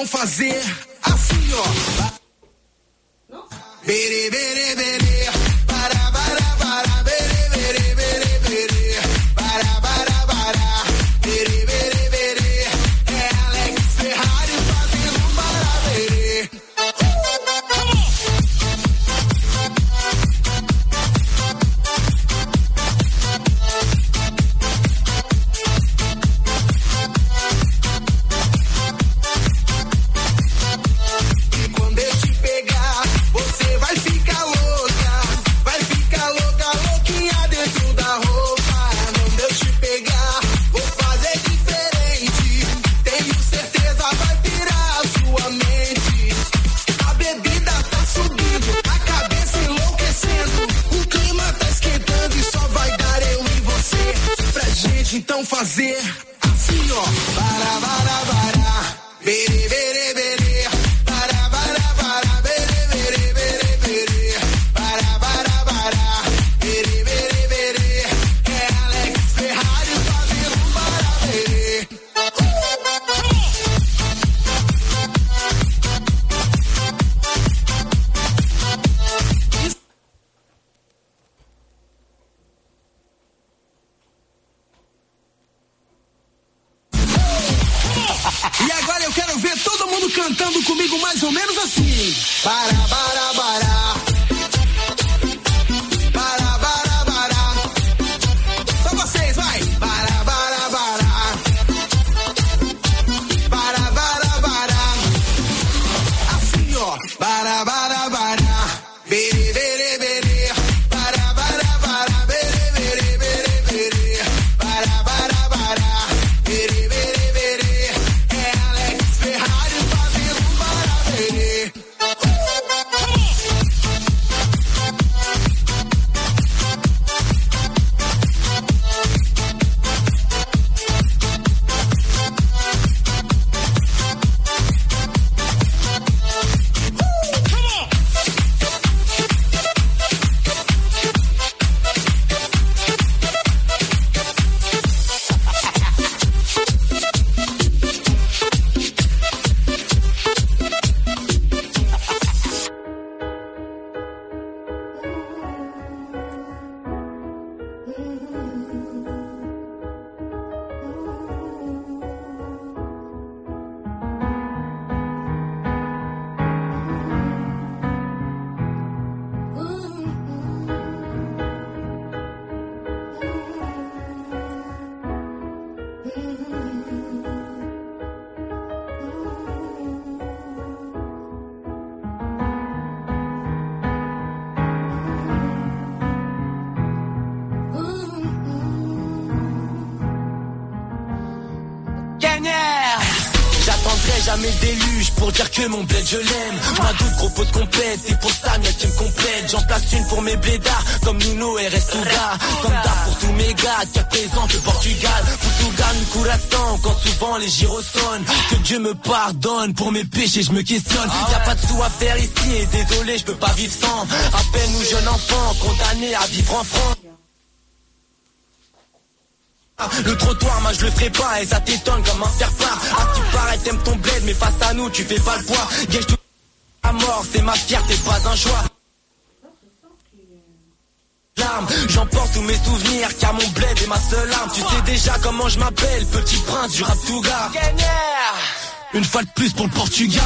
então fazer assim, ó. Bere, bere, bere, para, bere, bere, bere, bere, para, bere, bere, bere, é Alex Ferrari fazendo para, bere. E quando eu te pegar, você vai ficar louca, louquinha dentro da roupa. Quando eu te pegar, vou fazer diferente. Tenho certeza vai pirar a sua mente. A bebida tá subindo, a cabeça enlouquecendo. O clima tá esquentando e só vai dar eu e você. Pra gente então fazer assim, ó. Para, bere, bere, bere. Para, bere, bere, bere, bere. Para, bere, bere, bere. É Alex Ferrari fazendo para, bere. E agora eu quero ver todo mundo cantando comigo mais ou menos assim. Para. Só vocês, vai. Para. Assim, ó. Para. Bere, bere, bere. Para, bere, bere, bere, bere. Para, bere, bere, bere. É Alex Ferrari fazendo para, bere. J'attendrai jamais le déluge pour dire que mon bled je l'aime. Moi d'autres gros potes complètes, c'est pour ça mieux qui me complète. J'en place une pour mes blédards, comme Nuno et Restuga. Comme d'hab pour tous mes gars qui représentent le Portugal. Portugal, une coulation quand souvent les gyros sonnent. Que Dieu me pardonne pour mes péchés, je me questionne. Y'a pas de sous à faire ici et désolé, je peux pas vivre sans. Appelle-nous jeunes enfants, condamnés à vivre en France. Le trottoir, moi je le ferai pas et ça t'étonne comme un faire-part. À ce qui paraît t'aimes ton bled mais face à nous tu fais pas le poids. Gage tout à mort, c'est ma fierté, pas un choix. J'emporte tous mes souvenirs car mon bled est ma seule arme. Tu sais déjà comment je m'appelle, petit prince du rap Touga. Une fois de plus pour le Portugal.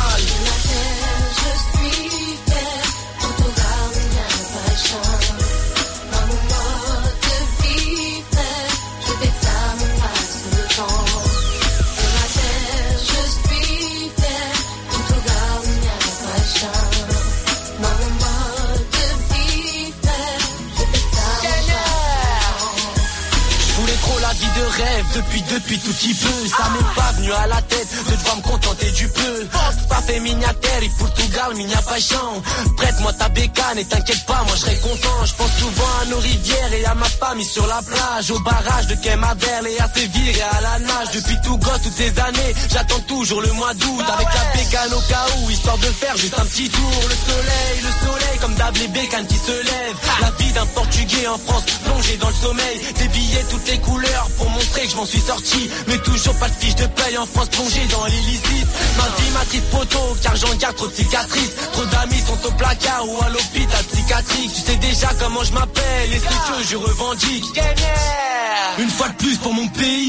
De rêve depuis tout petit peu. Ça m'est pas venu à la tête de devoir me contenter du peu. Pas fait miniatere et Portugal, minha paixão. Prête-moi ta bécane et t'inquiète pas, moi je serai content. Je pense souvent à nos rivières mère et à ma famille sur la plage, au barrage de Quai-Madère et à Séville et à la nage. Depuis tout gosse, toutes ces années, j'attends toujours le mois d'août avec la bécane au cas où, histoire de faire juste un petit tour. Le soleil, comme d'hab les bécanes qui se lèvent. La vie d'un Portugais en France, plongé dans le sommeil. Des billets toutes les couleurs pour montrer que je m'en suis sorti. Mais toujours pas de fiche de paye en France, plongé dans l'illicite. Ma vie m'a triste poteau, car j'en garde trop de cicatrices. Trop d'amis sont au placard ou à l'hôpital psychiatrique. Tu sais déjà comment je m'appelle et c'est que je revendique. Une fois de plus pour mon pays.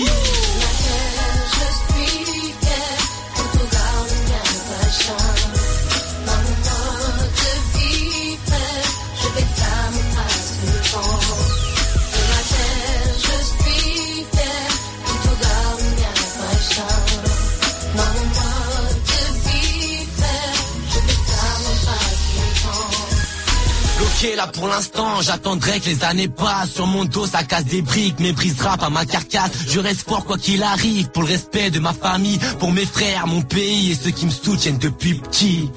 Ok, là pour l'instant, j'attendrai que les années passent. Sur mon dos, ça casse des briques, mais brisera pas ma carcasse. Je reste fort quoi qu'il arrive, pour le respect de ma famille, pour mes frères, mon pays et ceux qui me soutiennent depuis petit.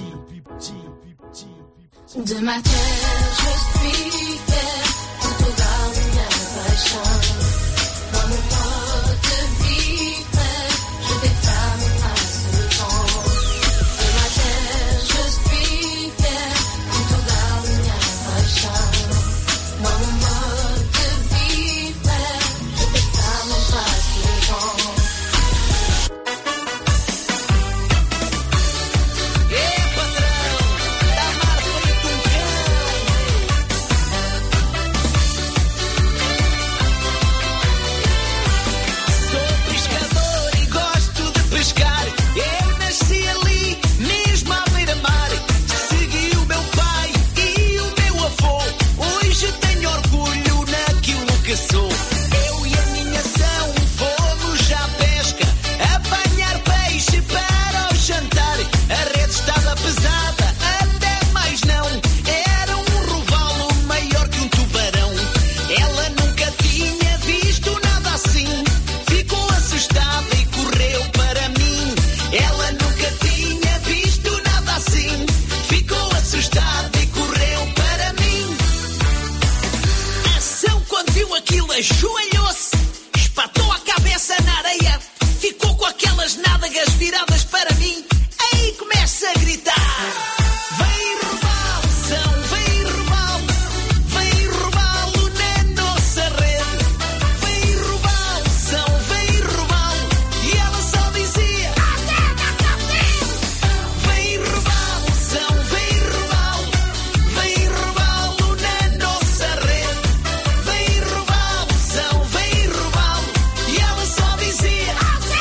De ma terre, je suis fière, tout au garde bien passion. Dans mon mode de vie, je fais que ça me passe le temps. De ma terre, je suis fière, tout au garde bien passion. Dans mon mode de vie, je fais que ça me passe le temps. Ajoelhou-se, espatou a cabeça na areia, ficou com aquelas nádegas viradas para mim, aí começa a gritar: vem roubá-lo, vem roubá-lo na nossa rede, vem roubá-lo, vem roubá-lo, e ela só dizia: vem roubá-lo, vem roubá-lo na nossa rede, vem roubá-lo. E ela só dizia: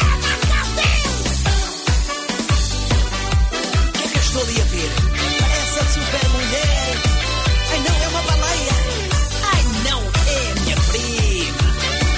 o que é que eu estou ali a ver? Parece a super mulher. Ai não, é uma baleia. Ai não, é a minha prima.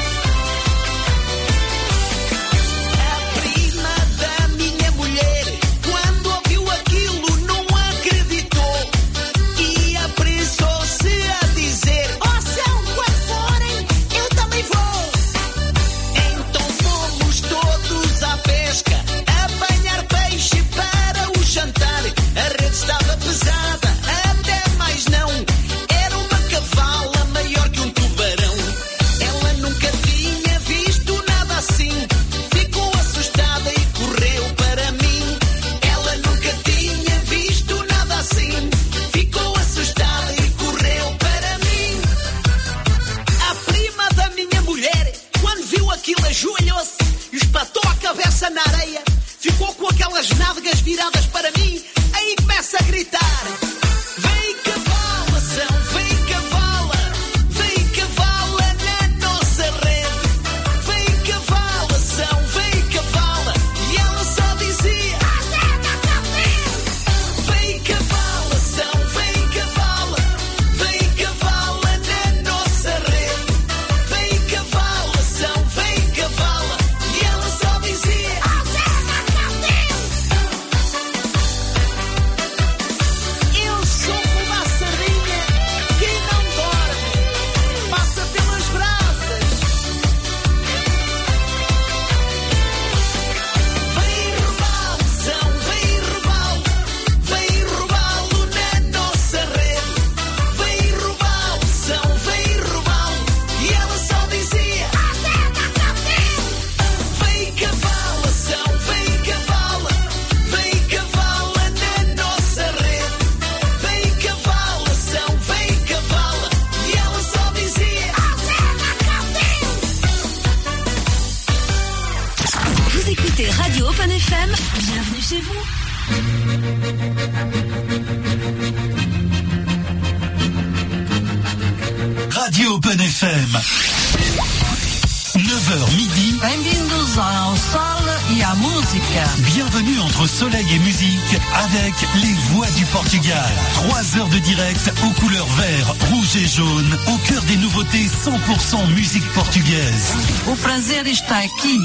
A prima da minha mulher, quando ouviu aquilo não acreditou e apressou-se a dizer: ó céu, quando forem, eu também vou. Então fomos todos à pesca, a apanhar peixe para o jantar. A rede estava pesada, até mais não. Era uma cavala maior que um tubarão. Ela nunca tinha visto nada assim. Ficou assustada e correu para mim. Ela nunca tinha visto nada assim. Ficou assustada e correu para mim. A prima da minha mulher, quando viu aquilo, ajoelhou-se e espatou a cabeça na areia. Ficou com aquelas nádegas viradas para mim. Aí começa a gritar: vem cavala, vem cavala na nossa rede. Vem cavala, e ela só dizia: vem cavala, vem cavala na nossa rede. Vem cavala, e ela só dizia: FM, bienvenue chez vous. Radio Open FM. 9h midi. Bem-vindos ao Sol e à Música. Bienvenue entre soleil et musique avec les voix du Portugal. 3 heures de direct aux couleurs vert, rouge et jaune, au cœur des nouveautés 100% musique portugaise. O prazer está aqui.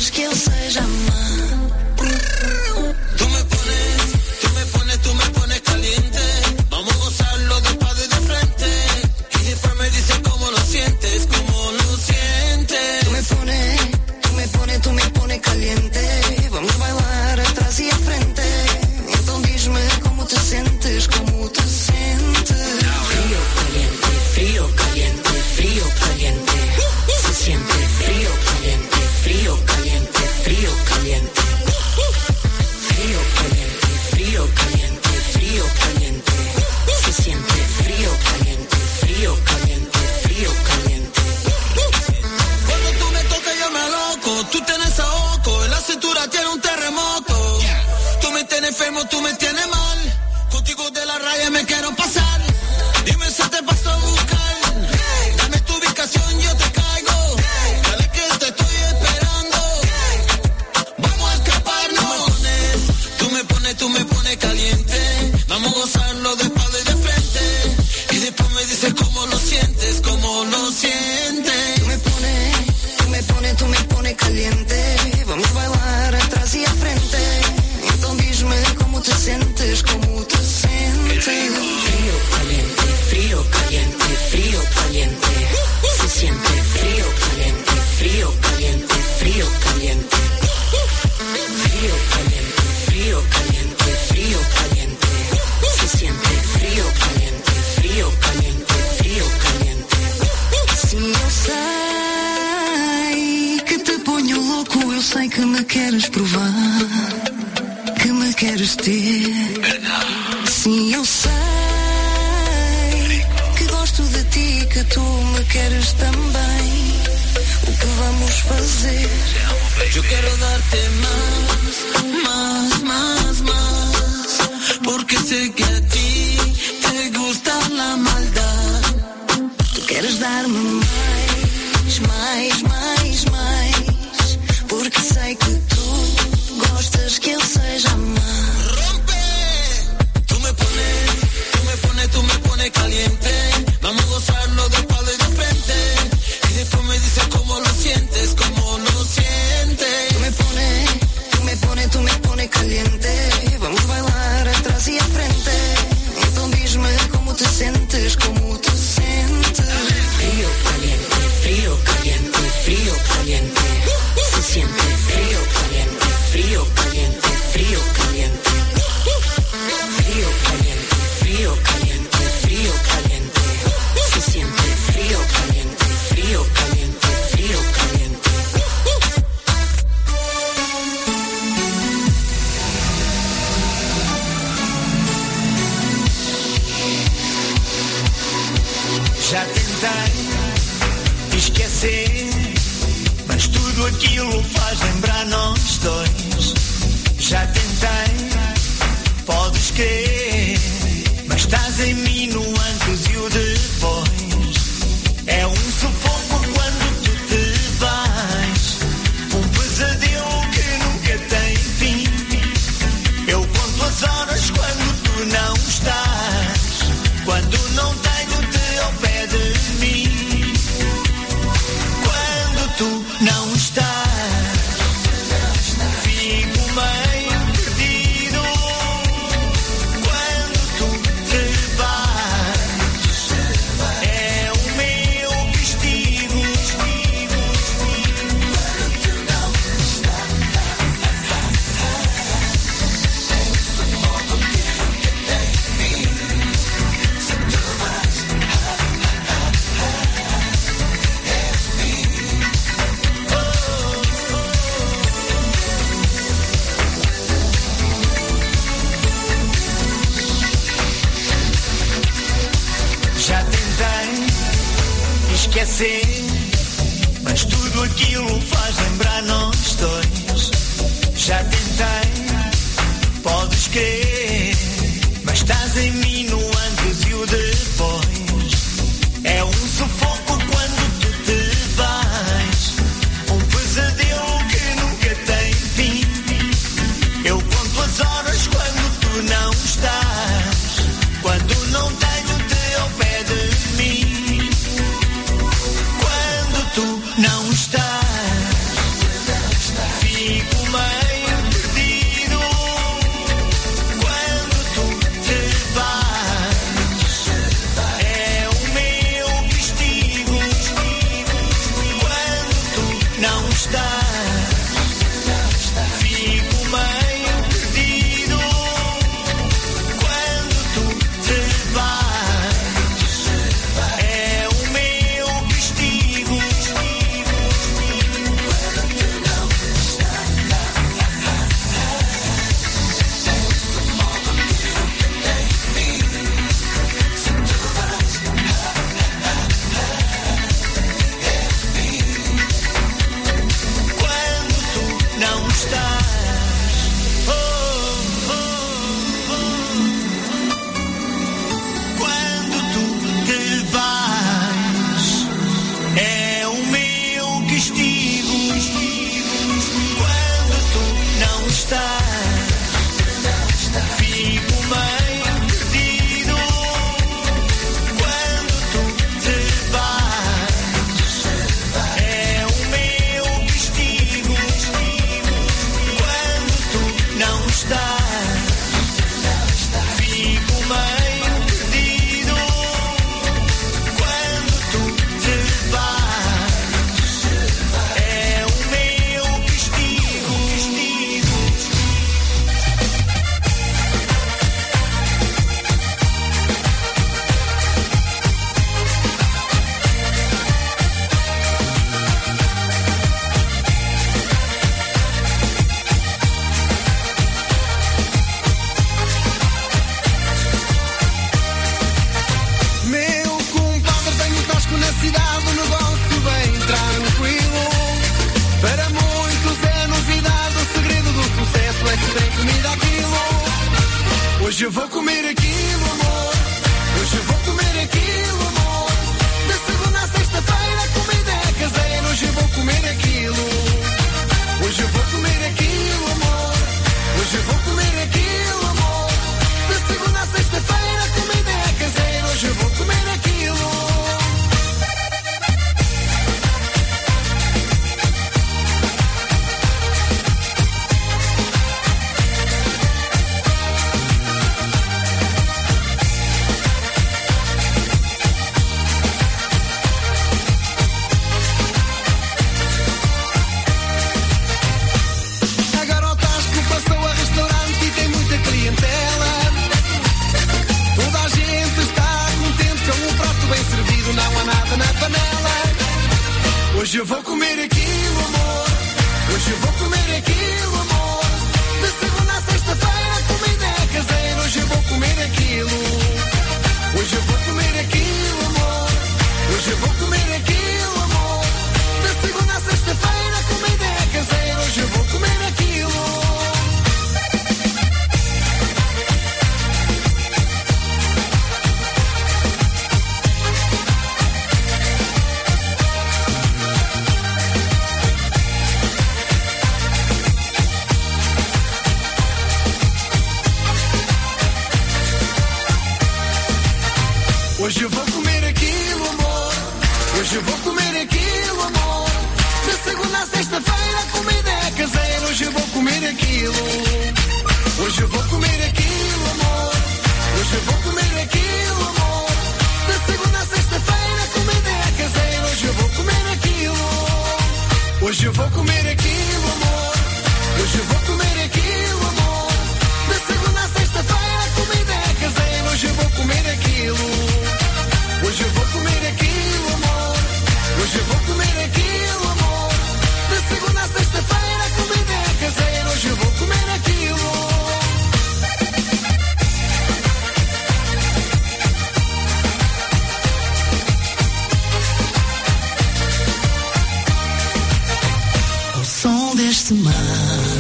gostas que eu seja má. Tú me pones caliente. Vamos a gozarlo de espalda y de frente. Y después me dices cómo lo sientes, cómo lo sientes. Tú me pones caliente. Vamos a bailar atrás y a frente. Então diz-me como te sentes, como te sentes. Frío, caliente, frío, caliente, frío, caliente. Se siente frío, caliente, frío, caliente, frío, caliente. Frío, caliente, frío, caliente, frío, caliente. Se siente frío, caliente, frío, caliente, frío, caliente. Cuando tú me tocas yo me aloco. Tú tienes ahogo, en la cintura tiene un terremoto. Tú me tienes enfermo, tú me tienes mal. Contigo de la raya me quiero pasar. Dime si te paso a buscar. Dame tu ubicación, yo te caigo. Dale que te estoy esperando. Vamos a escaparnos. Tú me pones caliente. Vamos a gozarlo de espalda y de frente. Y después me dices cómo lo sientes, cómo lo sientes. Tú me pones caliente. Vamos a bailar atrás y a frente. Então diz-me como te sentes, como te sentes. Frío, caliente, frío, caliente, frío, caliente. Se siente frío, caliente, frío, caliente, frío, caliente. Frío, caliente, frío, caliente, frío, caliente. Se siente frío, caliente, frío, caliente, frío, caliente. Sim, eu sei que te ponho louco, eu sei que me queres provar, que me queres ter. Sim, eu sei que gosto de ti, que tu me queres também. O que vamos fazer? Yo quiero darte más, porque sé que a ti te gusta la maldad. Tu queres dar-me mais, porque sei que tu gostas que eu seja má. Rompe, tú me pones caliente. Vamos a gozarlo de espalda y de frente. Y después me dices cómo lo sientes, cómo lo sientes. Tú me pones caliente. Vamos a bailar atrás y a frente. Então diz-me como te sentes, como te sentes. Frío, caliente, frío, caliente, frío, caliente. Se siente frío, caliente, frío, caliente, frío, caliente. Frío, caliente, frío, caliente, frío, caliente. Se siente frío, caliente, frío, caliente, frío, caliente. Já tentei esquecer, mas tudo aquilo faz lembrar nós dois. Já tentei, podes crer, mas estás em mim no antes e o depois. É um sufoco quando tu te vais, um pesadelo que nunca tem fim. Eu conto as horas quando tu não estás, quando não tenho-te ao pé de mim. Quando tu não estás, fico meio perdido. Quando tu te vais, é o meu castigo. Quando tu não estás, se tu vais, já tentei esquecer, mas tudo aquilo faz lembrar nós dois. Já tentei, podes crer, mas estás em mim no antes e o depois. É um sufoco quando tu te vais, um pesadelo que nunca tem fim. Eu conto as horas quando tu não estás, quando não tenho-te ao pé de mim. Quando tu não estás, Fico meio perdido quando tu te vais. É o meu castigo quando tu não estás. Fico meio perdido quando tu te vais. É o meu castigo quando tu não estás. Quando tu te vais, é o meu castigo. Quando tu não estás, fico meio perdido. Quando tu te vais, é o meu castigo. Quando tu não estás, fico meio perdido. Quando tu te vais, é o meu castigo. Meu compadre, tenho tasco na cidade, o negócio bem tranquilo. Para muitos é novidade, o segredo do sucesso é que tem comida aquilo. Hoje eu vou comer aquilo, amor. Hoje eu vou comer aquilo, amor. De segunda a sexta-feira a comida é caseira. Hoje eu vou comer aquilo. Hoje eu vou comer aquilo, amor. Hoje eu vou comer aquilo, amor. De segunda a sexta-feira a comida é caseira. Hoje eu vou comer aquilo. Agora o Tasco passou a restaurante e tem muita clientela. Toda a gente está contente com um prato bem servido, não há nada na panela. Hoje eu vou comer aquilo, amor. Hoje eu vou comer aquilo, amor. De segunda a sexta-feira a comida é caseira. Hoje eu vou comer aquilo. Hoje eu vou comer aquilo, amor. Hoje eu vou comer aquilo, amor. De segunda a sexta-feira a comida é caseira. Hoje eu vou comer aquilo. Hoje eu vou comer aquilo, amor. Hoje eu vou comer aquilo, amor. De segunda a sexta-feira a comida é caseira. Hoje eu vou comer aquilo. Hoje eu vou comer aquilo, amor. Hoje eu vou comer aquilo, amor. De segunda a sexta-feira a comida é caseira. Hoje eu vou comer aquilo. Hoje eu vou comer aquilo, amor. Hoje eu vou comer aquilo, amor. De segunda a sexta-feira a comida é caseira. Hoje eu vou comer aquilo. Hoje eu vou comer aquilo, amor. Hoje eu vou comer aquilo, amor. De segunda a sexta-feira a comida é caseira. Hoje eu vou comer aquilo. Ao som deste mar,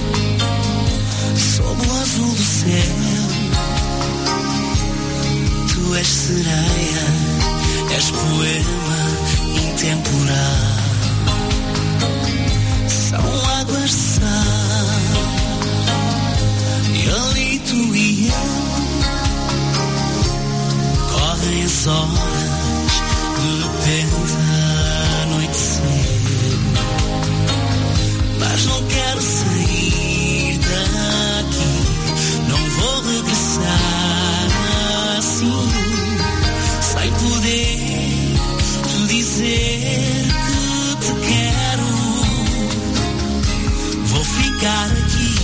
sob o azul do céu, tu és sereia, és poema intemporal. São águas de sal, e ali tu e eu correm as horas, de repente anoitecer. Mas não quero ficar aqui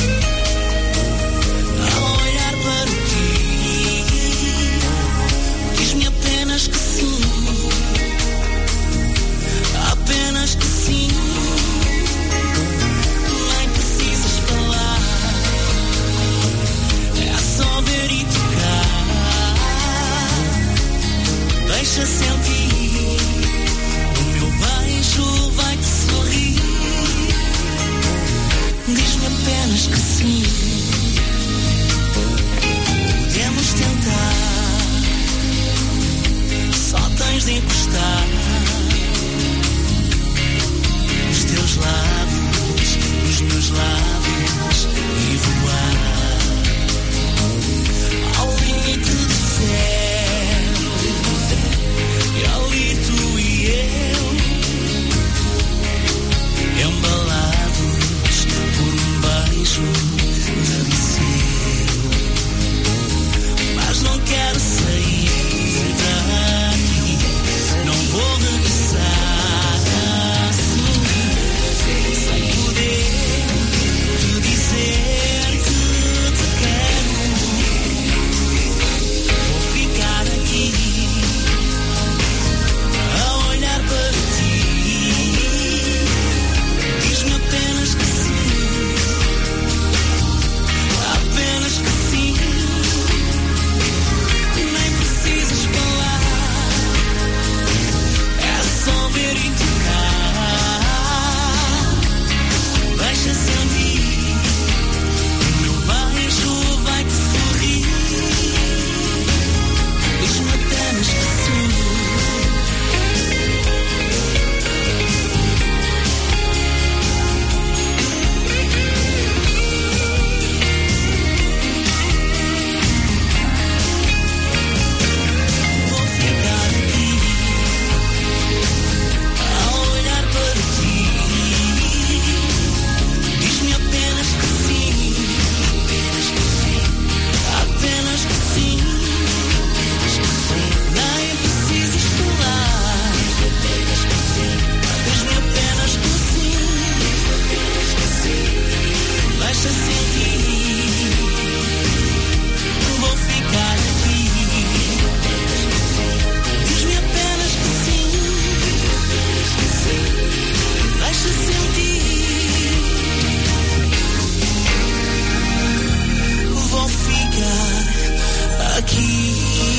a olhar para ti. Diz-me apenas que sim, apenas que sim. Nem precisas falar, é só ver e tocar. Deixa sentir, o meu beijo vai te sorrir. Diz-me apenas que sim, podemos tentar. Só tens de encostar os teus lábios nos meus lábios e voar ao limite do céu. E ali tu e eu, embalados por um beijo delicioso. Mas não quero sair daqui, não vou regressar assim, sem poder te dizer que te quero. Vou ficar aqui a olhar para ti. Diz-me apenas que sim, apenas que sim. Nem precisas falar, é só ver e tocar. Deixa sentir, o meu beijo vai te sorrir. Diz-me apenas que sim. Vou ficar aqui a olhar para ti. Diz-me apenas que sim, apenas que sim. Nem precisas falar, diz-me apenas que sim. Deixa sentir, vou ficar aqui. Diz-me apenas que sim, deixa sentir, vou ficar aqui.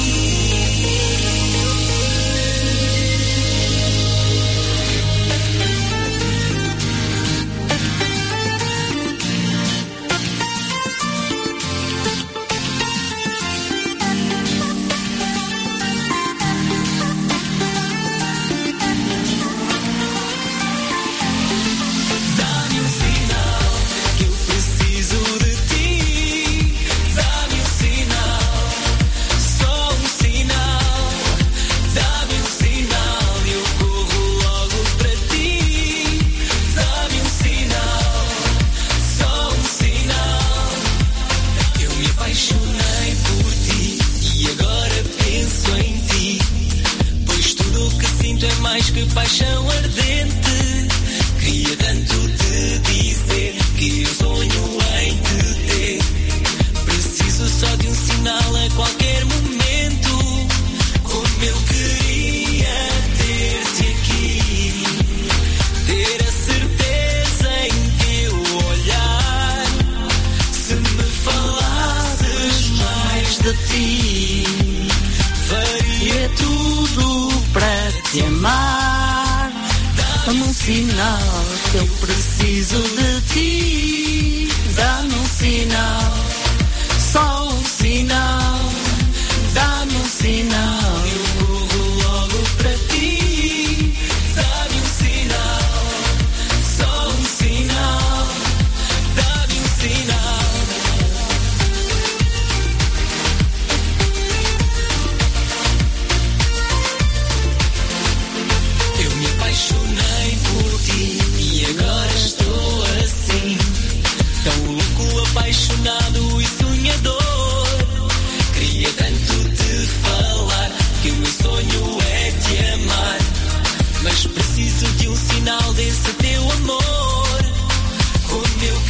Dá-me um sinal que eu preciso de ti. Dá-me um sinal, só um sinal. Dá-me um sinal e eu corro logo para ti. Dá-me um sinal, só um sinal. Eu me apaixonei por ti e agora penso em ti. Pois tudo o que sinto é mais que paixão ardente. Queria tanto te dizer que eu sonho em te ter. Preciso só de um sinal a qualquer momento. Como eu queria ter-te aqui, ter a certeza em teu olhar. Se me falasses mais de ti, faria tudo para te amar. Dá-me um sinal que eu preciso de ti. Dá-me um sinal, só um sinal. Dá-me um sinal, eu corro logo para ti. Dá-me um sinal, só um sinal. Dá-me um sinal. Eu me apaixonei por ti e agora estou assim, tão louco, apaixonado e sonhador. Queria tanto te falar que o meu sonho é te amar, mas preciso de um sinal desse teu amor. Como eu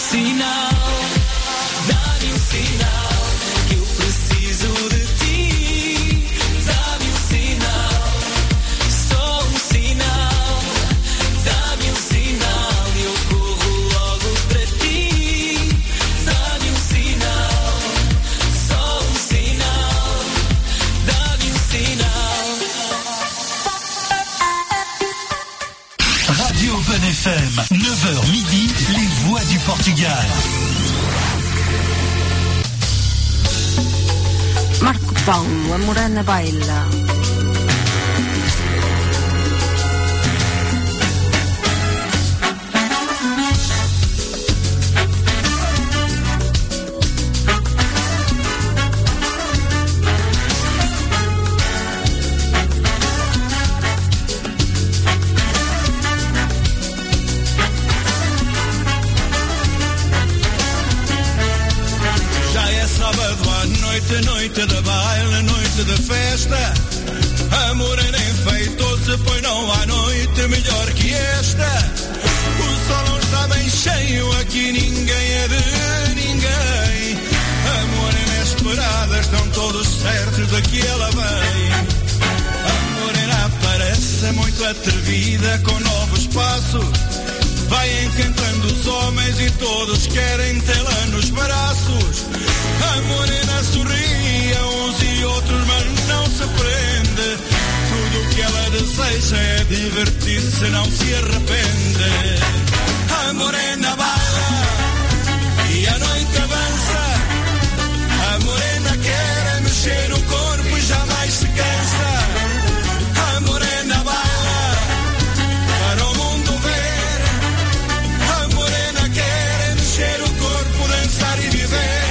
sinal, dá-me um sinal, que eu preciso de ti. Dá-me um sinal, só um sinal, dá-me um sinal, eu corro logo para ti. Dá-me um sinal, só um sinal, dá-me um sinal. Radio Open FM, 9h midi, les voix du Portugal. Marco Paulo, a Morena baila. Já é sábado à noite, noite de baile, noite de festa. A morena enfeitou-se, pois não há noite melhor que esta. O salão está bem cheio, aqui ninguém é de ninguém. A morena é esperada, estão todos certos de que ela vem. A morena parece muito atrevida, com novos passos. Vai encantando os homens e todos querem tê-la nos braços. A morena sorri a uns e outros, mas não se prende. Tudo o que ela deseja é divertir-se, não se arrepende. A morena baila e a noite avança. A morena quer mexer o corpo e jamais se cansa. A morena baila para o mundo ver. A morena quer mexer o corpo, dançar e viver.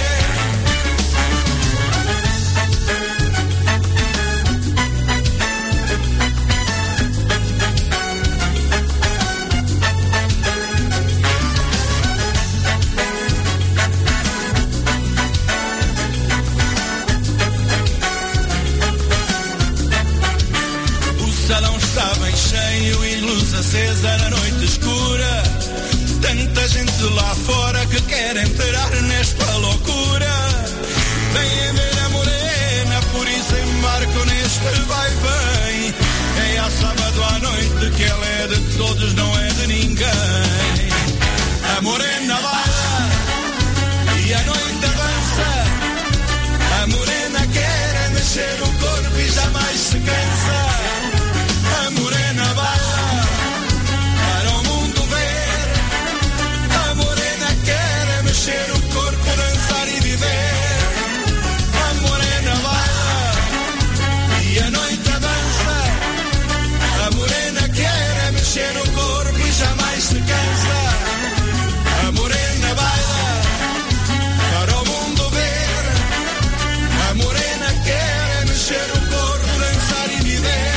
O salão está bem cheio e luz acesa na noite escura. Tanta gente lá fora que quer entrar nesta loucura. Vem ver a morena, por isso embarco neste vai-vem. É a sábado à noite que ela é de todos, não é de ninguém. A morena baila e a noite avança. A morena quer mexer o corpo e jamais se cansa. A morena baila para o mundo ver. A morena quer mexer o corpo, dançar e viver. A morena baila e a noite avança. A morena quer mexer o corpo e jamais se cansa. A morena baila para o mundo ver. A morena quer mexer o corpo, dançar e viver.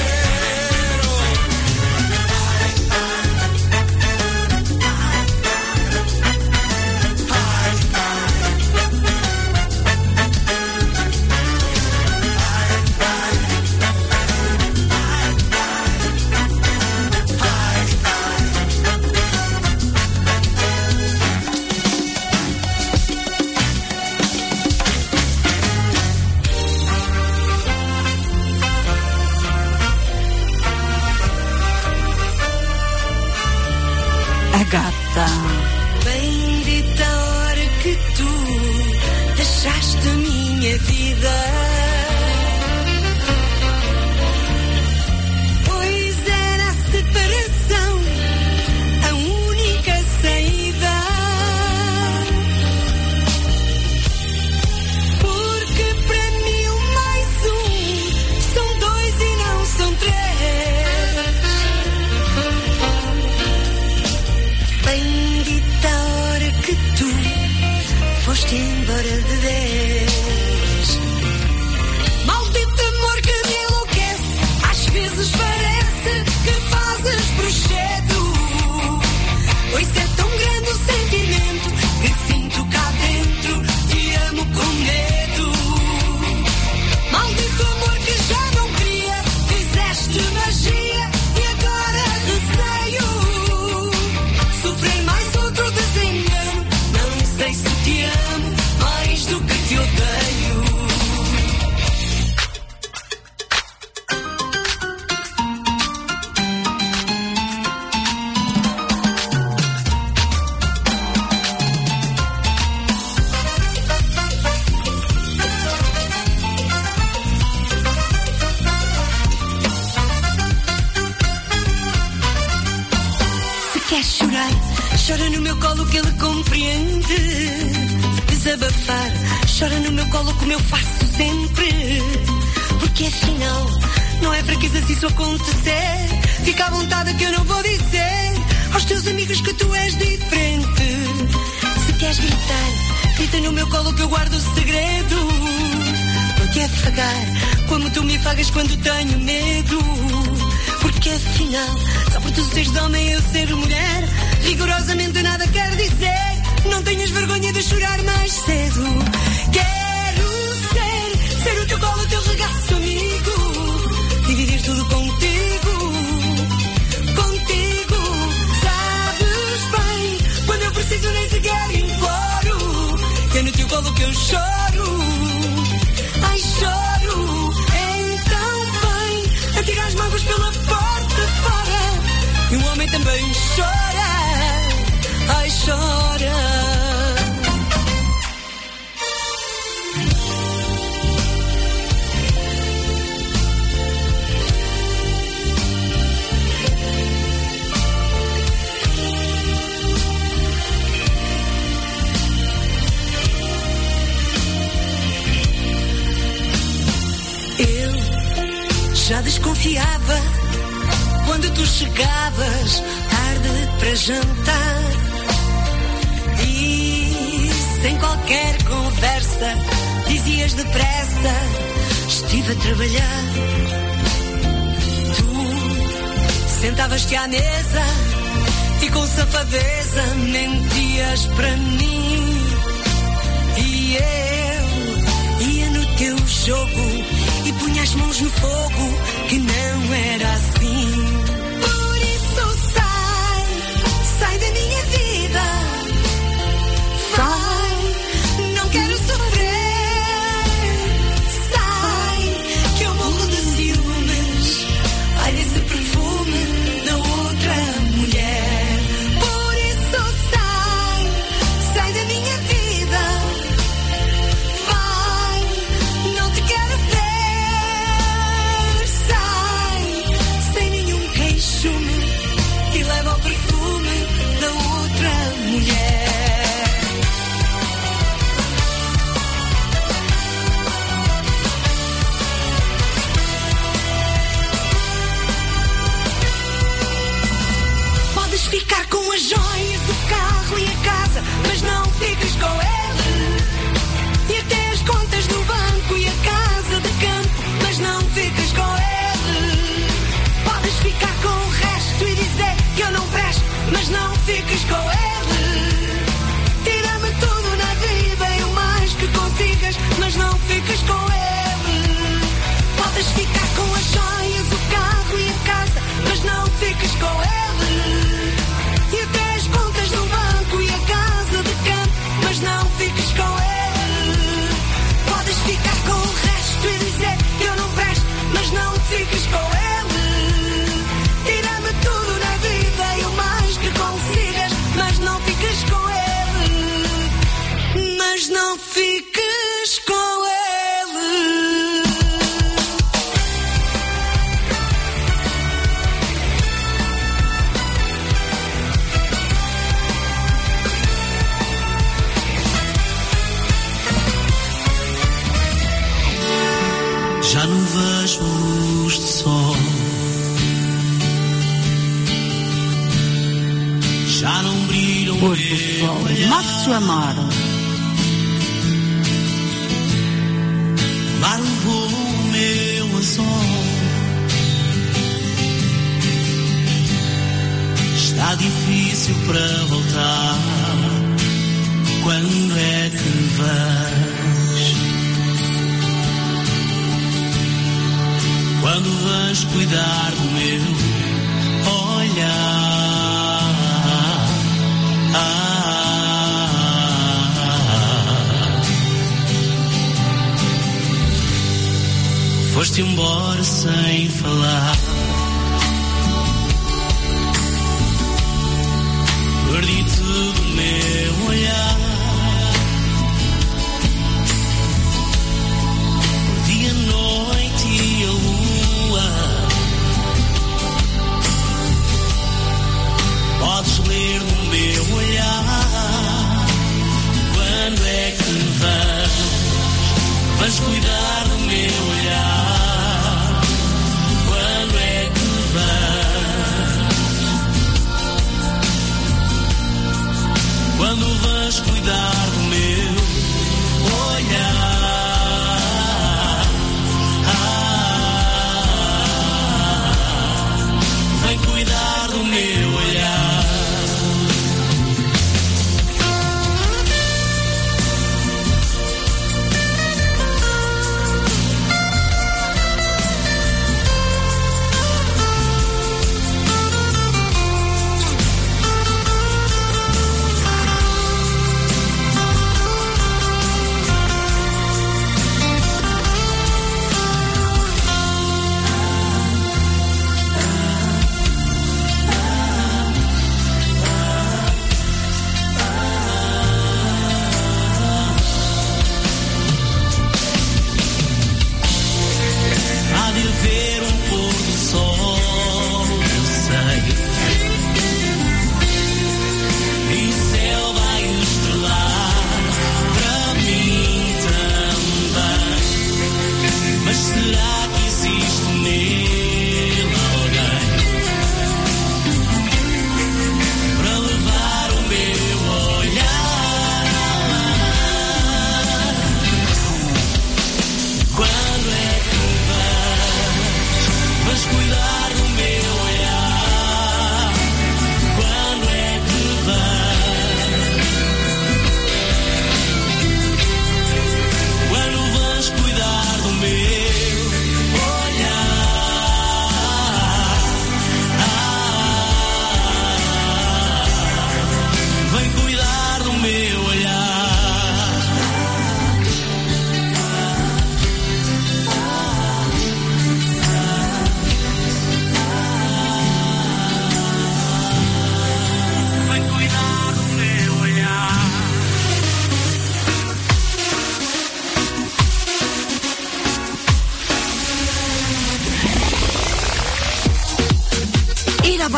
A gata. Bendita a hora que tu deixaste a minha vida. Pois era a separação a única saída. Porque para mim o mais são dois e não são três. Bendita Chora no meu colo que ele compreende. Desabafar, chora no meu colo como eu faço sempre. Porque afinal, não é fraqueza se isso acontecer. Fica à vontade que eu não vou dizer aos teus amigos que tu és diferente. Se queres gritar, grita no meu colo que eu guardo o segredo. Porque afagar, como tu me afagas quando tenho medo. Porque afinal, só por tu seres homem eu ser mulher, rigorosamente nada quer dizer. Não tenhas vergonha de chorar mais cedo. Quero ser o teu colo, o teu regaço amigo. Dividir tudo contigo. Sabes bem, quando eu preciso nem sequer imploro. Que é no teu colo que eu choro. Ai, choro. Então vem, atira as mágoas pela porta fora. E um homem também chora. Ai, chora. Eu já desconfiava quando tu chegavas tarde para jantar. Sem qualquer conversa, dizias depressa, estive a trabalhar. Tu sentavas-te à mesa e com safadeza mentias para mim. E eu ia no teu jogo e punha as mãos no fogo, que não era assim. Por isso sai da minha vida. Sai, não quero sofrer. Sai, que eu morro de ciúmes. Olha esse perfume da outra mulher. Por isso sai da minha vida. Vai, não te quero ver. Sai, sem nenhum queixume, e leva o perfume da outra mulher. Ficar com as joias, o carro e a casa, mas não fiques com ele. E até as contas do banco e a casa de campo, mas não fiques com ele. Podes ficar com o resto e dizer que eu não presto, mas não fiques com ele. Tira-me tudo na vida e o mais que consigas, mas não fiques com ele. Podes ficar com as joias, o carro e a casa, mas não fiques com ele. E até as contas do banco e a casa de campo, mas não fiques com ele. Podes ficar com o resto e dizer que eu não presto, mas não fiques com ele. Tira-me tudo na vida e o mais que consigas, mas não fiques com ele. Mas não fiques com ele. Já não vejo luz de sol, já não brilham Pôr do sol, Márcio Amaro. O mar levou o meu anzol. Está difícil para voltar. Quando é que vais? Quando vais cuidar do meu olhar? Foste embora sem falar. Perdi-te do meu olhar. Perdi a noite e a lua. Podes ler no meu olhar.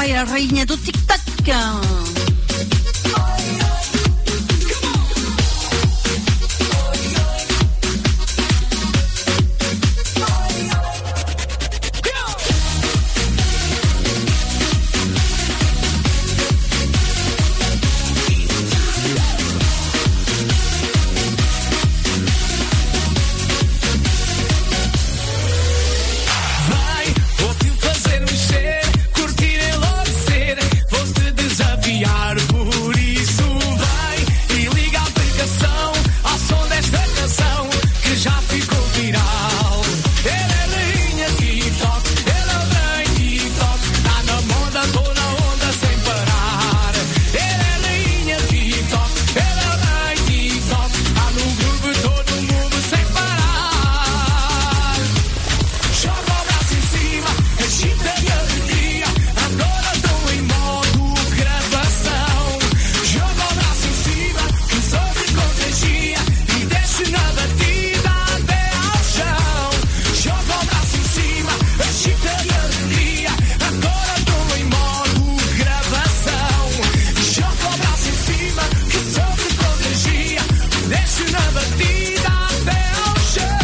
vai a rainha do tic-tac. Por isso vai e liga a aplicação ao som desta canção que já ficou viral. Ele é rainha TikTok, ele é o rei TikTok, tá na moda, tô na onda sem parar. Ele é rainha TikTok, ele é o rei TikTok, tá no grupo todo mundo sem parar. Joga o braço em cima, agita de alegria, agora tô em modo gravação. Joga o braço em cima, que só te contagia e desce na batida até ao chão. Joga o braço em cima, agita de alegria, agora tô em modo gravação. Joga o braço em cima, que só te contagia e desce na batida até ao chão.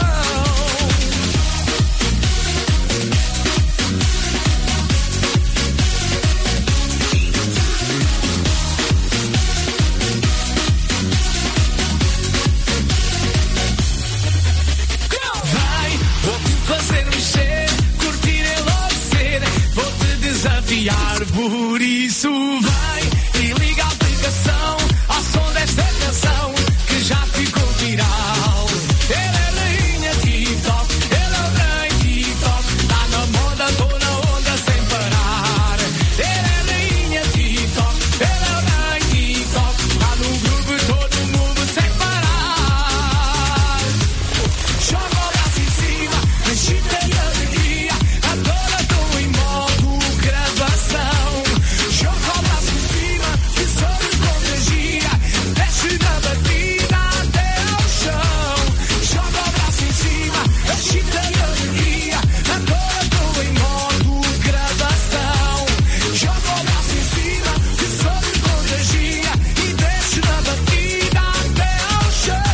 Vai, vou-te fazer mexer, curtir, enlouquecer, vou-te desafiar, por isso vai e liga a aplicação ao som desta canção que já ficou viral. Ele é rainha TikTok, ele é o rei TikTok, tá na moda, tô na onda sem parar. Ele é rainha TikTok, ele é o rei TikTok, tá no grupo todo mundo sem parar. Joga o braço em cima, agita de alegria, agora tô em modo gravação. Joga o braço em cima, que só me contagia, desce na batida até ao chão. Joga o braço em cima, agita de alegria, agora tô em modo gravação. Joga o braço em cima, que só me contagia e desce na batida até ao chão.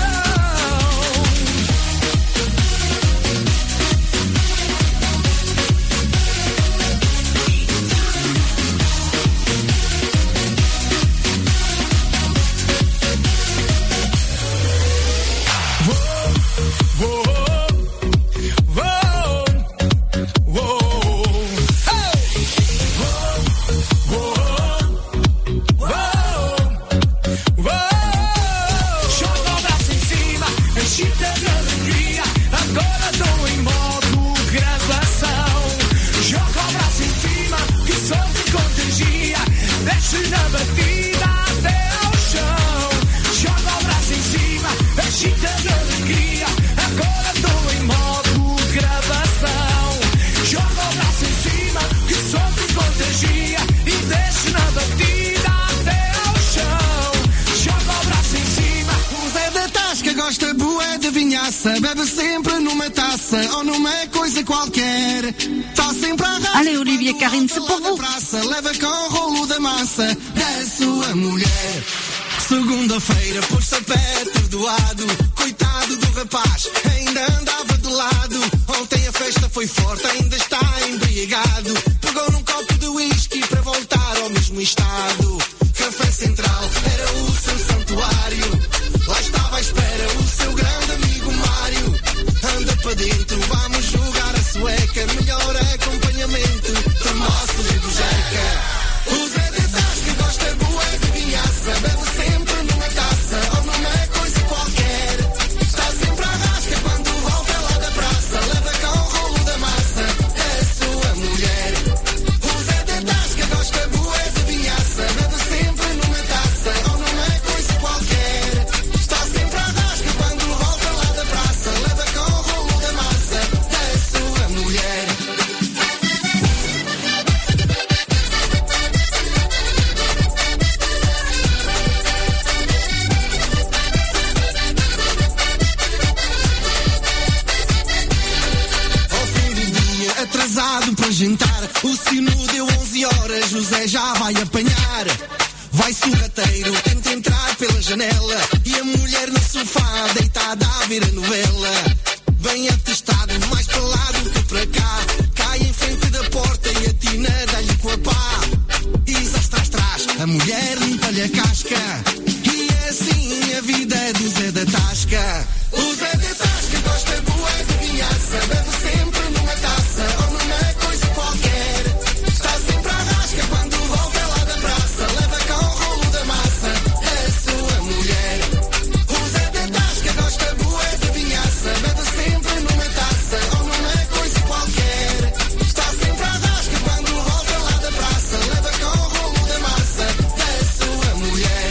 Joga o braço em cima, agita de alegria, agora tô em modo gravação. Joga o braço em cima, que só te contagia, desce na batida até ao chão. Joga o braço em cima, agita de alegria, agora tô em modo gravação. Joga o braço em cima, que só te contagia e desce na batida até ao chão. Joga o braço em cima. O Zé da Tasca gosta bué de vinhaça, bebe sempre numa taça ou numa coisa qualquer. Tá sempre a rascar. Allez, Olivier Karine, c'est pour vous. Praça, leva com o rolo da massa da sua mulher. Segunda-feira pôs-se a pé perdoado, coitado do rapaz, ainda andava de lado. Ontem a festa foi forte, ainda está embriagado. Pegou num copo de whisky para voltar ao mesmo estado. Café Central era o seu santuário, lá estava à espera o seu grande amigo Mário. Anda para dentro, vamos jogar a sueca, melhor acompanhamento, termossos e bujeca. O Zé de Tasca gosta bué de vinhaça, bebe sempre numa taça ou numa coisa qualquer. Está sempre à rasca quando volta lá da praça, leva com o rolo da massa a sua mulher. O Zé de Tasca gosta bué de vinhaça, bebe sempre numa taça ou numa coisa qualquer. Está sempre à rasca quando volta lá da praça, leva com o rolo da massa a sua mulher. Atrasado para jantar, o sino deu 11 11 horas José já vai apanhar. Vai sorrateiro, tenta entrar pela janela e a mulher no sofá deitada a ver a novela. Vem atestado, mais para lá do que para cá. Cai em frente da porta e a tina dá-lhe com a pá. E tras, a mulher limpa-lhe a casca. E é assim a vida do Zé da Tasca. O Zé da Tasca gosta boa de vinhaça. Bebe sempre numa taça ou numa coisa qualquer. Está sempre à rasca quando volta lá da praça. Leva cá o rolo da massa, a sua mulher. O Zé da Tasca gosta boa de vinhaça. Bebe sempre numa taça ou numa coisa qualquer. Está sempre à rasca quando volta lá da praça. Leva cá o rolo da massa, a sua mulher.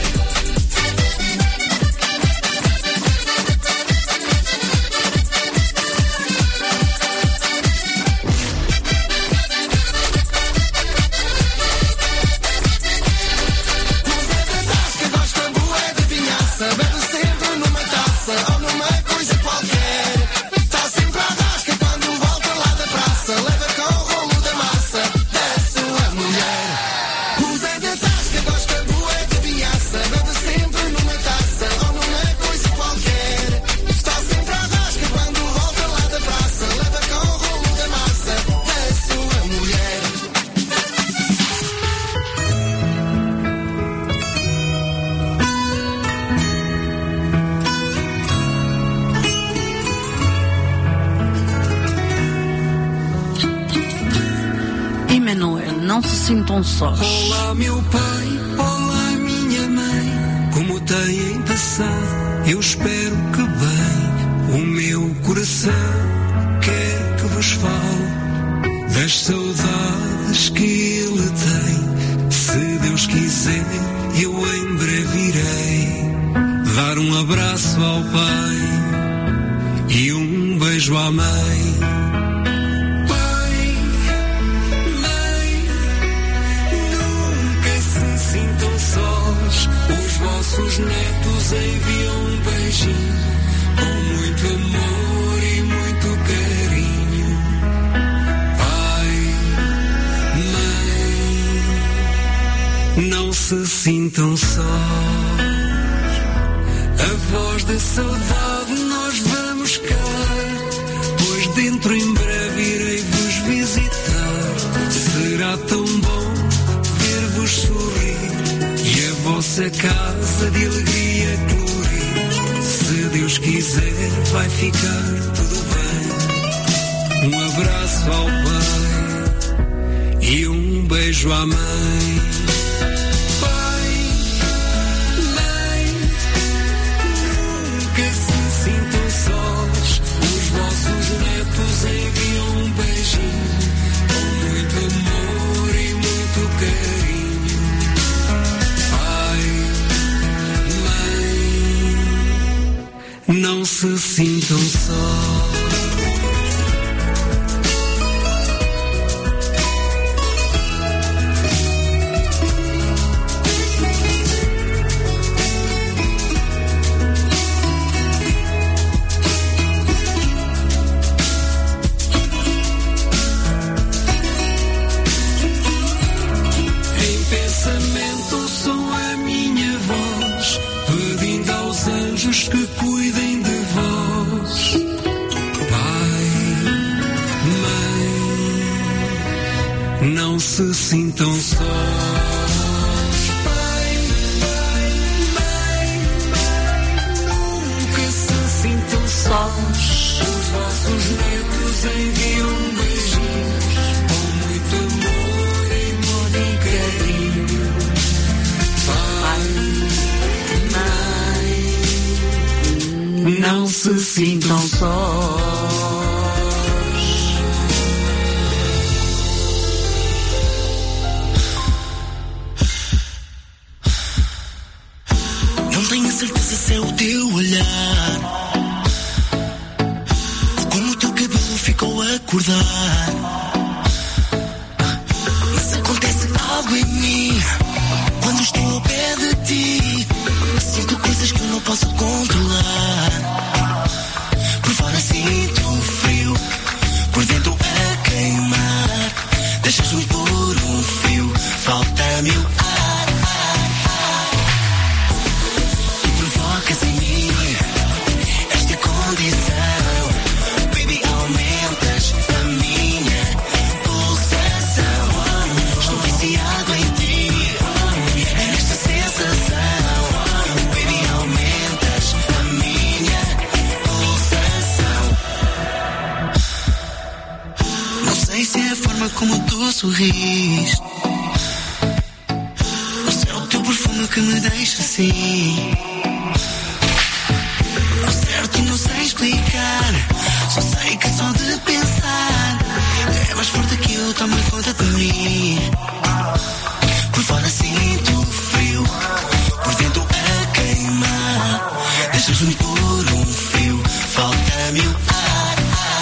Bebe sempre numa taça ou numa coisa qualquer. Está sempre à rasca quando volta lá da praça. Leva cá o rolo da massa, da sua mulher. O Zé da Tasca gosta boa de vinhaça. Bebe sempre numa taça ou numa coisa qualquer. Está sempre à rasca quando volta lá da praça. Leva cá o rolo da massa, da sua mulher. Emanuel, não se sintam sós. Olá meu pai, olá minha mãe, como têm passado? Eu espero que bem. O meu coração quer que vos fale das saudades que ele tem. Se Deus quiser, eu em breve irei dar um abraço ao pai e um beijo à mãe. Os vossos netos enviam um beijinho com muito amor e muito carinho. Pai, mãe, não se sintam sós. A voz da saudade nós vamos cá, pois dentro em breve irei vos visitar. Será tão bom ver-vos sorrir e a vossa casa de alegria colorir. Se Deus quiser, vai ficar tudo bem. Um abraço ao pai e um beijo à mãe. Pai, mãe, nunca se sintam sós. Os vossos netos enviam um beijinho com muito amor e muito carinho. Não se sintam sós. Em pensamento sou a minha voz, pedindo aos anjos que cuidem de vós. Pai, mãe, não se sintam sós. Pai, mãe, nunca se sintam sós. Os vossos netos enviam beijinhos com muito amor e muito carinho. Pai, mãe, não se sintam sós. Não tenho certeza se é o teu olhar, como o teu cabelo ficou a acordar. Mas acontece algo em mim quando estou ao pé de ti. Sinto coisas que eu não posso controlar. Por fora sinto frio, por dentro a queimar. Deixas-me por um fio. como tu sorris. O céu, o teu perfume que me deixa assim. Ao certo não sei explicar, só sei que só de pensar é mais forte que eu, toma conta de mim. Por fora sinto frio, por dentro a queimar. Deixas-me por um fio, falta-me o ar.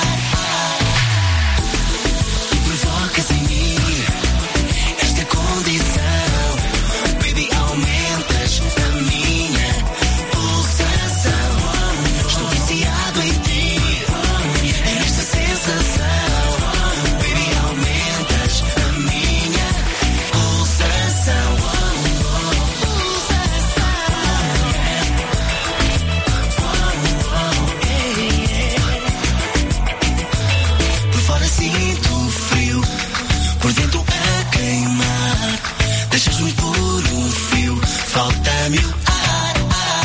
Tu provocas em mim esta condição. Baby, aumentas a minha pulsação. Estou viciado em ti, nesta sensação. Baby, aumentas a minha pulsação. Por fora sinto frio, por dentro a queimar. Deixas-me por um fio, falta-me o ar.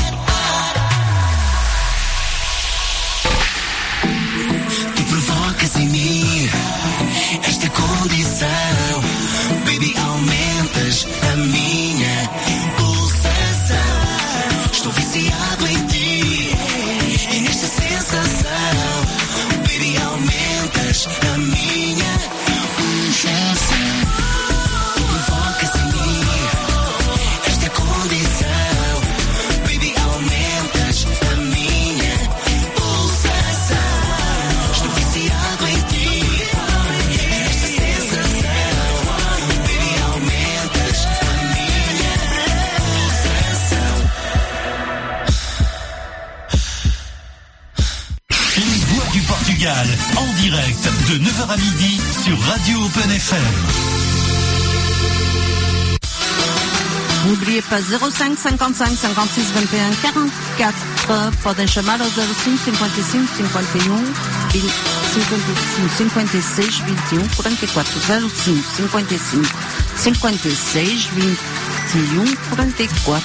Tu provocas em mim esta condição. Baby, aumentas a minha pulsação. Estou viciado em ti e nesta sensação. Baby, aumentas a minha pulsação. Tu provocas em mim esta condição. Baby, aumentas a minha pulsação. Estou viciado em ti e nesta sensação. Baby, aumentas a minha pulsação. Les voix du Portugal, en direct de 9h à midi sur Radio Open FM. N'oubliez pas 05 55 56 21 44. Podem chamar ao 05 55 51 55 56 21 44. 05 55 56 21 44.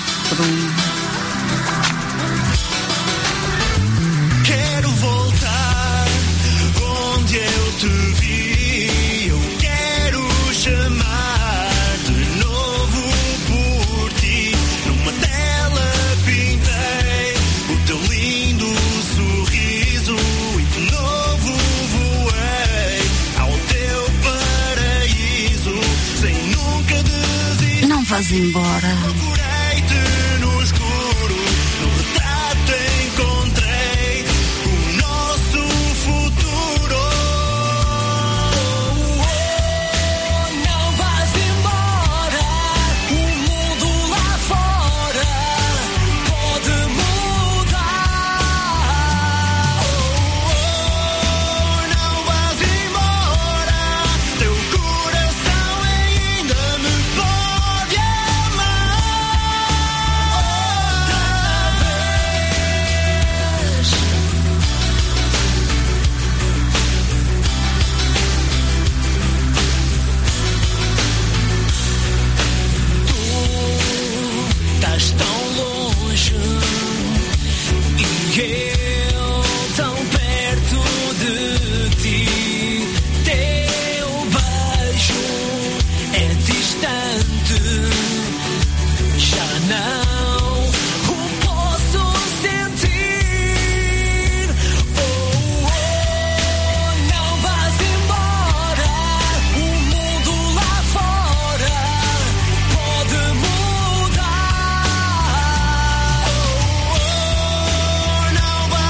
Quero voltar onde eu te vi. Eu quero chamar de novo por ti. Numa tela pintei o teu lindo sorriso e de novo voei ao teu paraíso sem nunca desistir. Não vás embora. Procurei-te no escuro, no retrato encontrei o nosso futuro. Não vás embora, o mundo lá fora pode mudar. Não vás embora, teu coração ainda me pode amar outra vez. Tu estás tão longe e eu tão perto de ti. Teu beijo é distante, já não o posso sentir. Não vás embora, o mundo lá fora pode mudar. Não vás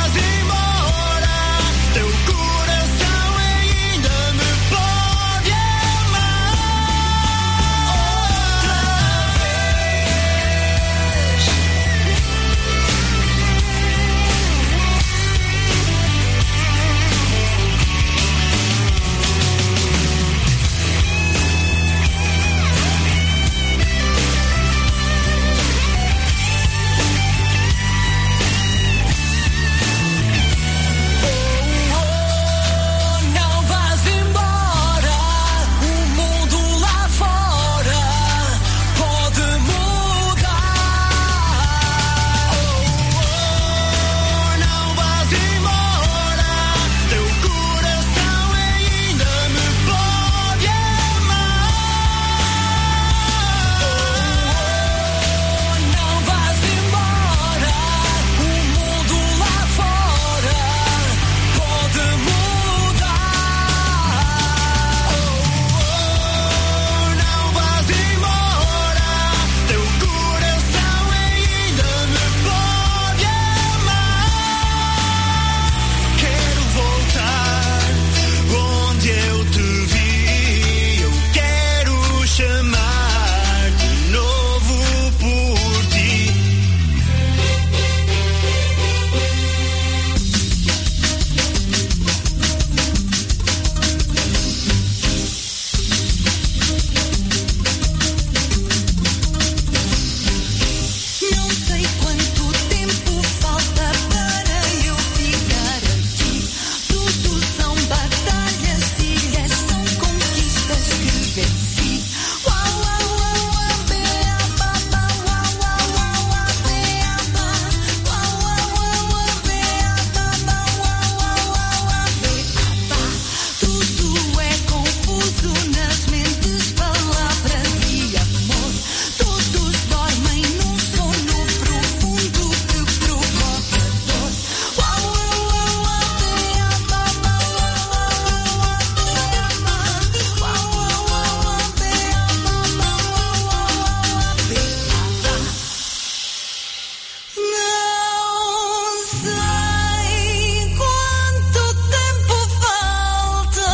sei quanto tempo falta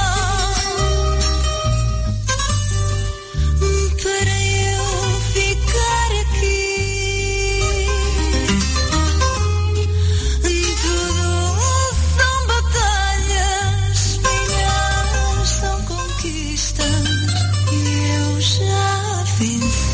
para eu ficar aqui. Tudo são batalhas, espinhas são conquistas e eu já venci.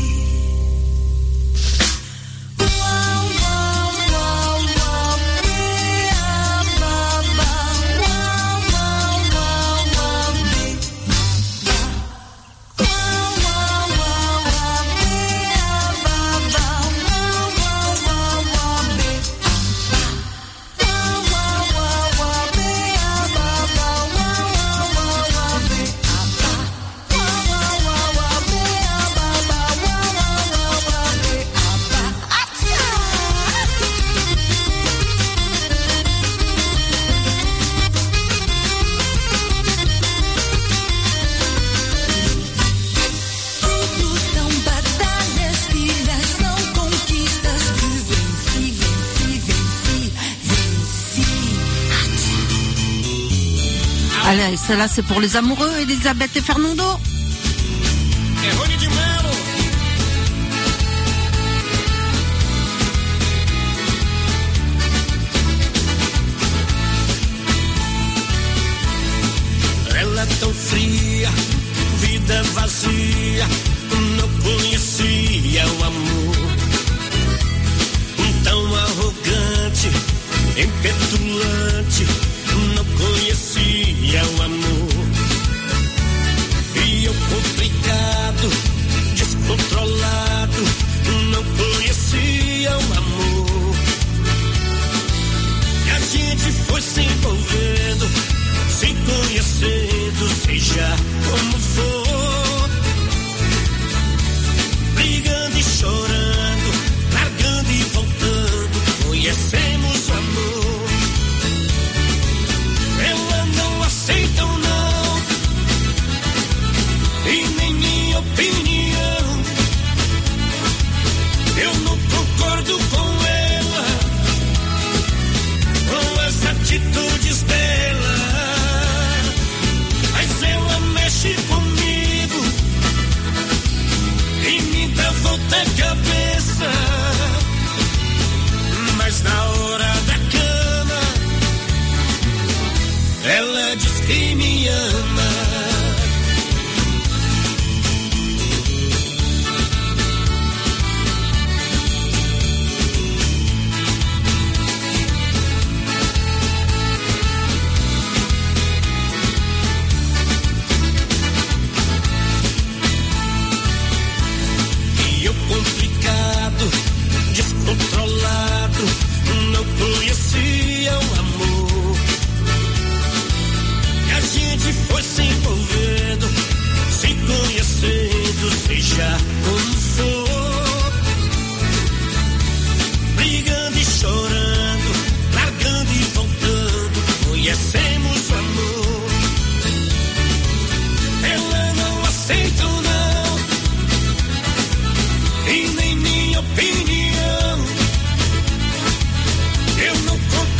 Allez, celle-là c'est pour les amoureux, Elisabeth et Fernando. Ela tão fria, vida vazia, não conhecia o amor. Tão arrogante, impetulante, não conhecia o amor. E eu complicado, descontrolado, não conhecia o amor. E a gente foi se envolvendo, se conhecendo, seja como for, brigando e chorando, largando e voltando, conhecemos o amor. Ela não aceita o não, e nem minha opinião. Eu não concordo com ela, com as atitudes dela, mas ela mexe comigo e me dá volta a cabeça. Mas na hora da cama ela diz que me ama. E eu complicado, descontrolado, não conhecia o amor. E a gente foi se envolvendo, se conhecendo, seja como for, brigando e chorando, largando e voltando, conhecemos o amor. Ela não aceita o não, e nem minha opinião. Eu não concordo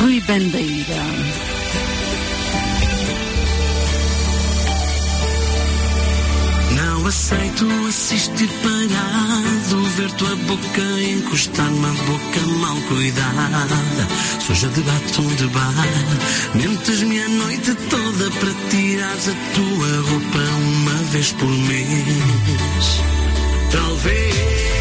Rui Bandeira. Não aceito assistir parado, ver tua boca encostar numa boca mal cuidada, suja de batom de bar. Mentes-me a noite toda para tirares a tua roupa uma vez por mês. Talvez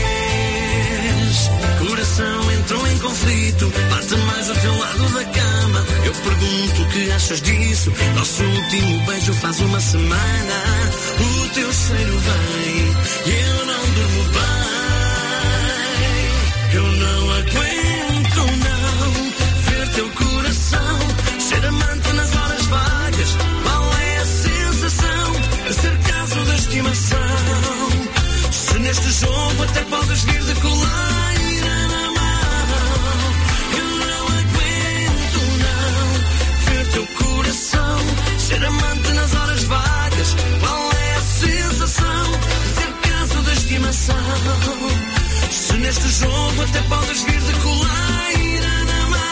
coração entrou em conflito, bate mais ao teu lado da cama. Eu pergunto o que achas disso. Nosso último beijo faz uma semana. O teu cheiro vem e eu não durmo bem. Eu não aguento não ver teu coração ser amante nas horas vagas. Qual é a sensação de ser caso da estimação? Se neste jogo até podes vir de coleira na mão. Eu não aguento não ver teu coração ser amante nas horas vagas. Qual é a sensação de ser caso da estimação? Se neste jogo até podes vir de coleira na mão.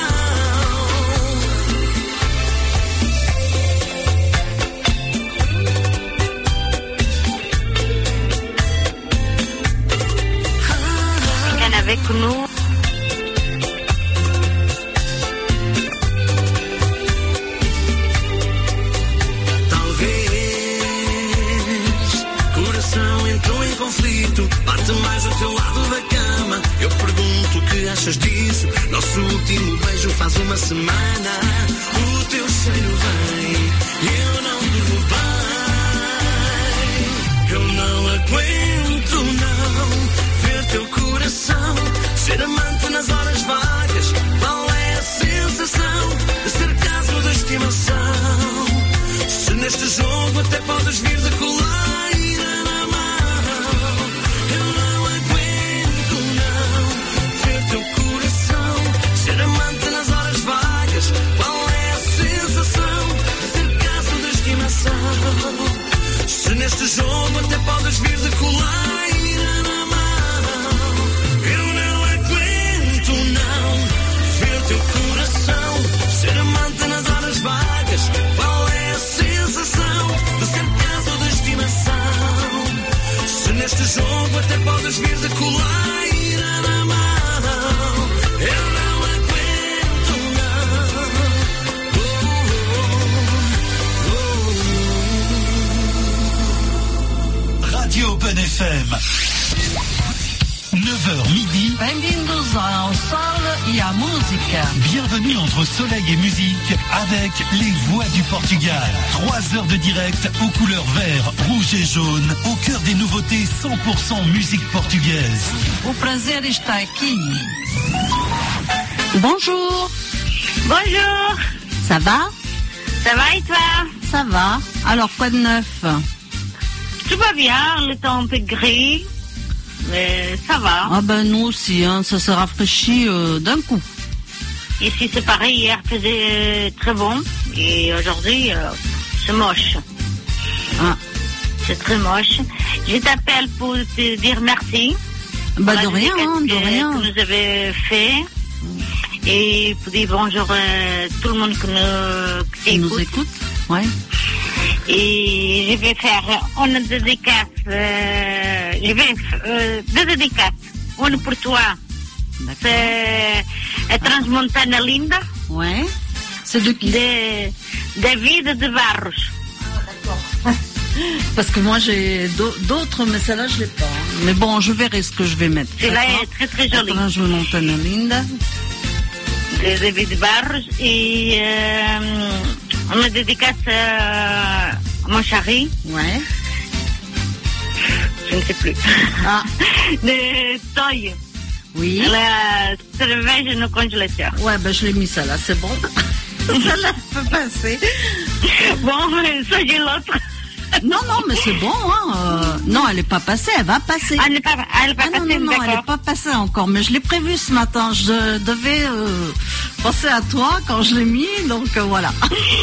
Avec nous. Talvez coração entrou em conflito, bate mais ao teu lado da cama. Eu pergunto o que achas disso. Nosso último beijo faz uma semana. O teu cheiro vem e eu não durmo bem. Eu não aguento não ver teu coração ser amante nas horas vagas. Qual é a sensação de ser caso da estimação? Se neste jogo até podes vir de coleira na mão. Eu não aguento não ver teu coração ser amante nas horas vagas. Qual é a sensação de ser caso da estimação? Se neste jogo até podes vir de coleira na mão. Teu coração ser amante nas horas vagas. Qual é a sensação de ser caso da estimação? Se neste jogo até podes vir de coleira na mão. Eu não aguento não. Radio Open FM 9h midi. Bem-vindos ao Sol e à música. Bienvenue entre soleil et musique avec les voix du Portugal. 3 heures de direct aux couleurs vert, rouge et jaune, au cœur des nouveautés 100% musique portugaise. O prazer está aqui. Bonjour. Bonjour. Ça va? Ça va et toi? Ça va. Alors, quoi de neuf? Tout va bien, le temps un peu gris. Mais ça va. Ah ben nous aussi, hein, ça se rafraîchit d'un coup. Ici c'est pareil, hier faisait très bon et aujourd'hui c'est moche. Ah. C'est très moche. Je t'appelle pour te dire merci. Bah de rien, de rien. Que nous avez fait et pour dire bonjour à tout le monde qui nous écoute. Ouais. Et je vais faire une dédicace. Je vais deux dédicaces. Une pour toi. C'est a Transmontana Linda. Ouais. C'est de qui? David de Barros. Ah, d'accord. Parce que moi j'ai d'autres, mais celle-là je l'ai pas. Mais bon, je verrai ce que je vais mettre. Celle-là est très très jolie. Transmontana Linda. De David Barros. Et on a dédicace à mon chéri. Ouais. Je ne sais plus. Ah. De Toy. Oui. La cerveja no congélateur. Ouais, ben je l'ai mis ça là, c'est bon. Ça peut passer. Bon, ça j'ai l'autre. Non, mais c'est bon, hein. Non, elle n'est pas passée, elle va passer. Elle n'est pas passée, non, elle n'est pas passée encore, mais je l'ai prévu ce matin. Je devais penser à toi quand je l'ai mis, donc voilà.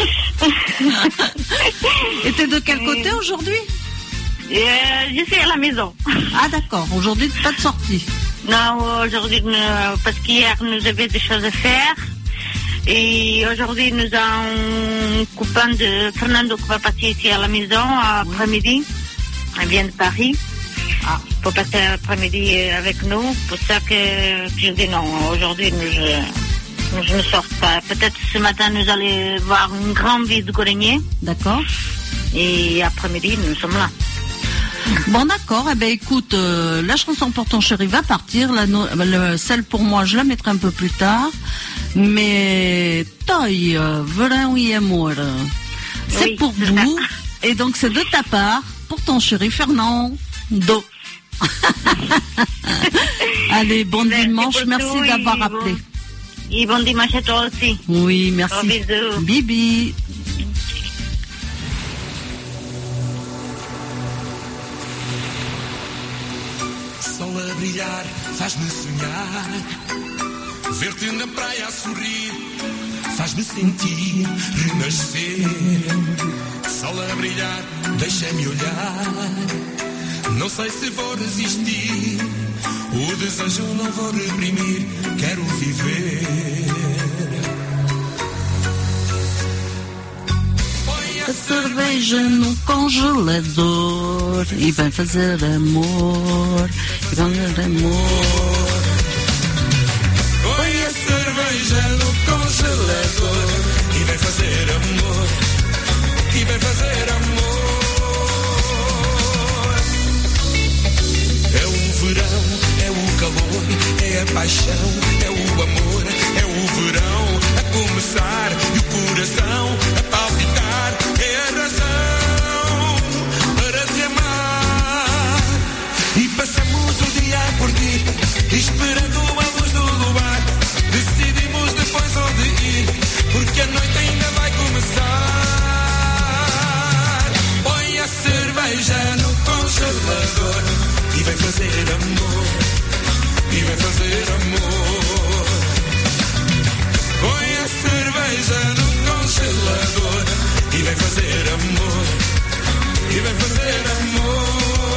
Et t'es de quel côté aujourd'hui? Je suis à la maison. Ah d'accord, aujourd'hui pas de sortie. Non, aujourd'hui, parce qu'hier nous avions des choses à faire. Et aujourd'hui, nous avons un copain de Fernando qui va passer ici à la maison après-midi. Elle vient de Paris. Pour passer l'après-midi avec nous. Pour ça que je dis non, aujourd'hui, je ne sors pas. Peut-être ce matin, nous allons voir une grande ville de Gorigné. D'accord. Et après-midi, nous sommes là. Bon, d'accord. Eh ben, écoute, la chanson pour ton chéri va partir. Celle pour moi, je la mettrai un peu plus tard. Mais Toy, Verão e Amor, c'est pour vous. Et donc, c'est de ta part, pour ton chéri Fernando. Allez, bon dimanche. Merci d'avoir appelé. Et bon dimanche à toi aussi. Oui, merci. Bisous. Bibi. Sol a brilhar, faz-me sonhar. Ver-te na praia a sorrir, faz-me sentir renascer. Sol a brilhar, deixa-me olhar. Não sei se vou resistir. O desejo não vou reprimir. Quero viver. A cerveja no congelador e vem fazer amor, e vem fazer amor. Põe a cerveja no congelador e vem fazer amor, e vem fazer amor. É o verão, é o calor, é a paixão, é o amor, é o verão a começar e o coração a palpitar. É a razão para te amar. E passamos o dia por ti, esperando a luz do luar. Decidimos depois onde ir, porque a noite ainda vai começar. Põe a cerveja no congelador e vem fazer amor, e vem fazer amor. Põe a cerveja no congelador e vem fazer amor, e vem fazer amor.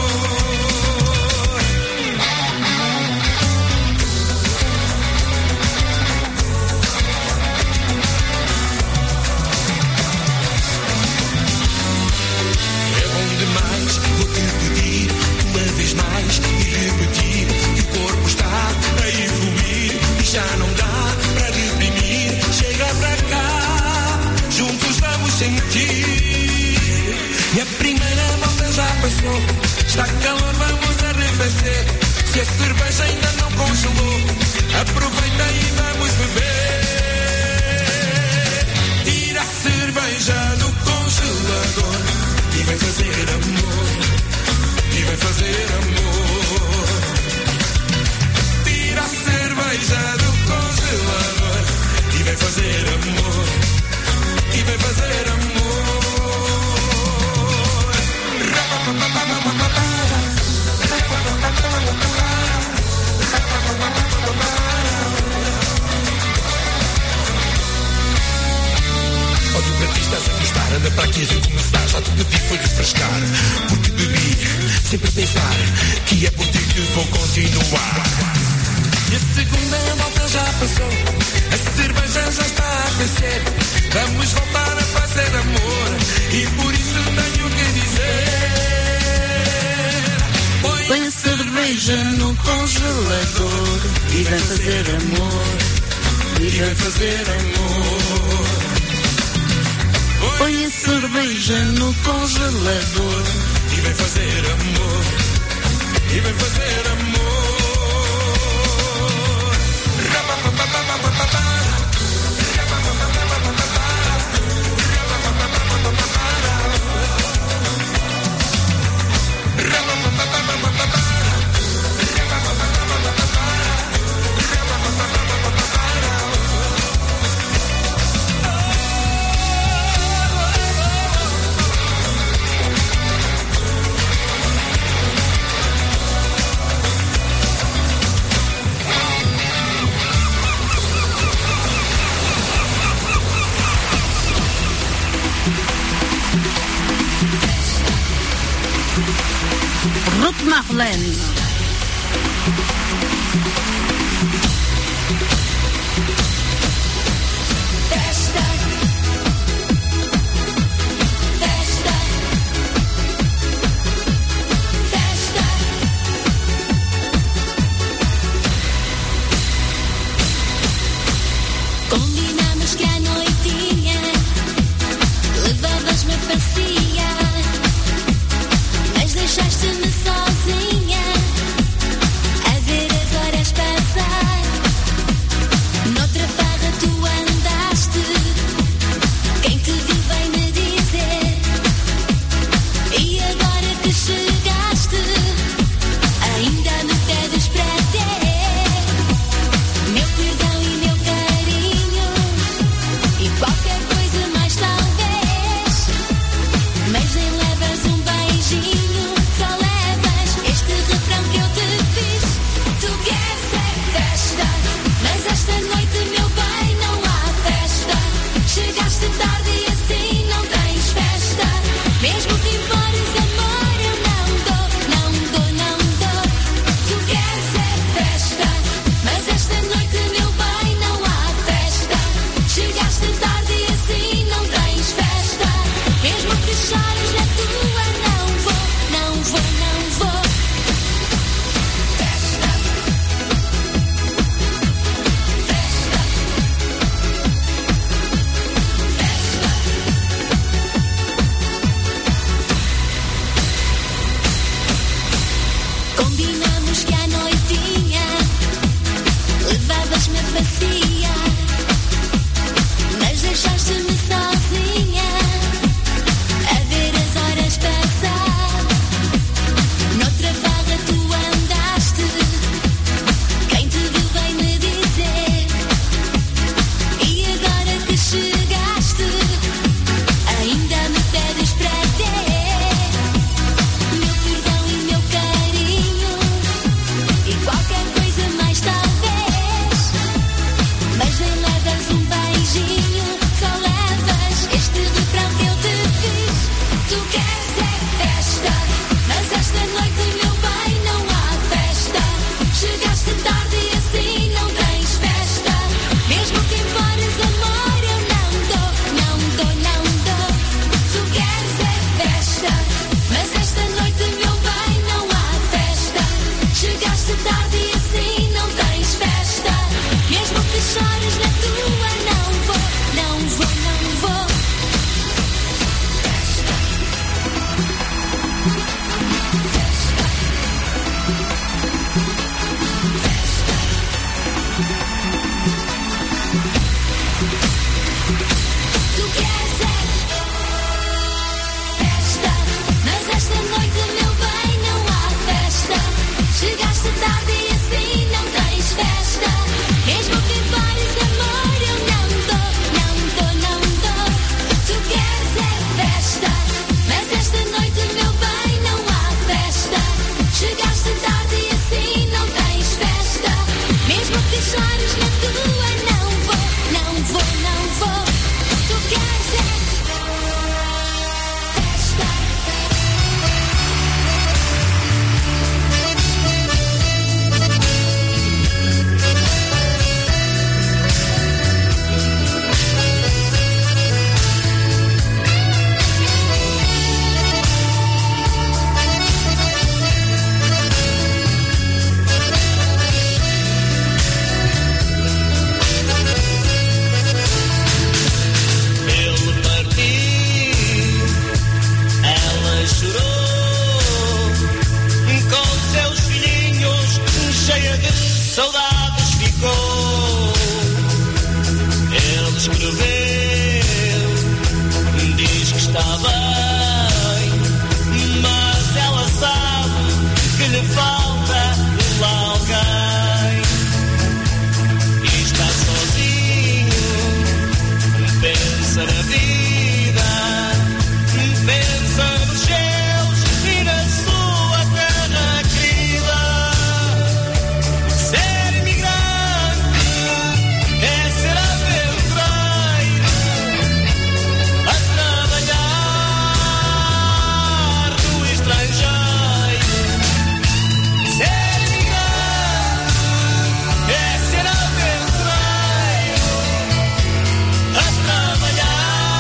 É bom demais, vou-te pedir uma vez mais e repetir que o corpo está a evoluir e já não dá para reprimir. Chega para cá, juntos vamos sentir. E a primeira volta já passou, está calor, vamos arrefecer. Se a cerveja ainda não congelou, aproveita e vamos beber. Tira a cerveja do congelador e vem fazer amor, e vem fazer amor. Tira a cerveja do congelador e vem fazer amor, e vem fazer amor. Olho para ti, estás a gostar, anda para aqui a recomeçar. Já te pedi foi refrescar, porque bebi, sempre a pensar que é por ti que vou continuar. E a segunda volta já passou, a cerveja já está a aquecer. Vamos voltar a fazer amor, e por isso tenho que dizer. Põe a cerveja no congelador e vem fazer amor, e vem fazer amor. Põe a cerveja no congelador e vem fazer amor, e vem fazer amor. Ruth Marlène. Combinamos que à noitinha levavas-me a passear, mas deixaste-me sozinha a ver as horas passar. Noutra farra tu andaste, quem te viu vem me dizer. E agora que chegaste, ainda me pedes para ter meu perdão e meu carinho e qualquer coisa mais talvez. Mas nem levas um beijinho, só levas este refrão que eu te fiz. Tu queres é festa, mas esta noite, meu bem, não há festa. Chegaste tarde e assim não tens festa. Mesmo que implores amor, eu não dou, não dou, não dou. Tu queres é festa, mas esta noite, meu bem, não há festa. Chegaste tarde e assim não tens festa. Mesmo que chores na tua, não vou, não vou, não vou. Festa, combinamos que à noitinha levavas-me a passear, mas deixaste-me sozinha a ver as horas passar. Noutra farra tu andaste, quem te viu vem me dizer. E agora que chegaste, ainda me pedes para ter meu perdão e meu carinho e qualquer coisa mais talvez. Mas nem levas um beijinho, só levas este refrão que eu te fiz. Tu queres é festa, mas esta noite, meu bem, não há festa. Chegaste tarde e assim não tens festa. Mesmo que implores amor, eu não dou, não dou, não dou. Tu queres é festa, mas esta noite, meu bem, não há festa. Chegaste tarde e assim não tens festa. Mesmo que chores na tua, não vou, não vou, não vou. Tu queres é festa, mas esta noite, meu bem, não há festa. Chegaste tarde e assim não tens festa. Mesmo que implores amor, eu não dou, não dou, não dou. Tu queres é festa, mas esta noite, meu bem, não há festa. Chegaste tarde e assim não tens festa. Mesmo que chores na tua, não vou, não vou, não vou. Tu queres é festa. Ele partiu, ela chorou, com seus filhinhos, cheia de saudades ficou. Ele escreveu, diz que está bem, mas ela sabe que lhe falta lá alguém. E está sozinho, pensa na vida, pensa nos céus e na sua terra querida. Ser imigrante é ser aventureiro, a trabalhar no estrangeiro. Ser imigrante é ser aventureiro, a trabalhar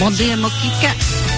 Bom dia, Moquica.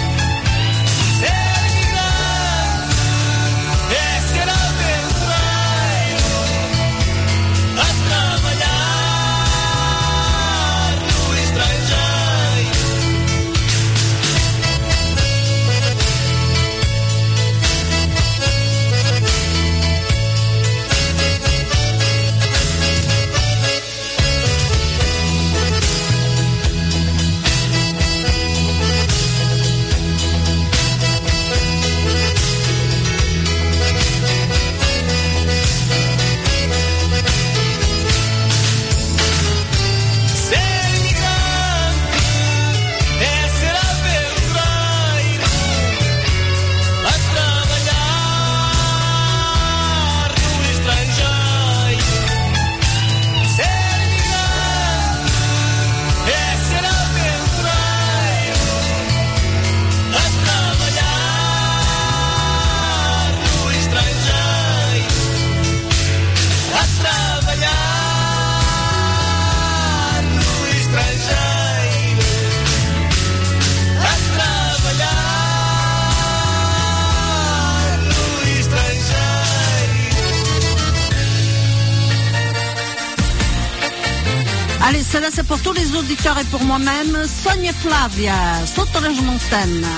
Allez, celle-là c'est pour tous les auditeurs et pour moi-même. Sonia Flavia, Sotto la Montana.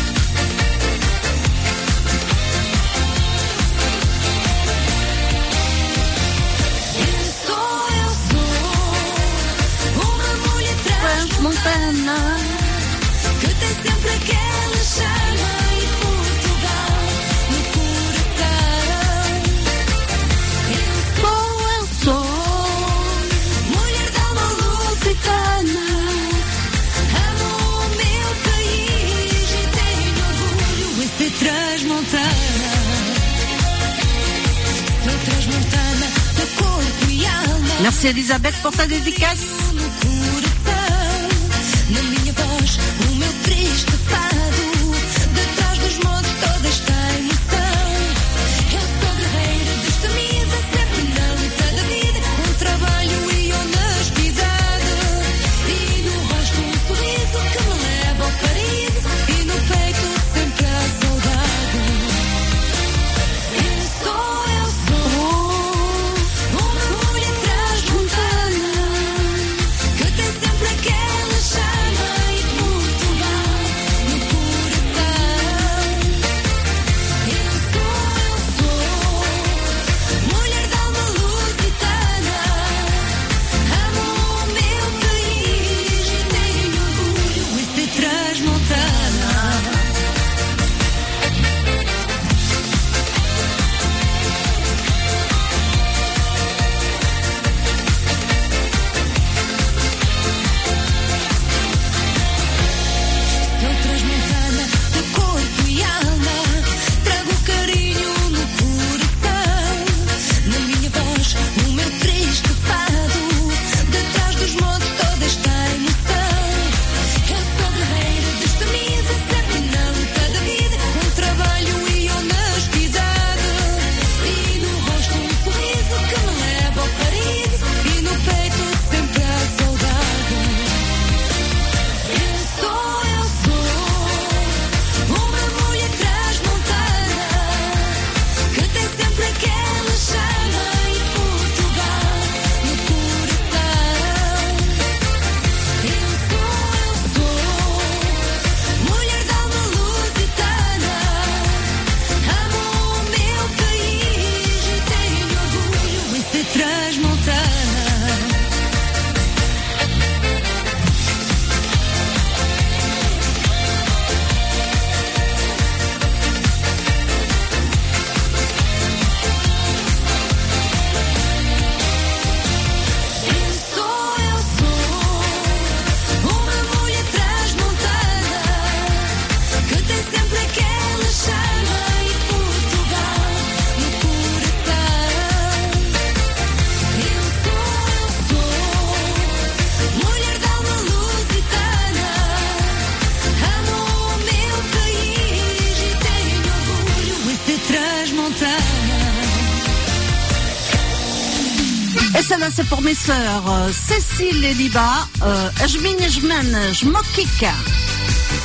Montana, que tem sempre aquela chama e Portugal no coração. Eu sou mulher da alma lusitana, amo o meu país e tenho orgulho em ser transmontana. Sou transmontana de corpo e alma. Merci Elisabeth pour ta dédicace. Na minha voz, o meu triste fado, detrás dos montes toda esta emoção. Eu sou guerreira, destemida, sempre na luta da vida, com trabalho e honestidade. E no rosto um sorriso que me leva ao paraíso, e no peito sempre a saudade. Eu sou uma mulher transmontana, que tem sempre aquela chama e Portugal no coração. Eu sou mulher da alma lusitana, amo o meu país e tenho orgulho em ser transmontana. Sou transmontana de corpo e alma, trago carinho no coração. Na minha voz, o meu triste fado, detrás dos montes toda esta emoção. Eu sou guerreira, destemida, sempre na luta da vida, com trabalho e honestidade. E no rosto um sorriso que me leva ao paraíso, e no peito sempre a saudade. Eu sou uma mulher transmontana, que tem sempre aquela chama e Portugal no coração. Eu sou mulher da alma lusitana, amo o meu país e tenho orgulho em ser transmontana. Eu sou uma mulher transmontana, que tem sempre aquela chama e Portugal no coração. Eu sou mulher da alma lusitana, amo o meu país e tenho orgulho em ser transmontana. Et celle-là c'est pour mes sœurs Cécile et Liba, Ajmin Ajman, Moquica.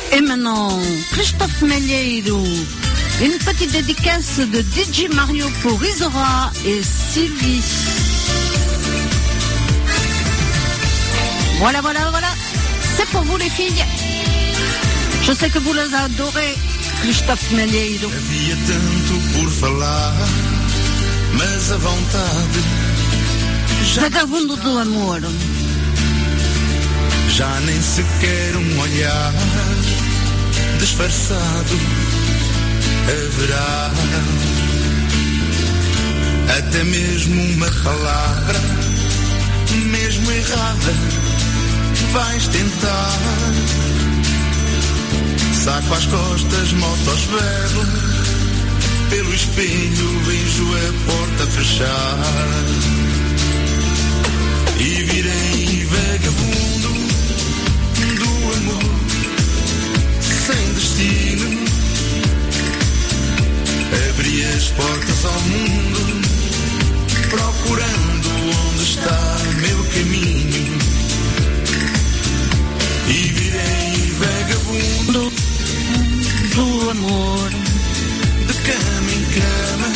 Et maintenant, Christophe Melleiro. Une petite dédicace de DJ Mario pour Isora et Sylvie. Voilà. C'est pour vous les filles. Je sais que vous les adorez, Christophe Melleiro. Havia tanto por falar, mas a vontade Vagabundo do amor. Já nem sequer olhar disfarçado haverá. Até mesmo uma palavra, mesmo errada, vais tentar. Saco às costas, moto aos berros, pelo espelho vejo a porta fechar. E virei vagabundo do amor, sem destino. Abri as portas ao mundo, procurando onde está meu caminho. E virei vagabundo do amor, de cama em cama,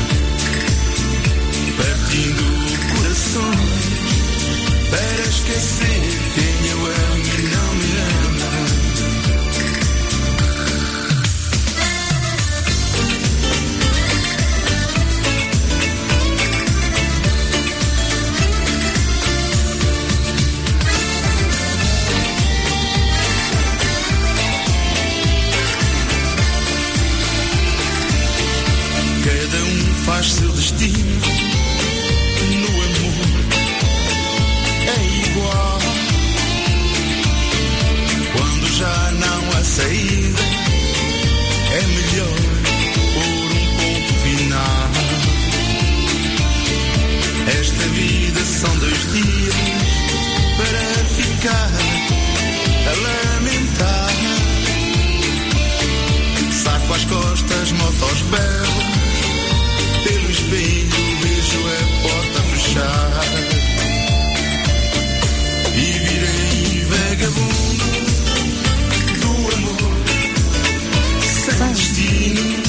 partindo corações para esquecer quem eu amo e não me ama. Cada um faz seu destino no amor. É igual quando já não há saída. É melhor pôr um ponto final. Esta vida são 2 dias para ficar a lamentar. Saco às costas, moto aos berros, pelo espelho vejo a porta fechar. E virei vagabundo do amor, sem destino.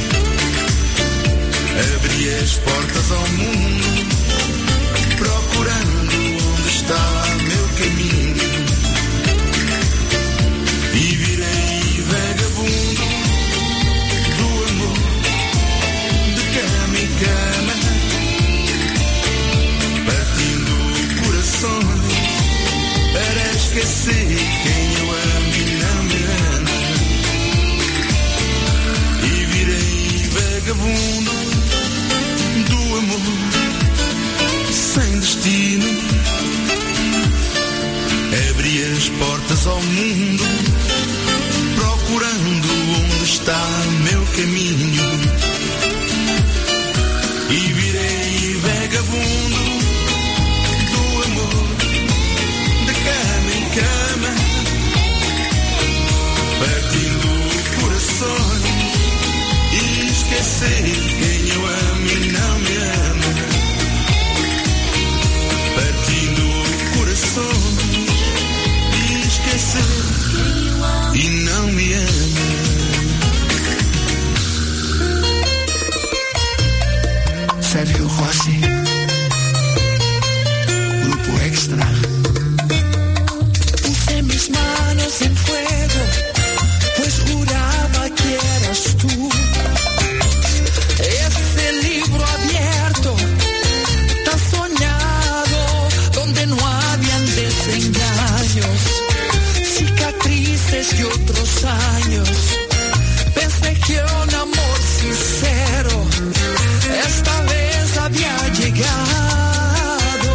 Abri as portas ao mundo, procurando onde está meu caminho. E virei vagabundo do amor, de cama em cama, partindo corações para esquecer quem eu amo e não me ama. E virei vagabundo do amor, sem destino. Abri as portas ao mundo, procurando onde está meu caminho. E virei vagabundo do amor, de cama em cama, partindo corações e esquecer quem eu amo e não me ama. Partindo corações e esquecer e não me ama. Sergio Rossi, Grupo Extra. Puse mis manos en fuego, pues juraba que eras tú. Ese libro abierto, tan soñado, donde no habían desengaños, cicatrices y otros años. Pensé que un amor sincero esta vez había llegado.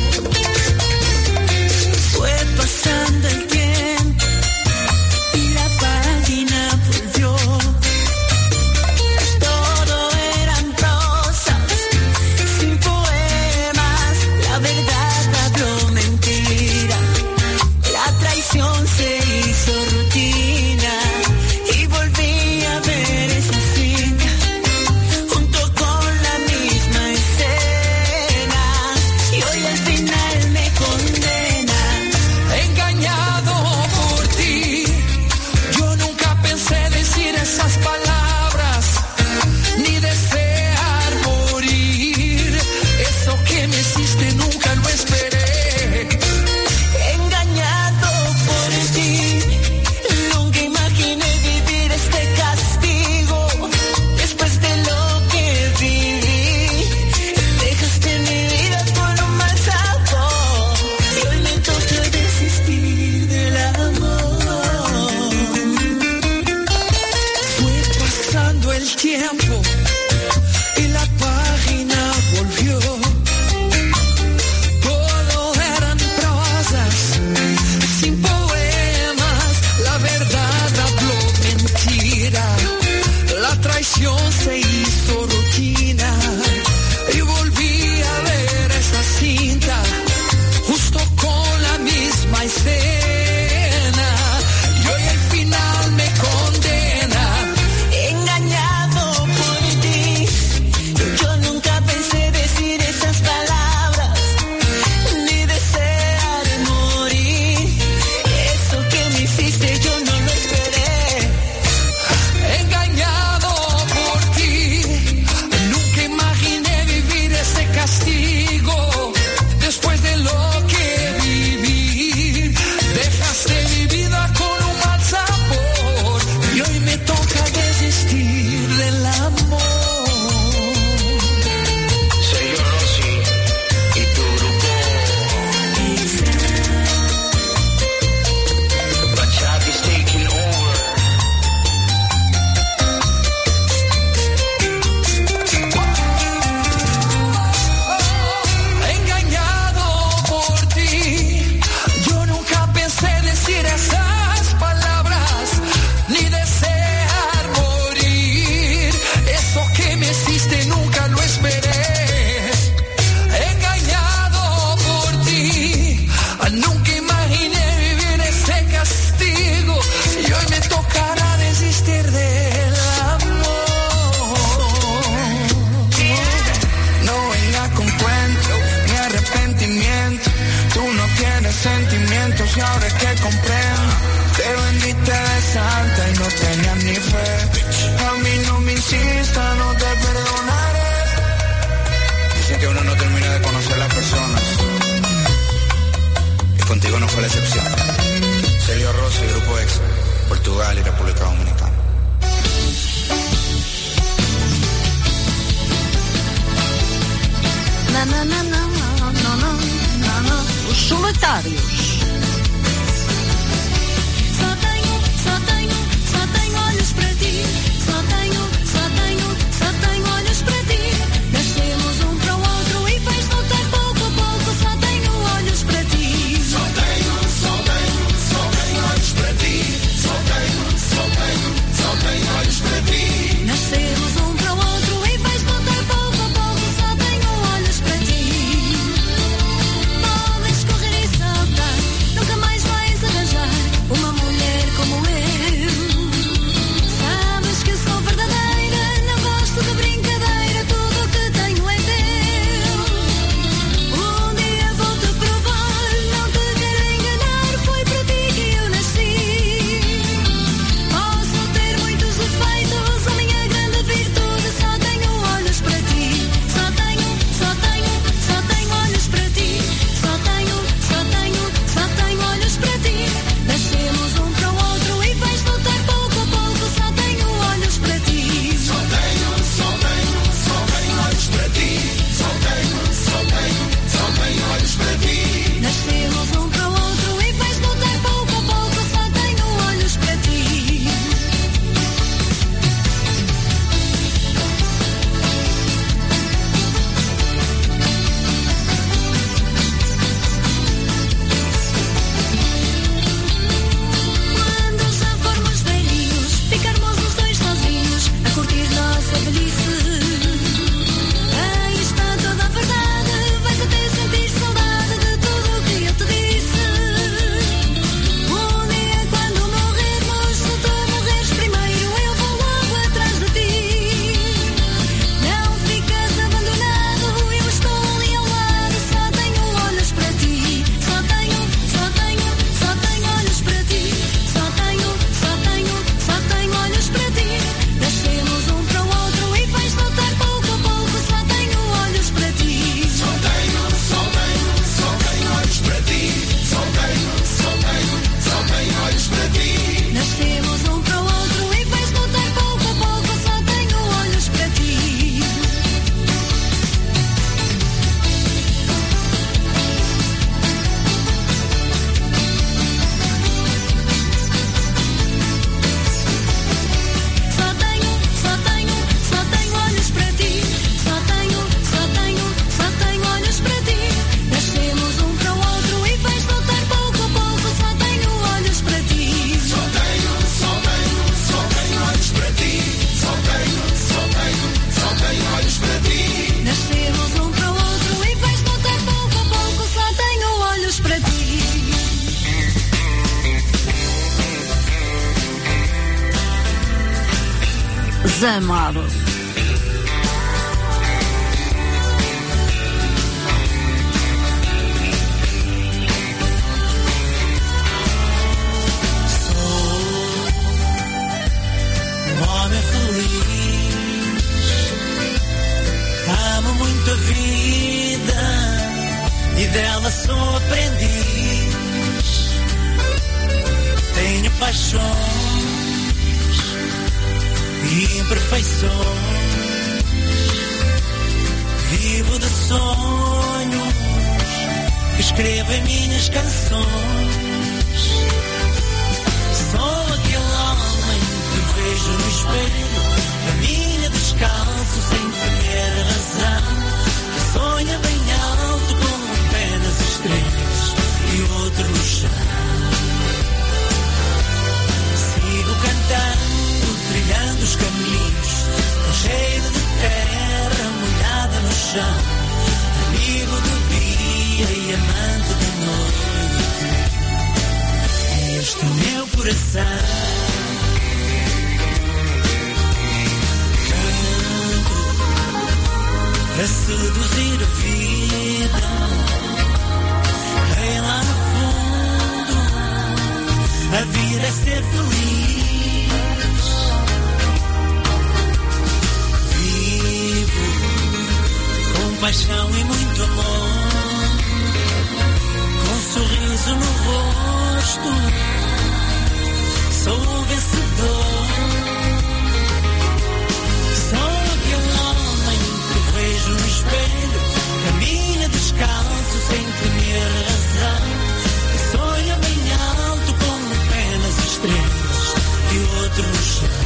Fue pasando el tiempo y la página volvió. Todo eran prosas, sin poemas. La verdad habló mentira. La traición se hizo rutina y se hizo rutina y volví a ver esa cinta justo con la misma escena y hoy el final me condena. Engañado por ti, yo nunca pensé decir esas palabras, ni desear morir. Eso que me hiciste yo no lo esperé. Engañado por ti, nunca imaginé vivir ese castigo. Después de lo que viví, dejaste mi vida con un mal sabor y hoy me toca desistir del amor. Soy yo, Rosy, y tu grupo. Bachapi's taking over. Engañado por ti, yo nunca pensé decir esas palabras, ni desear morir. Eso que me hiciste nunca lo esperé. Engañado por ti, nunca imaginé vivir ese castigo y hoy me tocará desistir del amor. No venga con cuento ni arrepentimiento. Tú no tienes sentimientos y ahora es que comprendo. Te vendiste de santa y no tenías ni fe. A mí no me insista, no te perdonaré. Dicen que uno no termina de conocer a las personas y contigo no fue la excepción. Celio Rossi, Grupo Exa, Portugal y República Dominicana. Na, na, na, na, na, na, na, na. Os solitários. Só tenho olhos para ti. Só tenho olhos para ti. Nascemos um para o outro e faz notar pouco a pouco. Só tenho olhos para ti. Só tenho olhos para ti. Só tenho olhos para ti. Nascemos um para o outro e faz notar pouco a pouco. Só tenho olhos para ti. Podem escorrer e saltar. Zé Amaro. Homem feliz, amo muito a vida e dela sou aprendiz. Tenho paixões e imperfeições, vivo de sonhos que escrevo em minhas canções. Sou aquele homem que vejo no espelho, caminha descalço sem temer a razão, que sonha bem alto com apenas estrelas e outro no chão. Sigo cantando, trilhando os caminhos, com cheiro de terra molhada no chão, amigo do dia e amante da noite. É este o meu coração. Para seduzir a vida, vem lá no fundo, a vida é ser feliz. Vivo com paixão e muito amor, com um sorriso no rosto, sou um vencedor. Vejo no espelho, caminha descalço sem temer razão, sonha bem alto com apenas estrelas e outro no chão.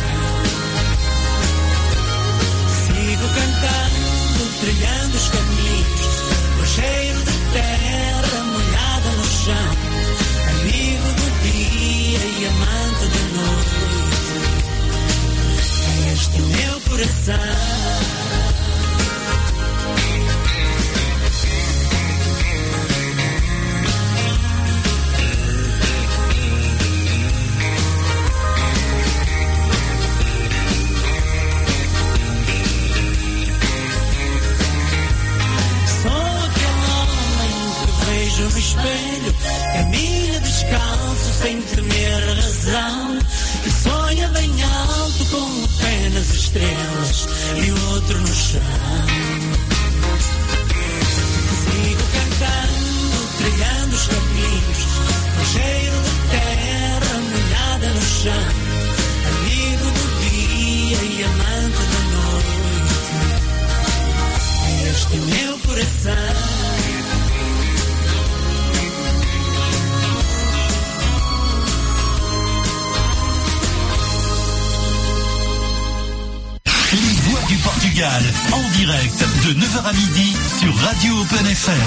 Sigo cantando, trilhando os caminhos, com cheiro de terra molhada no chão, amigo do dia e amante da noite. É este o meu coração. No espelho, caminha descalço sem temer a razão, e sonha bem alto com apenas estrelas e outro no chão. Sigo cantando, trilhando os caminhos, com cheiro de terra molhada no chão, amigo do dia e amante da noite. É este meu coração. Du Portugal, en direct de 9h à midi sur Radio Open FM.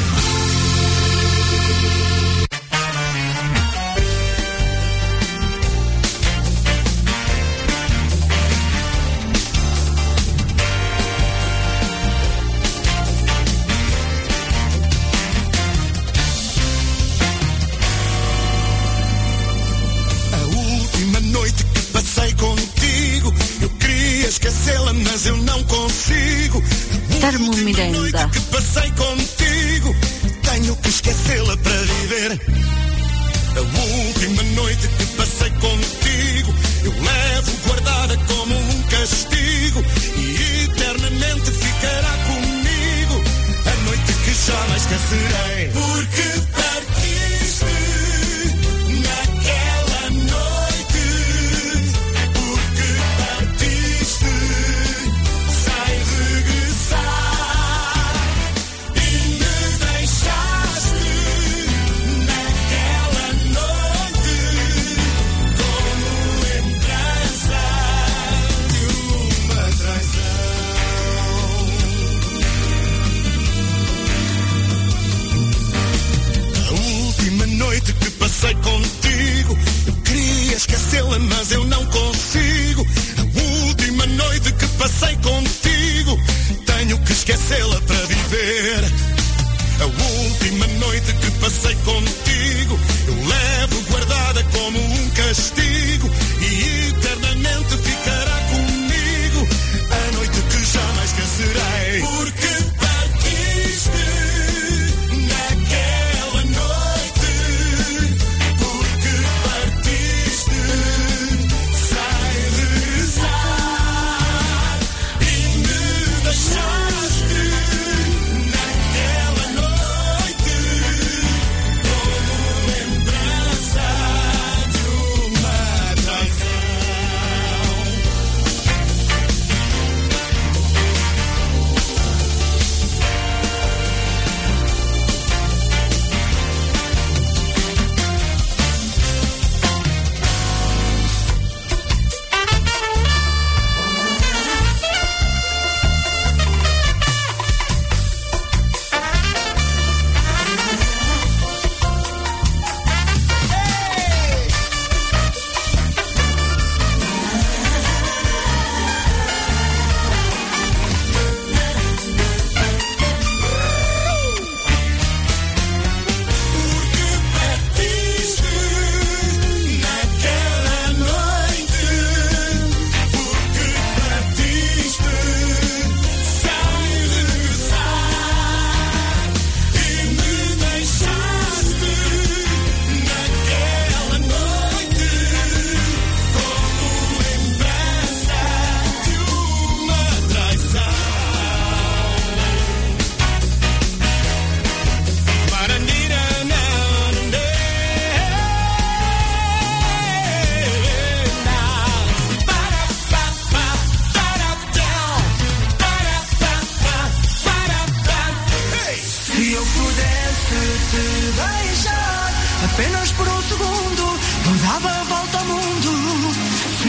A última noite que passei contigo, eu queria esquecê-la, mas eu não consigo. Termo Miranda. Que passei contigo, tenho que esquecê-la para viver. A última noite que passei contigo, eu levo guardada como um castigo, e eternamente ficará comigo a noite que jamais esquecerei. Porque partiste naquela noite, porque partiste sem regressar, e me deixaste naquela noite como lembrança de uma traição. A última noite que passei contigo, eu queria esquecê-la, mas eu não consigo. A última noite que passei contigo, tenho que esquecê-la para viver. A última noite que passei contigo, eu levo guardada como um castigo, e eternamente ficará comigo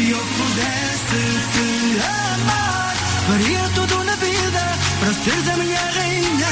Se eu pudesse te amar, faria tudo na vida para seres a minha rainha.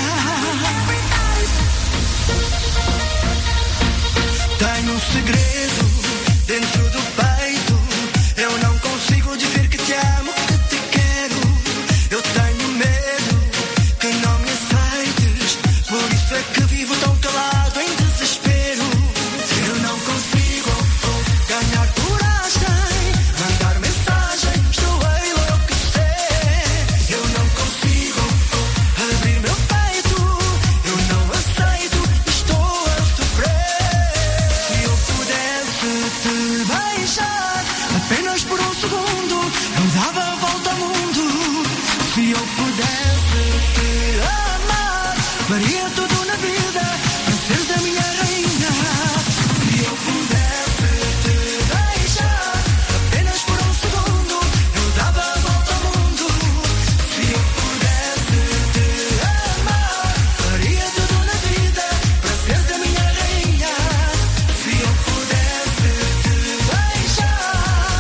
Tenho um segredo dentro do peito. Eu não consigo dizer que te amo, que te quero. Eu tenho medo que não me aceites. Por isso é que vivo tão calado em desespero. Eu não consigo ganhar coragem, mandar mensagem, estou a enlouquecer. Eu não consigo abrir meu peito. Eu não aceito, estou a sofrer. Se eu pudesse te beijar apenas por um segundo, eu dava a volta ao mundo. Se eu pudesse te amar, faria tudo na vida para seres a minha rainha. Se eu pudesse te beijar apenas por um segundo, eu dava a volta ao mundo. Se eu pudesse te amar, faria tudo na vida para seres a minha rainha. Se eu pudesse te beijar,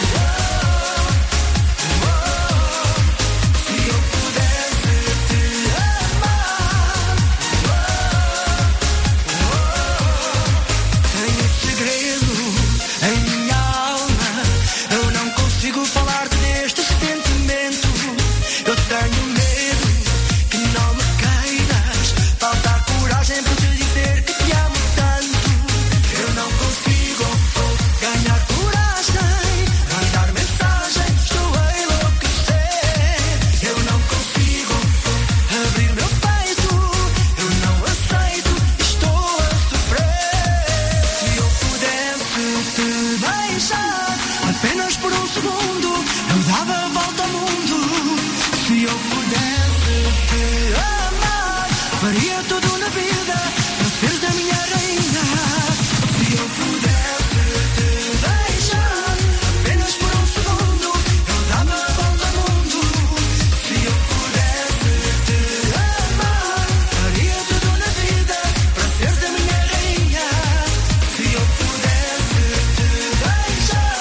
se eu pudesse te amar. Tenho um segredo em minha alma. Eu não consigo falar-te deste sentimento. Eu tenho medo que não me queiras. Falta coragem para te dizer que te amo tanto. Eu não consigo ganhar coragem, mandar mensagem, estou a enlouquecer. Eu não consigo abrir meu peito. Eu não aceito, estou a sofrer. Se eu pudesse te beijar apenas por um segundo, eu dava a volta ao mundo. Se eu pudesse te amar, faria tudo na vida para seres a minha rainha. Se eu pudesse te beijar apenas por um segundo, eu dava a volta ao mundo. Se eu pudesse te amar, faria tudo na vida para seres a minha rainha. Se eu pudesse te beijar,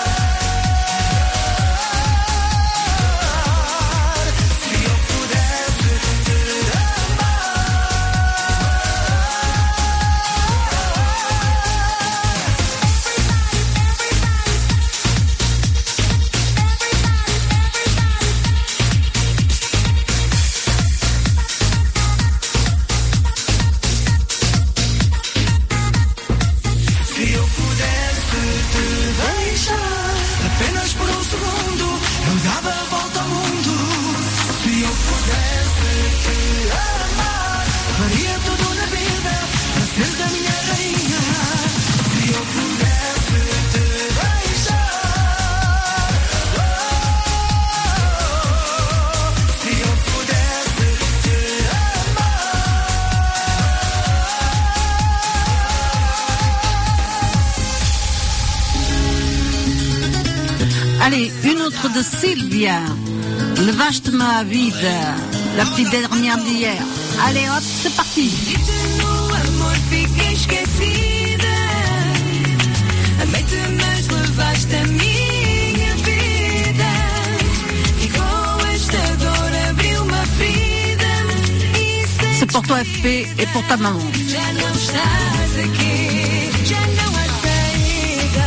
se eu pudesse te Se eu pudesse te beijar apenas por um segundo, eu dava a volta ao mundo. Se eu pudesse te amar, faria tudo na vida para seres a minha rainha. Se eu pudesse te beijar, se eu pudesse te Allez, une autre de Sylvia. Le vache de ma vida. La petite dernière d'hier. Allez hop, c'est parti. No amor fiquei esquecida. Amei-te, mas levaste a minha vida. E com esta dor abriu uma ferida. C'est pour toi FP et pour ta maman. Já não estás aqui, já não há saída.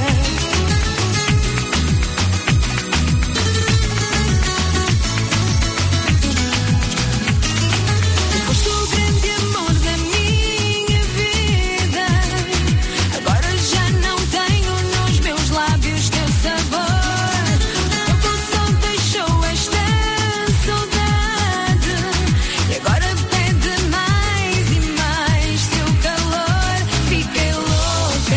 Foste o grande amor da minha vida. Agora já não tenho nos meus lábios teu sabor. O teu som deixou esta saudade. E agora pede mais e mais teu calor. Fiquei louca.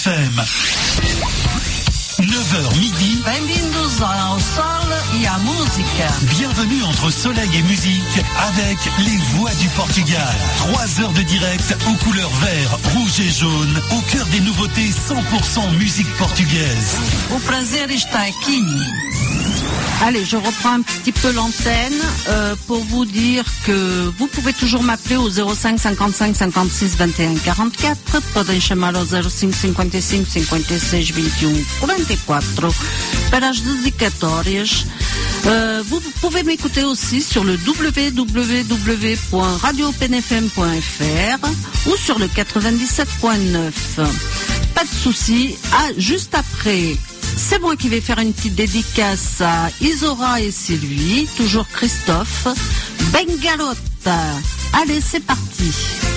FM. 9h midi. Bem-vindos ao Sol e à Música. Bienvenue entre soleil et musique avec les voix du Portugal. 3 heures de direct aux couleurs vert, rouge et jaune, au cœur des nouveautés 100% musique portugaise. O prazer está aqui. Allez, je reprends un petit peu l'antenne pour vous dire que vous pouvez toujours m'appeler au 05 55 56 21 44. Podem chamar ao 05 55 56 21 44 para as dedicatórias. Vous pouvez m'écouter aussi sur le www.radiopenfm.fr ou sur le 97.9. Pas de souci. Juste après, c'est moi qui vais faire une petite dédicace à Isora et Sylvie, toujours Christophe. Bengalota. Allez, c'est parti.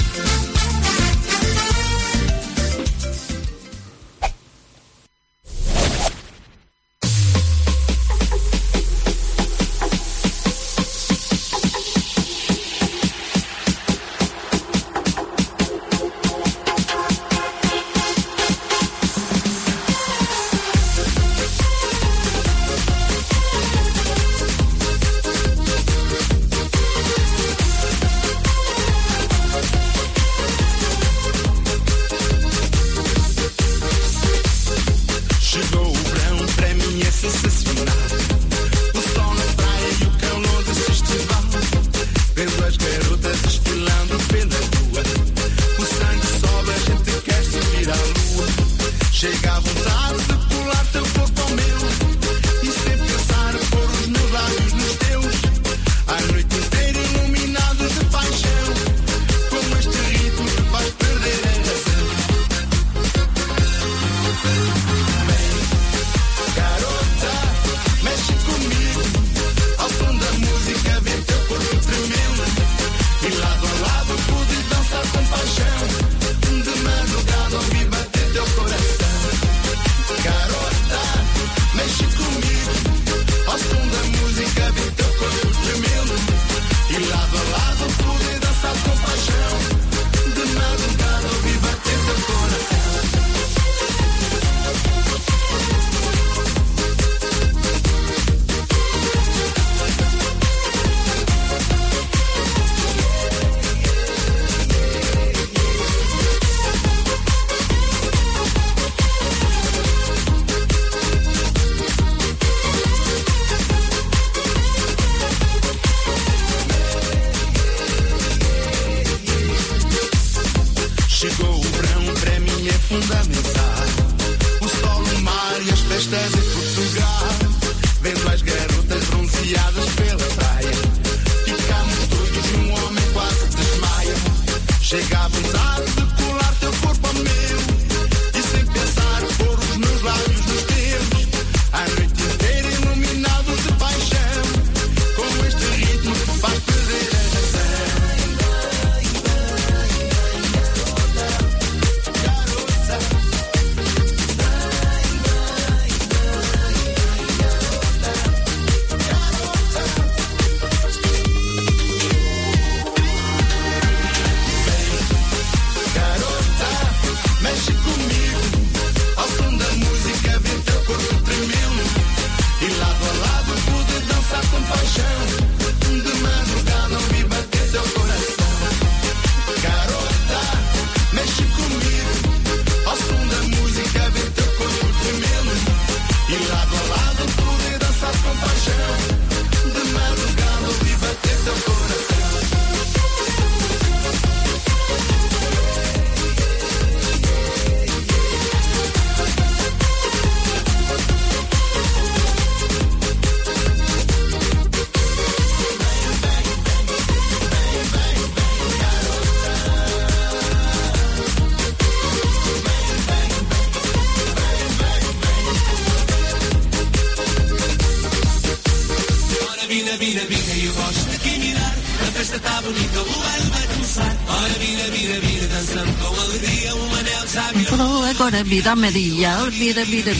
Agora vira Maria, vira.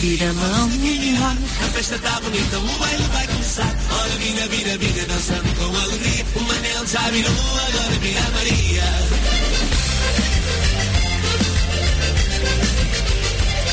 A festa tá bonita, o baile vai começar. Ora vira, dançando com alegria. O Manel já virou, agora vira Maria.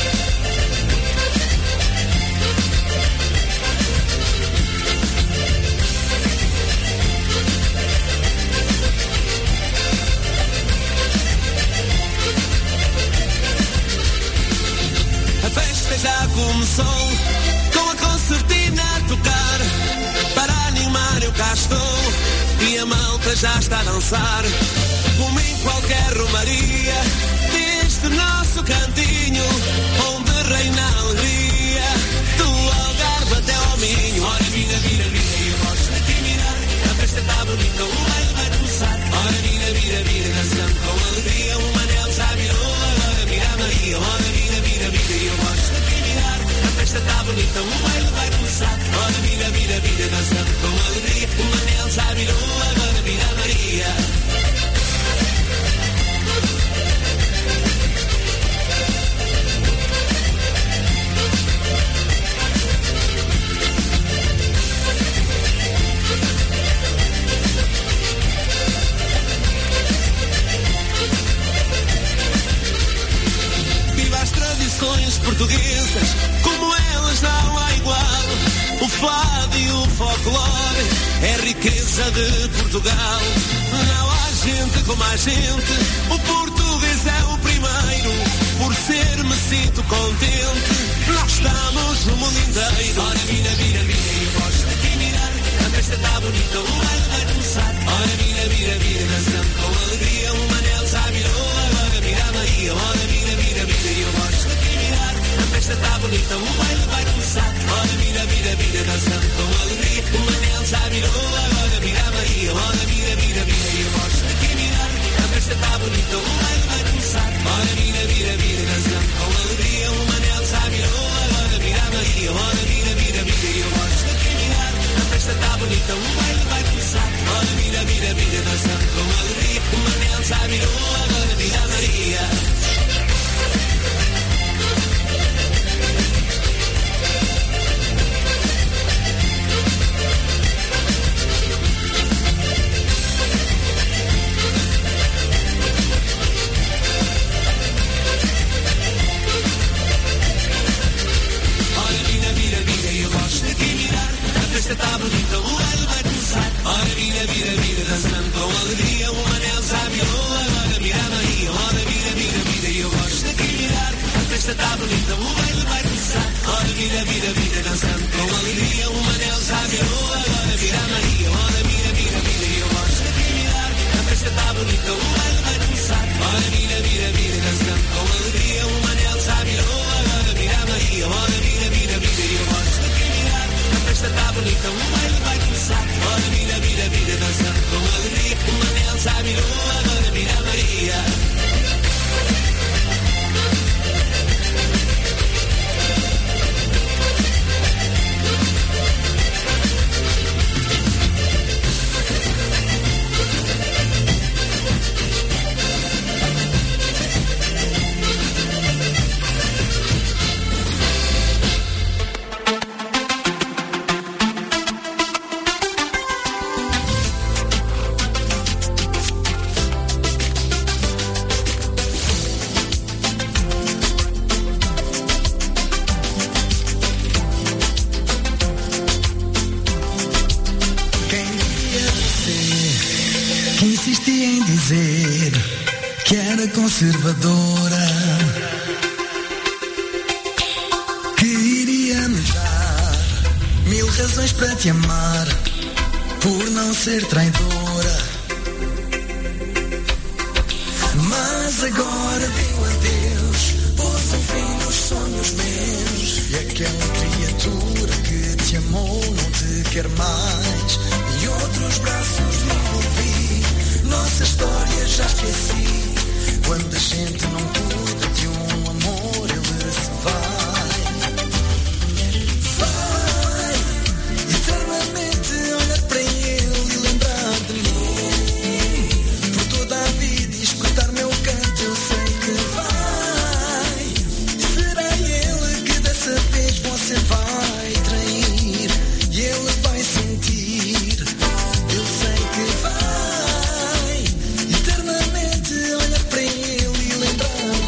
a malta já está a dançar, como em qualquer romaria, deste nosso cantinho, onde reina a alegria, do Algarve até ao Minho. Ora vira, vira, vira, e eu gosto de te mirar, a festa está bonita, o baile vai começar. Ora vira, vira, vira, dançando com alegria, o Manel já virou, agora vira a Maria. Ora vira, vira, vira, e eu gosto de te mirar, a festa está bonita, o baile vai começar. Ora vira, vira, vira, dançando com alegria, o Manel já virou, agora vira a Maria. As tradições portuguesas, como elas não há igual. O fado e o folclore é riqueza de Portugal. Não há gente como a gente, o português é o primeiro. Por ser me sinto contente, nós estamos no mundo inteiro. Ora vira, vira, vira, e eu gosto de te mirar, a festa está bonita, o baile vai começar. Ora vira, vira, vira, dançando com alegria, o Manel já virou, agora vira a Maria. Ora vira, vira, vira, e eu gosto de te mirar, a festa está bonita, o baile vai começar. Ora vira, vira, vira, dançando com alegria, o Manel já virou, agora vira a Maria. Ora vira, vira, vira, e eu gosto de te mirar, a festa está bonita, o baile vai começar. Ora vira, vira, vira, dançando com alegria, o Manel já virou, agora vira a Maria. Ora vira, vira, vira, e eu gosto de te mirar, a festa está bonita, o baile vai começar. Ora vira, vira, vira, dançando com alegria, o Manel já virou, agora vira a Maria. A festa está bonita, o baile vai começar. Ora vira, vira, vira, dançando com alegria, o Manel já virou, agora vira a Maria. Ora vira, vira, vira, e eu gosto de te mirar, a festa está bonita, o baile vai começar. Ora vira, vira, vira, dançando com alegria, o Manel já virou, agora vira a Maria. Ora vira, vira, vira, e eu gosto de te mirar, a festa está bonita, o baile vai começar. Ora vira, vira, vira, dançando com alegria, o Manel já virou, agora vira a Maria. Ora vira, vira, vira, e eu gosto de te mirar, a festa está bonita, o baile vai começar. Ora vira, vira, vira, dançando com alegria, o Manel já virou, agora vira a Maria. Que era conservadora, que iria me dar 1000 razões para te amar, por não ser traidora. Mas agora deu adeus, pôs um fim nos sonhos meus, e aquela criatura que te amou não te quer mais, e outros braços me envolvi. Nossa história já esqueci. Quando a gente não cuida de um amor, ele se vai. Vai eternamente olhar para ele e lembrar de mim. Por toda a vida e escutar meu canto, eu sei que vai. Será ele que dessa vez você vai trair, e ele vai sentir. Eu sei que vai eternamente olhar para ele e lembrar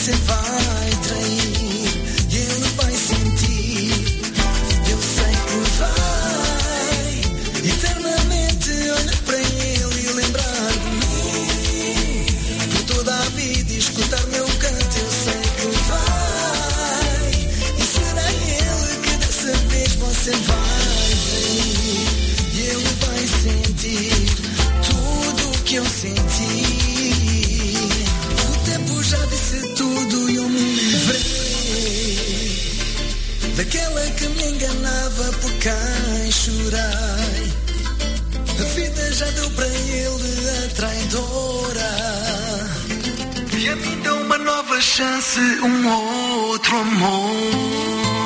você vai trair e ele vai sentir. Eu sei que vai eternamente olhar para ele e lembrar de mim. Por toda a vida escutar meu canto, eu sei que vai. E será ele que dessa vez você vai trair e ele vai sentir tudo o que eu senti. O tempo já disse tudo e eu me livrei daquela que me enganava por quem chorei. A vida já deu para ele a traidora e a mim deu uma nova chance, um outro amor.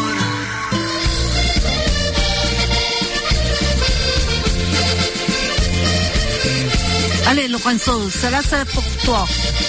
Allez, Lorenzo, celle-là, c'est pour toi.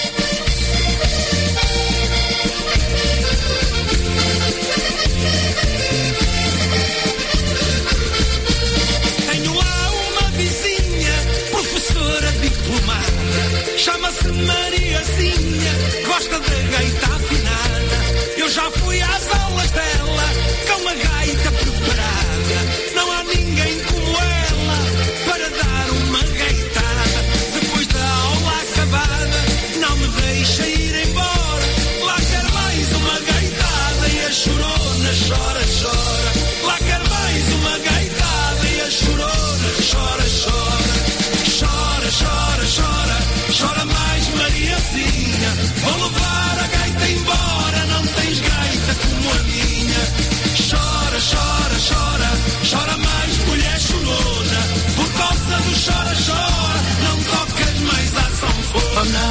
Tenho lá uma vizinha, professora diplomada, chama-se Mariazinha, gosta da gaita afinada. Eu já fui às aulas dela, com uma gaita preparada. Não há ninguém como ela para dar uma gaitada. Depois da aula acabada, não me deixa ir embora. Lá quer mais uma gaitada e a chorona chora, chora. Lá quer mais uma gaitada e a chorona chora, chora. Chora, chora, chora, chora mais Mariazinha. Vou levar a gaita embora, não tens gaita como a minha. Chora, chora, chora, chora mais mulher chorona. Por causa do chora, chora, não tocas mais à sanfona.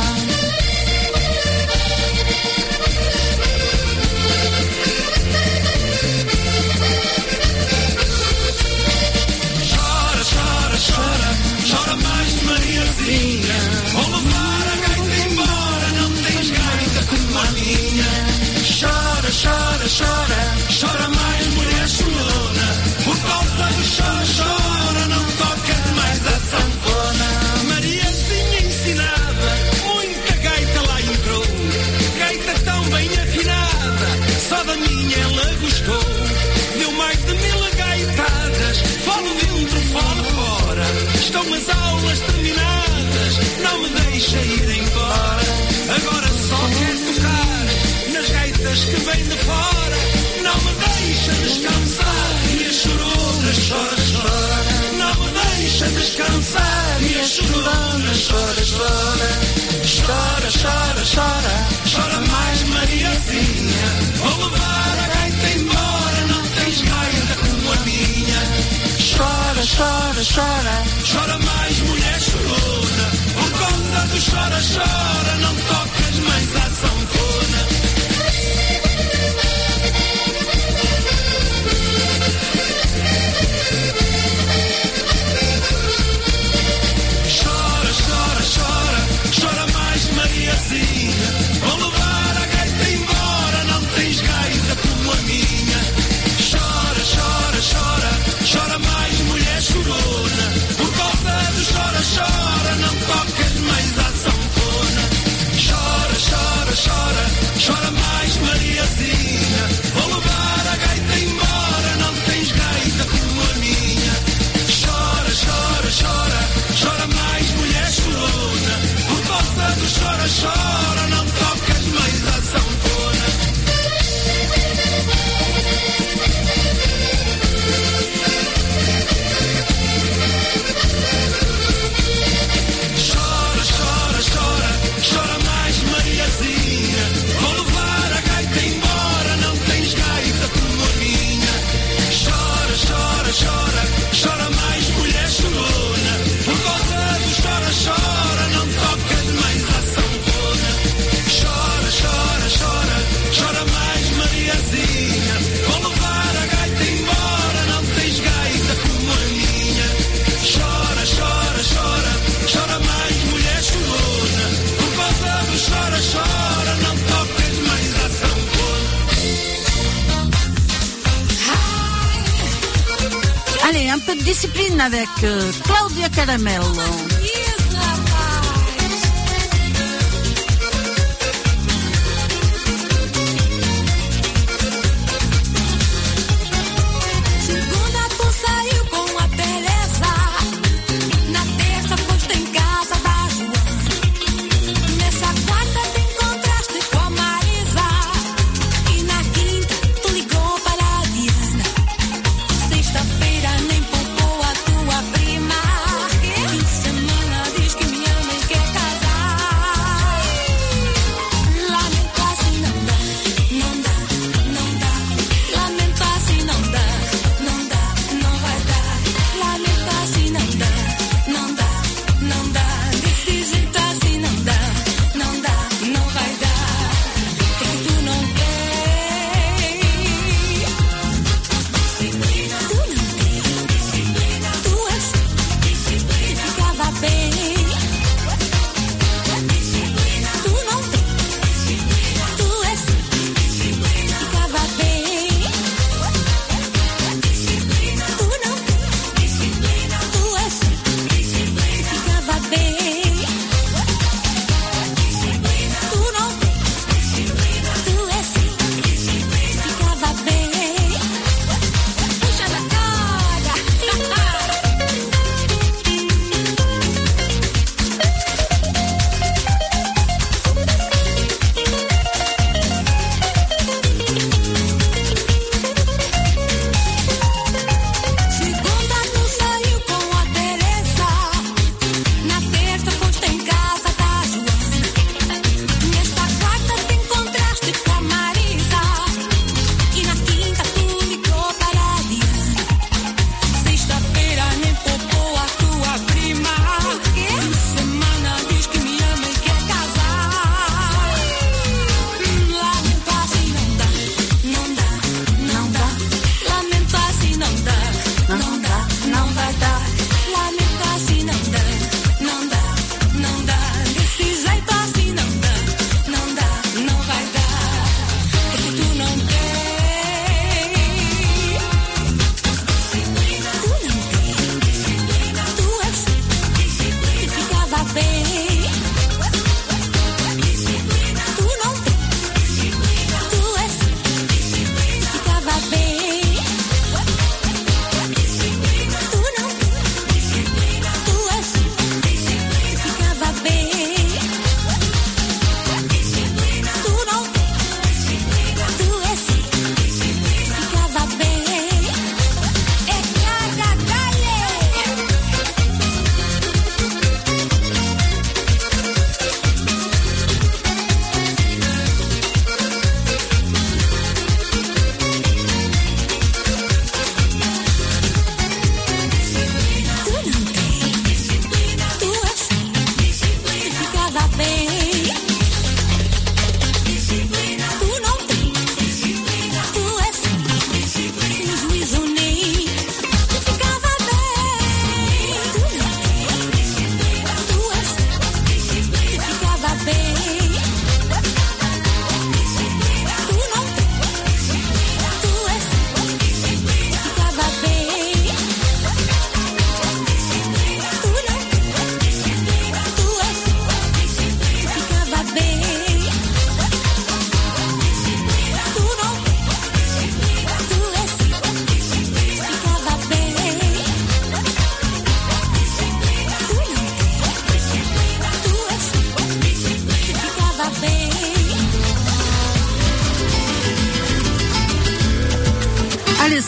Chora, chora, chora, chora mais Mariazinha. Vou levar a gaita embora, não tens gaita como a minha. Chora, chora, chora, chora mais mulher chorona. Por causa do chora, chora, não tocas mais a sanfona. Mariazinha ensinava, muita gaita lá entrou. Gaita tão bem afinada, só da minha ela gostou. Deu mais de 1000 gaitadas, fora dentro, fora fora. Estão as aulas terminadas, não me deixa ir embora. Agora só quer tocar nas gaitas que vêm de fora. Não me deixa descansar e a chorona chora, chora. Não me deixa descansar e a chorona chora, chora. Chora, chora, chora, chora mais Mariazinha. Vou levar a gaita embora, não tens gaita como a minha. Chora, chora, chora, chora mais mulher chorona. Por conta do chora, chora, não tocas mais à sanfona. Chora, chora, chora, chora mais Mariazinha. Vou levar a gaita embora, não tens gaita como a minha. Chora, chora, chora, chora mais mulher chorona. Por causa do chora, chora, não tocas mais à sanfona. Chora, chora, chora, chora mais Mariazinha. Vou levar a gaita embora, não tens gaita como a minha. Chora, chora, chora, chora mais mulher chorona. Por causa do chora, chora, não tocas mais a sanfona. Chora, chora, chora, chora mais Mariazinha. Vou levar a gaita embora, não tens gaita como a minha. Chora, chora, chora, chora mais mulher chorona. Por causa do chora, chora, não tocas mais a sanfona. Chora, chora, chora, chora mais Mariazinha. Vou levar a gaita embora, não tens gaita como a minha. Chora, chora, chora, chora mais mulher chorona. Por causa do chora, chora, não tocas mais a sanfona. Allez, un peu de discipline avec Claudia Caramello.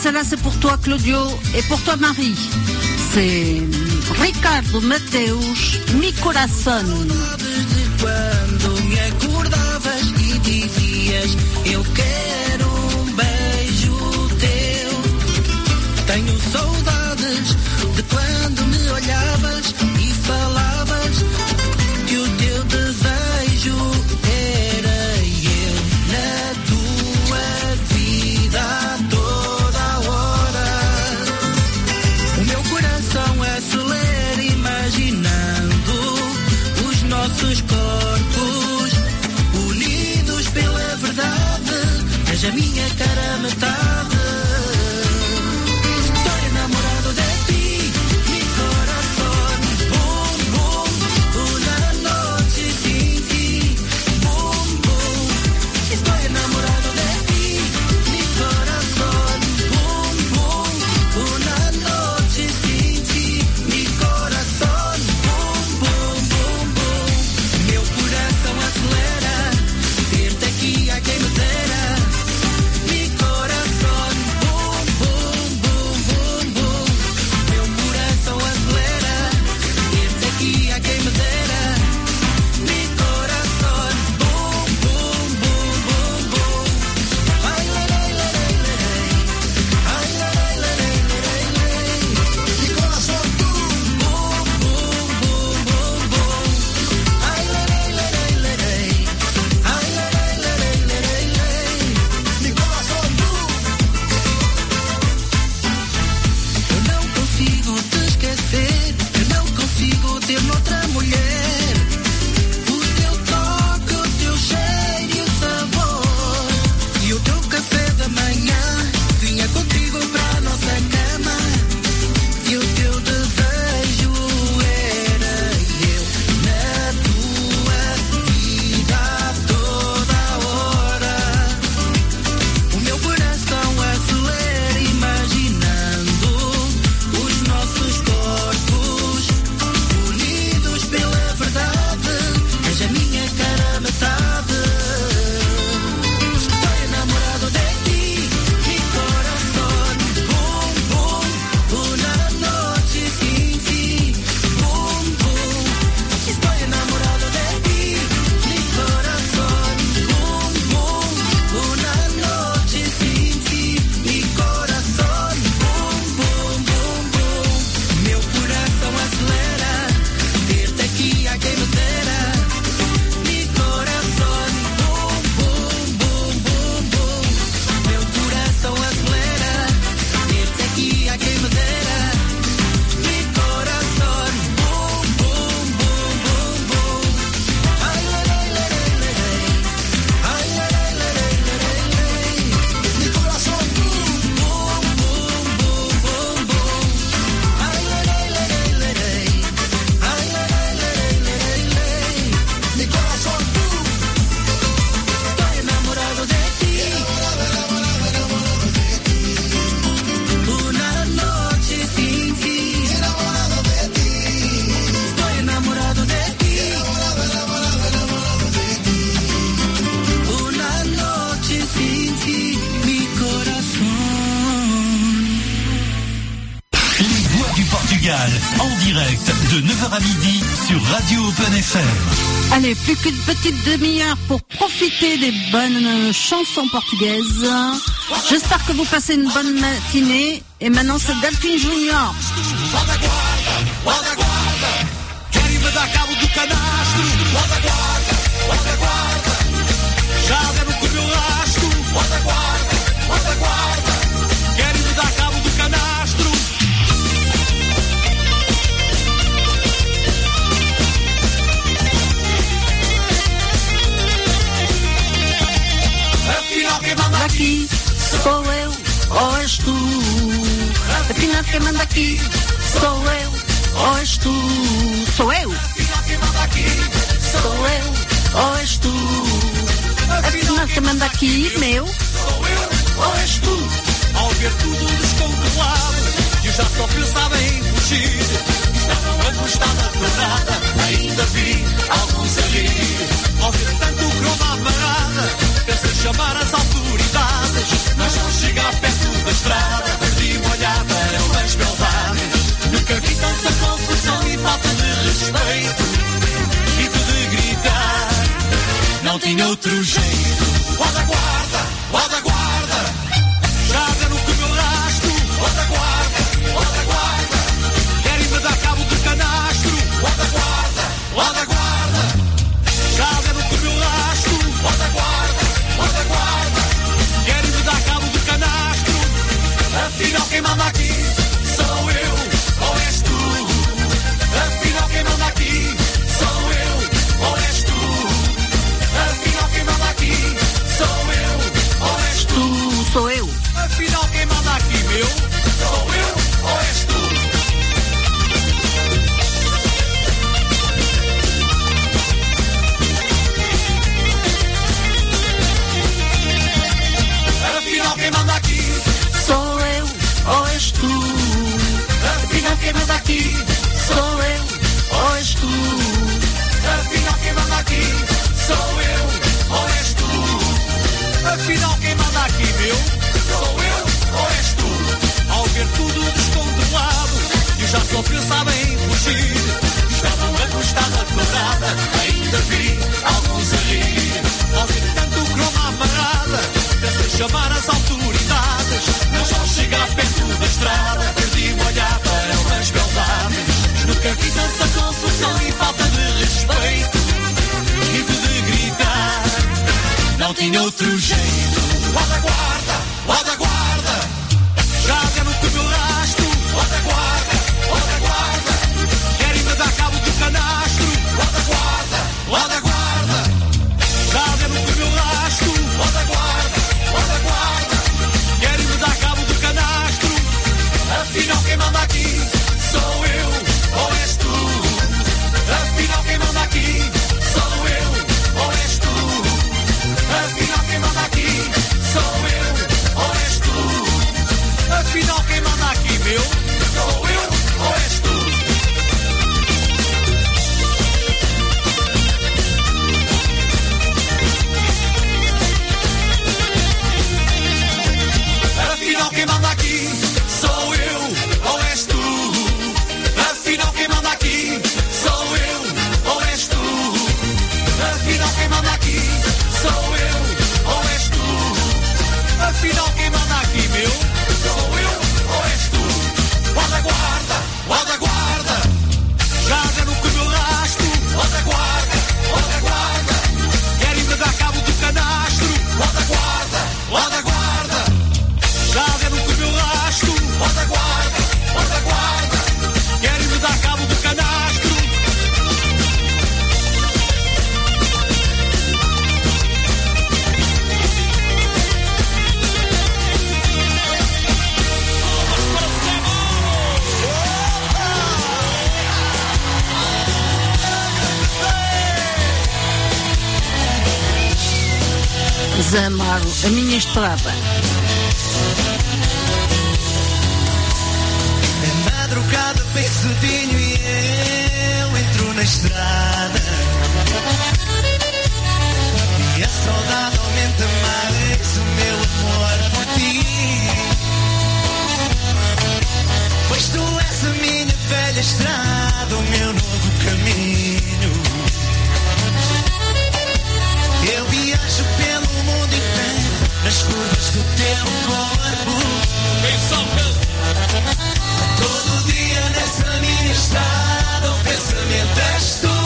celle-là c'est pour toi Claudio et pour toi Marie. C'est Ricardo Mateus, Mi Coração. Quando me acordavas e dizias eu quero beijo teu. Tenho saudades de quando me olhavas e falavas que o teu desejo era eu na tua vida a toda a hora. O meu coração acelera imaginando os nossos corpos unidos pela verdade. És a minha cara metade. Estou enamorado de ti, mi corazón. Boom, boom, una noche sin ti. Boom, boom. Estou enamorado de ti, mi corazón. Boom, boom, una noche sin ti. Mi corazón. Boom, boom, boom, boom. Meu coração acelera, ter-te aqui a quem me dera. Mi coração, boom, boom, boom, boom, boom. Meu coração acelera, ter-te aqui a quem me dera. Mi coração, boom, boom, boom, boom, boom. Ai, lai, lai, lai, lai, lai. Ai, lai, lai, lai, lai, lai, lai. Mi coração, boom, boom, boom, boom, boom, boom. Ai, lai, lai, lai, lai, lai, lai. Ai, lai, lai, lai, lai, lai, lai. Mi coração, boom. Eu não consigo te esquecer, eu não consigo ter noutra mulher. O teu toque, o teu cheiro e o sabor. E o teu café da manhã vinha contigo para a nossa cama. E o teu desejo era eu na tua vida a toda a hora. O meu coração acelera imaginando os nossos corpos unidos pela verdade. És a minha cara metade. Estou enamorado de ti, mi corazón. Boom, boom, una noche sin ti. Boom, boom. Estou enamorado de ti, mi corazón. Boom, boom, una noche sin ti. Mi corazón. Boom, boom, boom, boom. Meu coração acelera, ter-te aqui a quem me dera. Mi corazón. Boom, boom, boom, boom, boom. Meu coração acelera, ter-te aqui a quem me dera. Mi corazón. Boom, boom, boom, boom, boom. Ai, lai, lai, lai, lai, lai. Ai, lai, lai, lai, lai, lai, lai. Mi coração. Boom, boom, boom, boom, boom, boom. Ai, lai, lai, lai, lai, lai, lai. Ai, lai, lai, lai, lai, lai, lai. Mi coração. Estou enamorado de ti. Una noche sin ti. Enamorado de ti. Estou enamorado de ti. Una noche sin ti. Mi corazón. Les voix du Portugal, en direct de 9h à midi sur Radio Open FM. Allez, plus qu'une petite demi-heure pour profiter des bonnes chansons portugaises. J'espère que vous passez une bonne matinée. Et maintenant, c'est Delphine Junior. Guarda, guarda, guarda. Querem-me dar cabo do canastro. Guarda, guarda, guarda, guarda. Já deram com o meu rastro. Guarda, guarda, guarda, guarda. Querem-me dar cabo do canastro. Afinal quem manda Aqui sou eu, ou és tu. Afinal, quem manda aqui sou eu, ou és tu. Sou eu. Afinal quem manda aqui Sou eu, ou és tu. Afinal, quem manda aqui, meu. sou eu ou és tu? Ao ver tudo descontrolado, eu já só pensava em fugir. Estava quando estava aterrada, ainda vi alguns a rir. Ao ver tanto croma amarrada, pensei chamar as autoridades, mas não chegar perto da estrada. respeito e tu de gritar. Não tinha outro jeito. Guarda, guarda, guarda, guarda. Já no que meu rastro. Guarda, guarda, guarda, guarda. Querem-me dar cabo do canastro. Guarda, guarda, guarda, guarda. Já no que meu rastro. Guarda, guarda, guarda, guarda. Querem-me dar cabo do canastro. Afinal quem manda aqui sou eu ou és tu. Afinal quem manda aqui sou eu ou és tu. Afinal quem manda aqui sou eu ou és tu. Sou eu. Afinal quem manda aqui, meu, sou eu ou és tu. Afinal quem manda aqui sou eu ou és tu. Afinal quem manda aqui sou eu ou és tu. Afinal quem manda aqui sou eu ou és tu. Afinal quem manda aqui, meu, sou eu ou és tu. Ao ver tudo descontrolado, eu já só pensava em fugir. Estava uma costada quadrada, ainda vi alguns a rir. Ao ver tanto croma amarrada, pensei chamar as autoridades, mas ao chegar perto da estrada, perdi-me a olhar para umas beldades. Nunca vi tanta confusão e falta de respeito e de gritar. Não tinha outro jeito. Guarda, guarda, guarda, guarda. Já no que meu rastro. Guarda, guarda, guarda, guarda. Querem-me dar cabo do canastro. Guarda, guarda, guarda, guarda. Já no que meu rastro. Guarda, guarda, guarda, guarda. Querem-me dar cabo do canastro. Afinal quem manda aqui sou eu ou és tu. Afinal quem manda aqui sou eu ou és tu. Afinal quem manda aqui sou eu ou és tu. Afinal quem manda aqui, meu, sou eu ou és tu. Afinal quem manda aqui sou eu ou és tu. Afinal quem manda aqui sou eu ou és tu. Afinal quem manda aqui sou eu ou és tu. Afinal quem manda aqui, meu, sou eu ou és tu. Guarda, guarda, guarda, guarda. Já no que meu rastro. Guarda, guarda, guarda, guarda. Querem-me dar cabo do canastro. Guarda, guarda, guarda, guarda. Já no que meu rastro. Guarda, guarda, guarda, guarda. Querem-me dar cabo do canastro. Zé Amaro, a minha estrada. É madrugada bem cedinho e eu entro na estrada. E a saudade aumenta mais o meu amor por ti. Pois tu és a minha velha estrada, o meu novo caminho. Eu viajo pelo mundo inteiro, nas curvas do teu corpo. Todo dia nessa minha estrada, o pensamento és tu.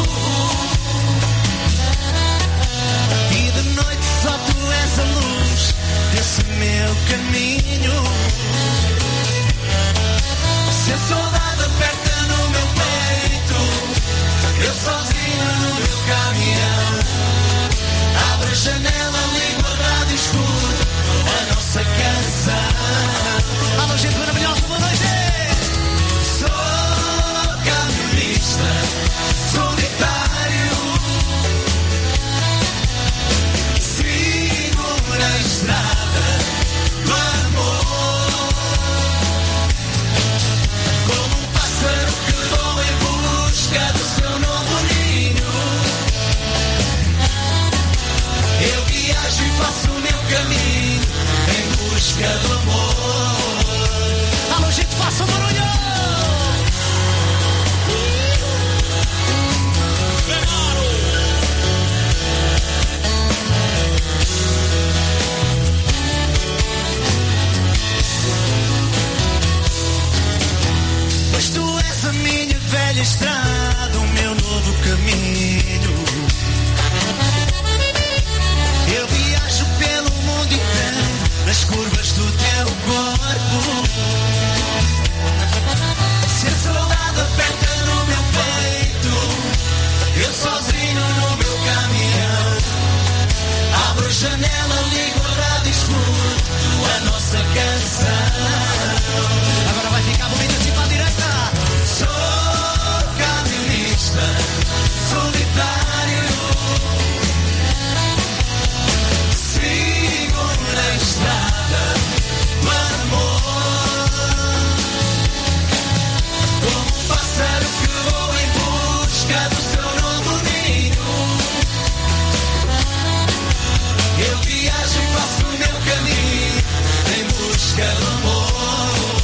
E de noite só tu és a luz desse meu caminho. Se a saudade aperta no meu peito, eu sozinho no meu caminhão. Abro a janela, ligo a rádio, escuto a nossa canção. Alô, gente maravilhosa, boa noite! Sou camionista, solitário. Sigo na estrada do amor. Como um pássaro que voa em busca do seu novo ninho. Eu viajo e faço o meu caminho em busca do amor. Alô, gente, faça um barulho! ela liga o rádio, escuto a nossa canção. Agora vai ficar bonito assim para a direita. Sou camionista solitário, sigo na estrada do amor, como um pássaro que voa em busca do seu novo ninho. Eu viajo e faço o meu caminho em busca do amor.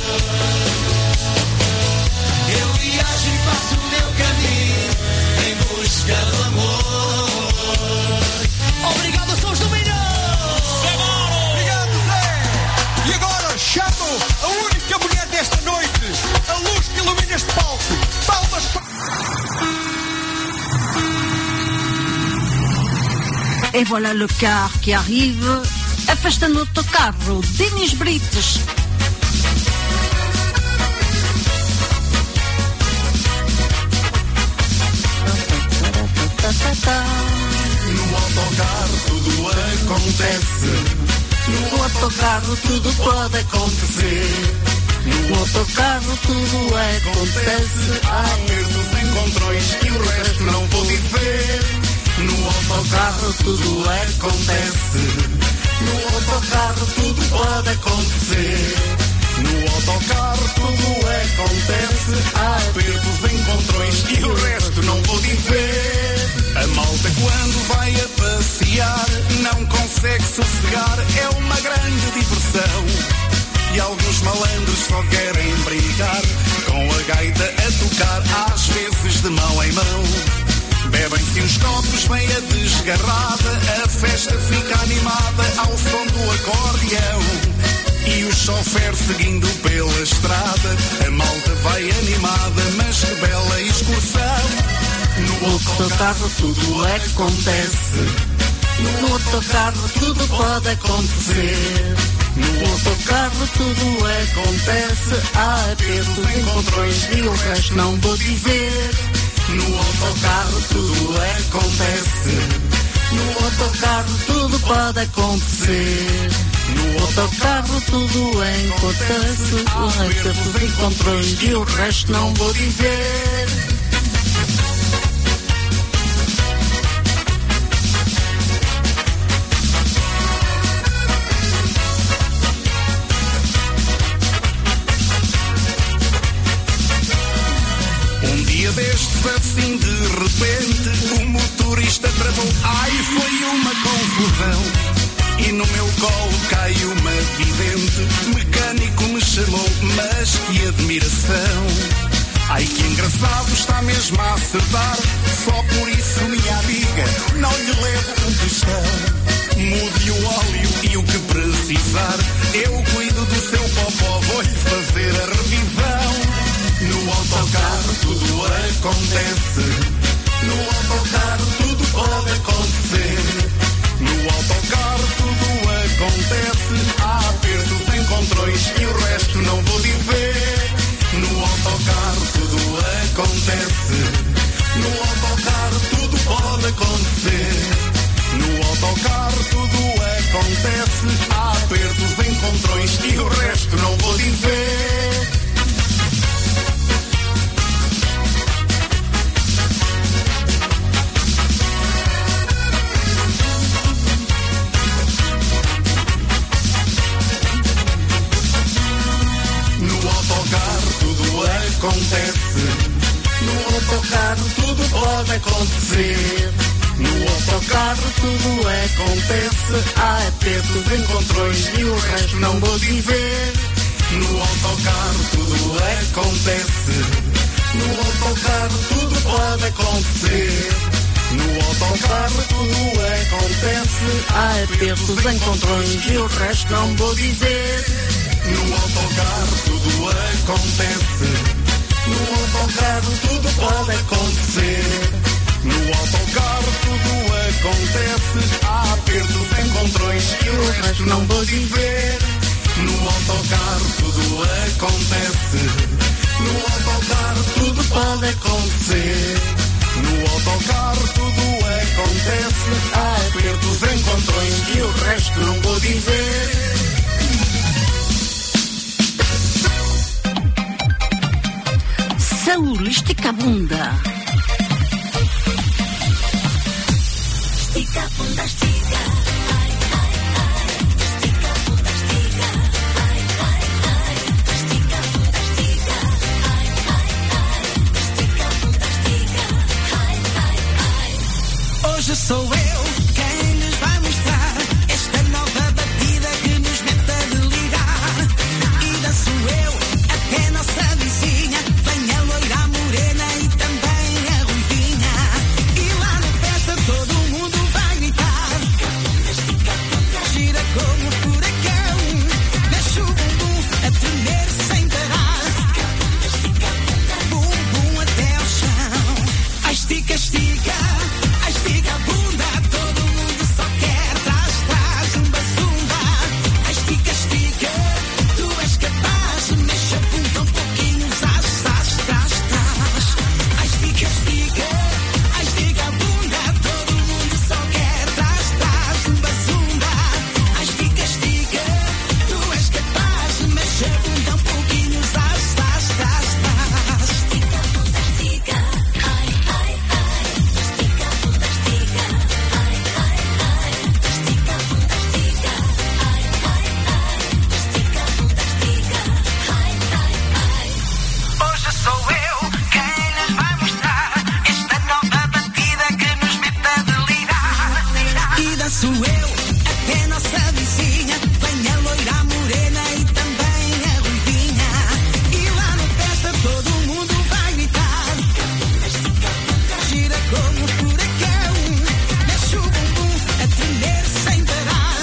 Eu viajo e faço o meu caminho em busca do amor. Obrigado, Sons do Milhão! Obrigado, Zé! E agora chamo a única mulher desta noite, a luz que ilumina este palco. Palmas para... Et voilà le car qui arrive. A festa no autocarro, Dinis Brites. No autocarro tudo acontece. No autocarro tudo pode acontecer. No autocarro tudo acontece. Há apertos, encontrões e o resto não vou dizer. No autocarro tudo acontece. No autocarro tudo pode acontecer. No autocarro tudo acontece. Há apertos, encontrões e o resto não vou dizer. A malta quando vai a passear não consegue sossegar, é uma grande diversão. E alguns malandros só querem brigar, com a gaita a tocar, às vezes de mão em mão. Bebem-se uns copos bem a desgarrada, a festa fica animada ao som do acordeão. E o chofer seguindo pela estrada, a malta vai animada, mas que bela excursão. No autocarro tudo acontece. No autocarro tudo pode acontecer. No autocarro tudo acontece. Há apertos, encontrões e o resto não vou dizer. No autocarro tudo acontece. No autocarro tudo pode acontecer. No autocarro tudo acontece. Há apertos, encontrões e o resto não vou dizer. Destes assim de repente o motorista travou, ai foi uma confusão. E no meu colo cai uma vidente, mecânico me chamou, mas que admiração. Ai que engraçado, está mesmo a acertar, só por isso minha amiga não lhe levo um tostão. Mude o óleo e o que precisar, eu cuido do seu popó, vou-lhe fazer a revisão. No autocarro tudo acontece. No autocarro tudo pode acontecer. No autocarro tudo acontece. Há apertos, encontrões e o resto não vou dizer. No autocarro tudo acontece. No autocarro tudo pode acontecer. No autocarro tudo acontece. Há apertos, encontrões e o resto não vou dizer. Acontece. No autocarro tudo pode acontecer. No autocarro tudo acontece. Há apertos, encontrões e o resto não vou dizer. No autocarro tudo acontece. No autocarro tudo pode acontecer. No autocarro tudo acontece. Há apertos, encontrões e o resto não vou dizer. No autocarro tudo acontece. No autocarro tudo pode acontecer. No autocarro tudo acontece. Há apertos, encontrões e o resto não vou dizer. No autocarro tudo acontece. No autocarro tudo pode acontecer. No autocarro tudo acontece. Há apertos, encontrões e o resto não vou dizer. Saúl, estica a bunda. Estica a bunda, estica. Ai, ai, ai. Estica a bunda, estica. Ai, ai, ai. Estica a bunda, estica. Ai, ai, ai. Estica a bunda, estica. Ai, ai, ai. Hoje sou eu quem lhes vai mostrar esta nova batida que nos mete a delirar. E danço eu até nossa vizinha. Vem a loira, a morena e também a ruivinha. E lá na festa todo mundo vai gritar. Gira como furacão. Mexe o bumbum a tremer sem parar. Bumbum até ao chão. Ai, estica, estica. Ai, estica a bunda. Todo mundo só quer trás, trás. Zumba, zumba. Ai, estica, estica. Tu és capaz. Mexe a bunda um pouquinho. Zaz, zaz, trás, trás. Ai, estica, estica. Ai, estica a bunda. Todo mundo só quer trás, trás. Zumba, zumba. Ai, estica, estica. Tu és capaz. Mexe a bunda um pouquinho. Zaz, zaz, trás, trás. Estica a bunda, estica. Ai, ai, ai. Estica a bunda, estica. Ai, ai, ai. Estica a bunda, estica. Ai, ai, ai. Estica a bunda, estica. Ai, ai, ai. Hoje sou eu quem lhes vai mostrar esta nova batida que nos mete a delirar. E danço eu até nossa vizinha. Vem a loira, a morena e também a ruivinha. E lá na festa todo mundo vai gritar. Gira como furacão. Mexe o bumbum a tremer sem parar.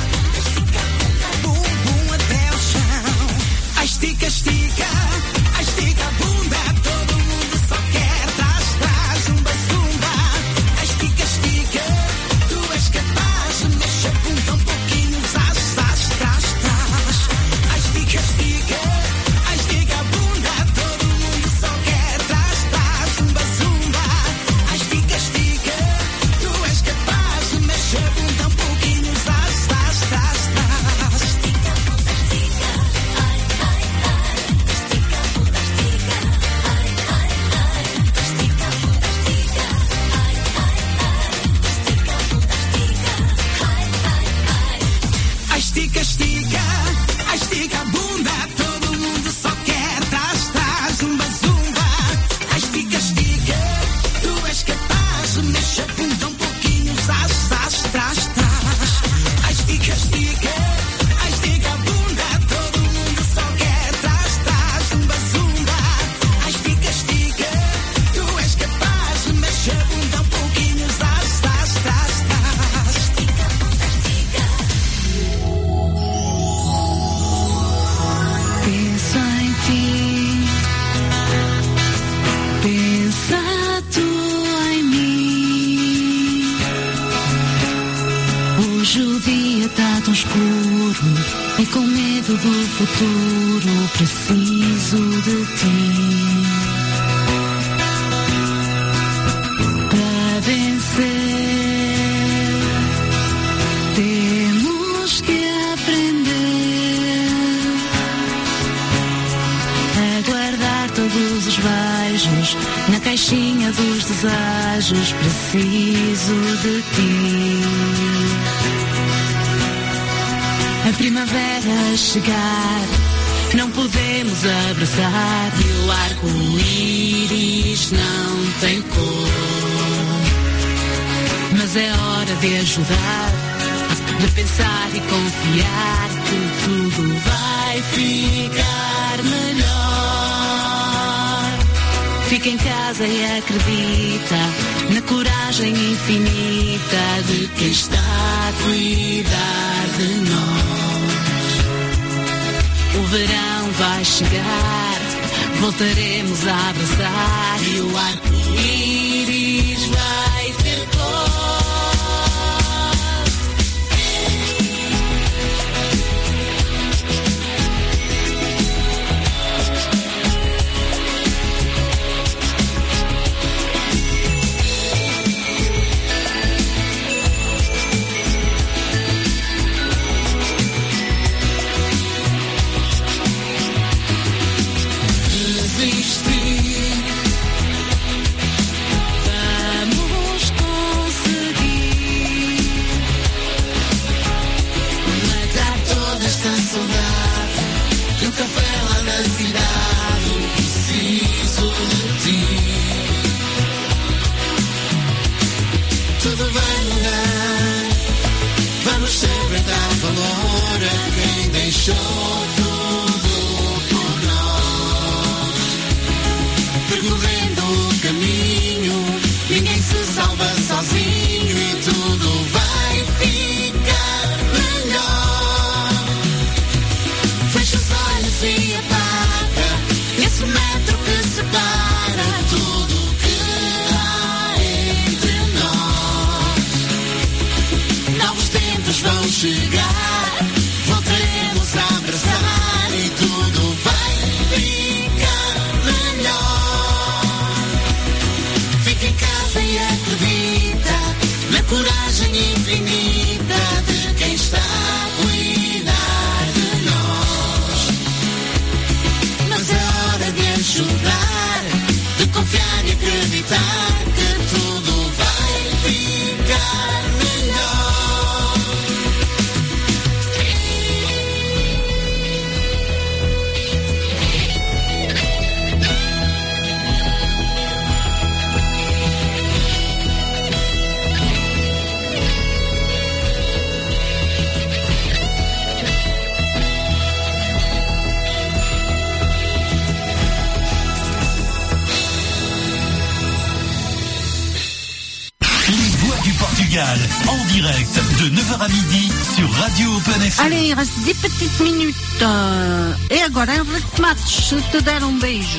Bumbum até ao chão. Ai, estica, estica. Ai, estica a bunda. Todo mundo só quer trás, trás. Zumba, zumba. Ai, estica, estica. Tu és capaz. Mexe a bunda um pouquinho. Zaz, zaz, trás, trás. Ai, estica, estica. Ai, estica a bunda. Todo mundo só quer trás, trás. Zumba, zumba. Ai, estica, estica. Tu és capaz. Mexe a bunda um pouquinho. Zaz, zaz, trás, trás. Estica a bunda, estica. Ai, ai, ai. Estica a bunda, estica. Ai, ai, ai. Estica a bunda, estica. Ai, ai, ai. Estica a bunda, estica. Ai, ai, ai. Ai, estica, estica. Ai, estica a bunda. Todo mundo só quer trás, trás. Zumba, zumba. Ai, estica, estica. Tu és capaz. Mexe a bunda um pouquinho. Zaz, zaz, trás, trás. Ai, estica, estica. Ai, estica a bunda. Todo mundo só quer trás, trás. Zumba, zumba. Ai, estica, estica. Tu és capaz. Mexe a bunda um pouquinho. Zaz, zaz, trás, trás. Estica a bunda, estica. Penso em ti, pensa tu em mim. Hoje o dia tá tão escuro e com medo do futuro preciso de ti. Para vencer temos que aprender a guardar todos os beijos na caixinha dos desejos. Preciso de ti. A primavera a chegar, não podemos abraçar. E o arco-íris não tem cor, mas é hora de ajudar, de pensar e confiar que tudo vai ficar melhor. Fica em casa e acredita na coragem infinita de quem está a cuidar de nós. O verão vai chegar, voltaremos a abraçar e o arco-íris vai ter cor. infinita de quem está a cuidar de nós. Mas é hora de ajudar, de confiar e acreditar que tudo vai ficar melhor. Portugal, en direct de 9h à midi sur Radio Open FM. Allez, il reste 10 petites minutes. E agora é o match. Se te der um beijo.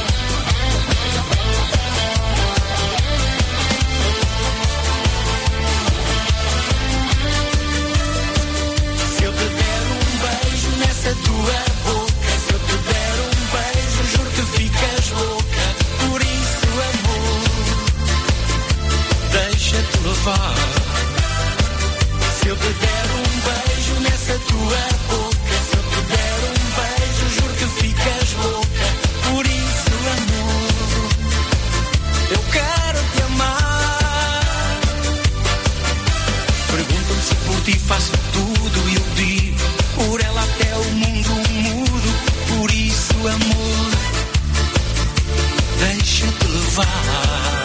Se eu te der um beijo nessa tua boca, se eu te der um beijo, juro que ficas louca. Por isso, amor, deixa-te levar. Se eu te der um beijo nessa tua boca, se eu te der um beijo, juro que ficas louca. Por isso, amor, eu quero te amar. Perguntam-me se por ti faço tudo e eu digo, por ela até o mundo mudo. Por isso, amor, deixa-te levar.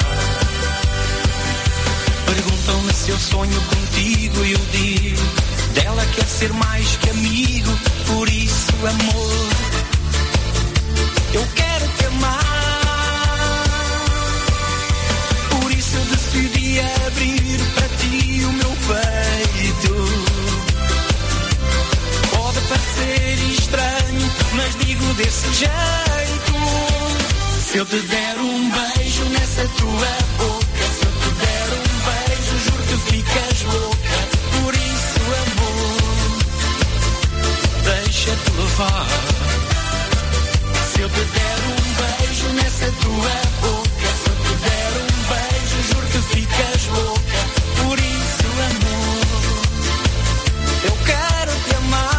Perguntam-me se eu sonho contigo e eu digo, dela quer ser mais que amigo. Por isso, amor, eu quero te amar. Por isso eu decidi abrir para ti o meu peito. Pode parecer estranho, mas digo desse jeito. Se eu te der um beijo nessa tua boca, se eu te der um beijo, juro que ficas louca. Por isso, amor, deixa-te levar. Se eu te der um beijo nessa tua boca, se eu te der um beijo, juro que ficas louca. Por isso, amor, eu quero te amar.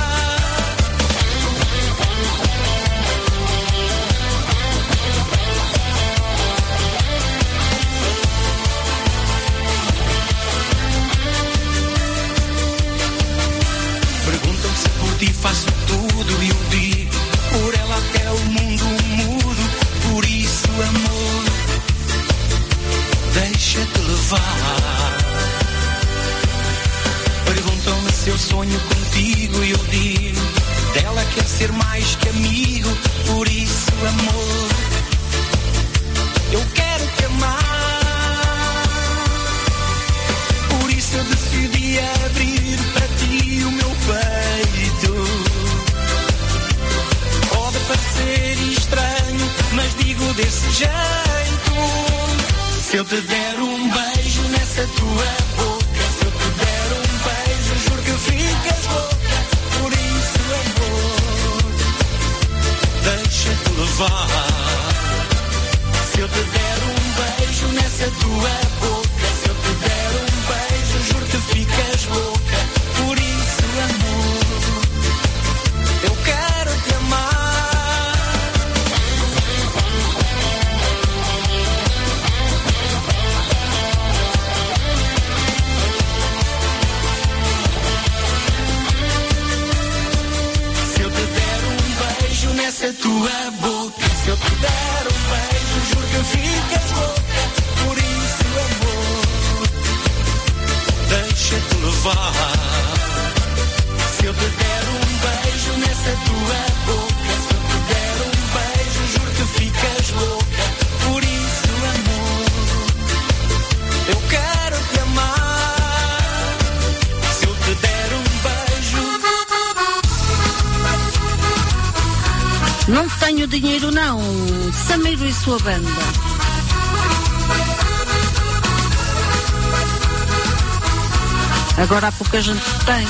Se por ti faço tudo e eu digo, por ela até o mundo mudo. Por isso, amor, deixa-te levar. Perguntam-me se eu sonho contigo e eu digo, dela quer ser mais que amigo. Por isso, amor, eu quero te amar. Por isso eu decidi abrir para ti o meu peito. Pode parecer estranho, mas digo desse jeito. Se eu te der um beijo nessa tua boca, se eu te der um beijo, juro que ficas louca. Por isso, amor, deixa-te levar. Se eu te der um beijo nessa tua boca, se eu te der um beijo, juro que ficas louca. Por isso, amor, eu quero te amar. Se eu te der um beijo nessa tua boca, se eu te der um beijo, juro que ficas louca. Por isso, amor, deixa-te levar. Se eu te der um beijo nessa tua boca, se eu te der um beijo, juro que ficas louca. Por isso, amor, eu quero te amar. Se eu te der um beijo. Não tenho dinheiro não, Samiro e sua banda. Agora há pouca gente que tem.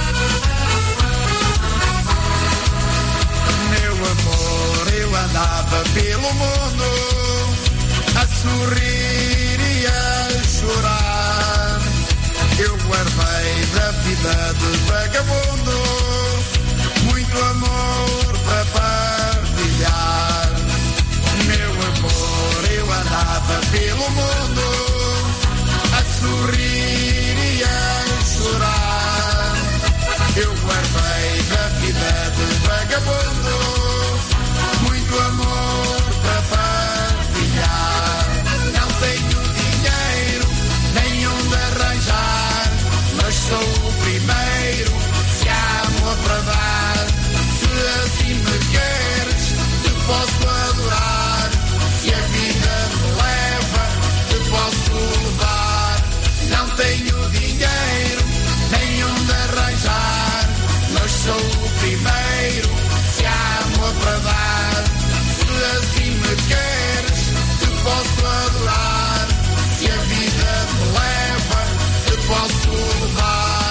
Meu amor, eu andava pelo mundo a sorrir e a chorar. eu guardei da vida de vagabundo muito amor para partilhar. Meu amor, eu andava pelo mundo a sorrir e a chorar. Eu guardei da vida de vagabundo muito amor para partilhar. Não tenho dinheiro nem onde arranjar, mas sou o primeiro se há amor para dar. Se assim me queres, te posso adorar. Se a vida me leva, te posso levar. Não tenho dinheiro nem onde arranjar, mas sou o primeiro se há amor para dar. Se assim me queres, te posso adorar. Se a vida me leva, te posso levar.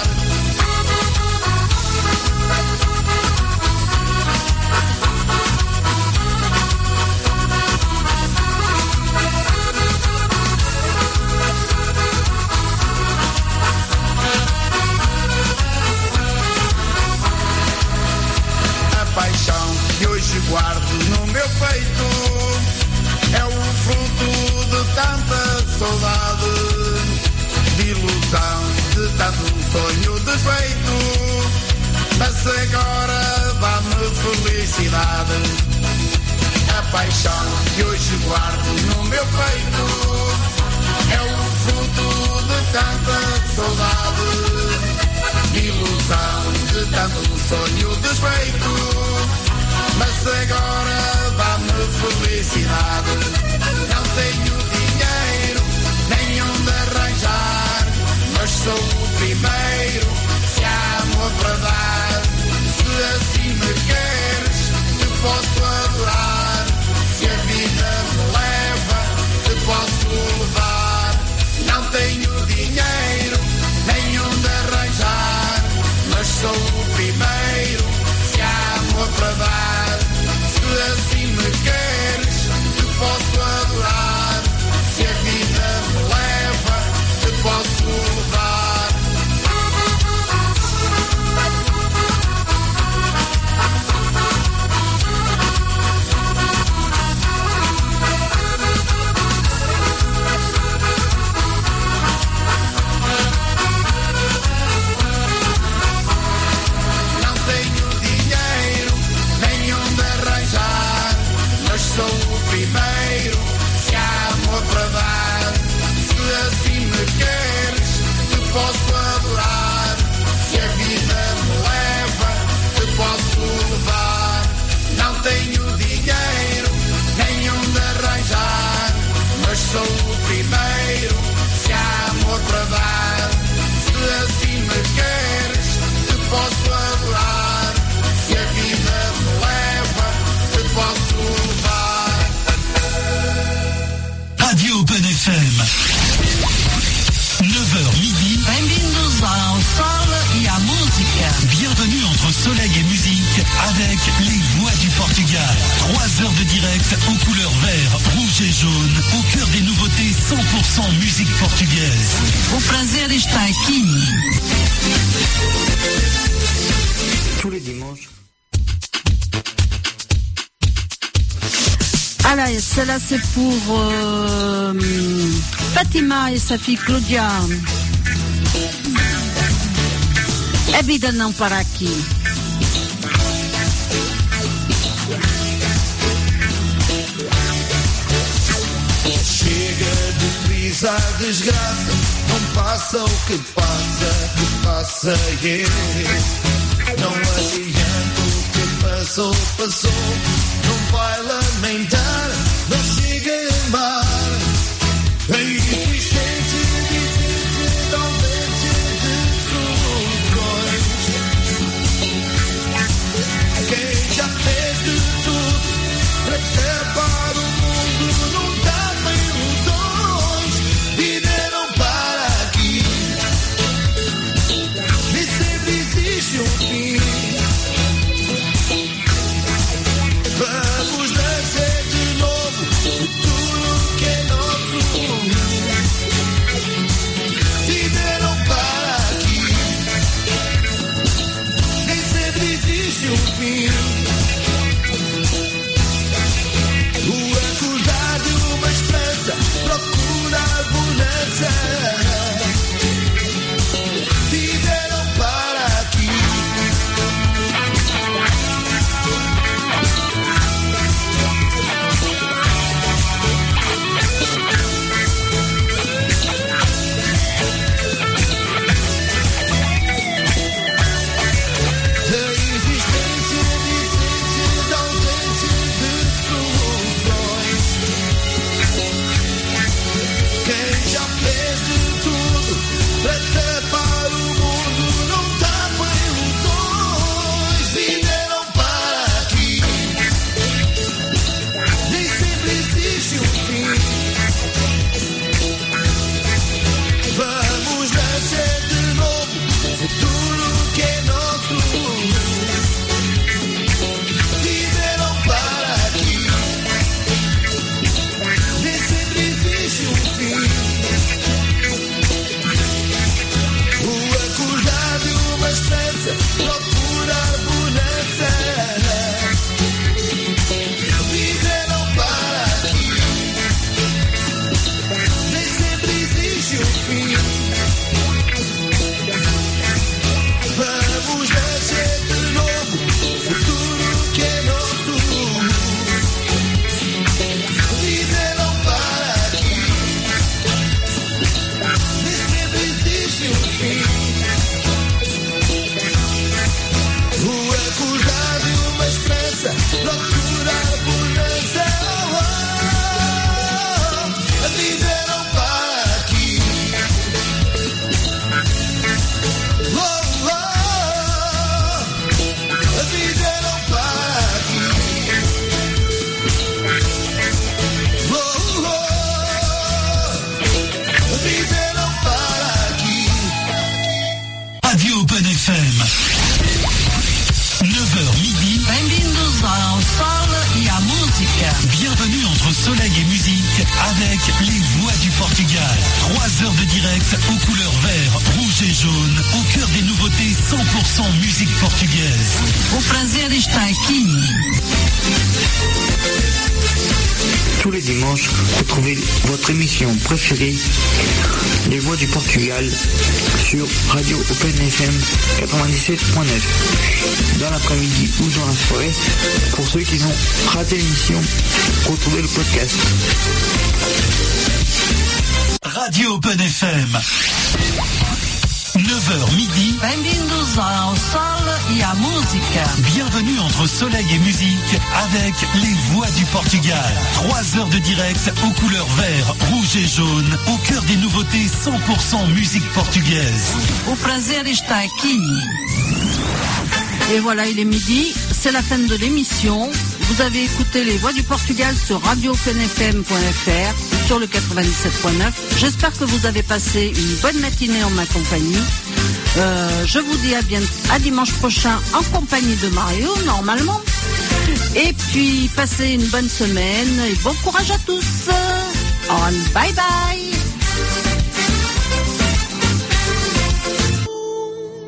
A paixão que hoje guardo no meu peito é o fruto de tanta saudade, de ilusão, de tanto sonho desfeito. Mas agora dá-me felicidade. A paixão que hoje guardo no meu peito é o fruto de tanta saudade, de ilusão, de tanto sonho desfeito. Mas agora dá-me felicidade. Não tenho dinheiro nem onde arranjar, mas sou o primeiro se há amor para dar. Se assim me queres, te posso adorar. Se a vida me leva, te posso levar. Não tenho dinheiro nem onde arranjar, mas sou o primeiro se há amor para dar. Se assim me queres, te posso adorar. Se a vida me leva, te posso levar. Não tenho dinheiro nem onde arranjar, mas sou o primeiro se há amor para dar. Se assim me queres, te posso adorar. Se a vida me leva, te posso levar. Não tenho dinheiro nem onde arranjar, mas sou o primeiro se há amor para dar. Se assim me queres, te posso adorar. Se a vida me leva, te posso levar. Radio Open FM. 9h midi. Bem-vindos ao Sol e à música. Bienvenue entre soleil et musique avec les voix du Portugal. 3 heures de direct aux couleurs vert, rouge et jaune, au cœur des nouveautés 100% musique portugaise. O prazer está aqui. Tous les dimanches. Alors, celle-là c'est pour Fatima et sa fille Claudia. A vida não para aqui. Chega de frisar desgraça, não passa o que passa não adianta o que passou, não vai lamentar, não chega a amar. A existência difícil, ausência de soluções. Quem já fez de tudo para acabar o mundo não dá ilusões. Vida não para aqui, nem sempre existe um fim. Vamos nascer de novo, futuro que é nosso. Vida não para existe um fim. O acordar de uma esperança procura a bonança. Viveram para aqui. Bienvenue entre soleil et musique avec les voix du Portugal. 3 heures de direct aux couleurs vert, rouge et jaune, au cœur des nouveautés 100% musique portugaise. O prazer está aqui. Tous les dimanches, retrouvez votre émission préférée, Les Voix du Portugal, sur Radio Open FM 97.9. Dans l'après-midi ou dans la soirée, pour ceux qui ont raté l'émission, retrouvez le podcast. Radio Open FM. 9h midi. Bem-vindos ao sol e à música. Bienvenue entre soleil et musique avec les voix du Portugal. 3 heures de direct aux couleurs vert, rouge et jaune, au cœur des nouveautés 100% musique portugaise. O prazer está aqui. Et voilà, il est midi, c'est la fin de l'émission. Vous avez écouté les voix du Portugal sur radioopenfm.fr, sur le 97.9. J'espère que vous avez passé une bonne matinée en ma compagnie. Je vous dis à dimanche prochain en compagnie de Mario, normalement. Et puis, passez une bonne semaine et bon courage à tous. Bye bye.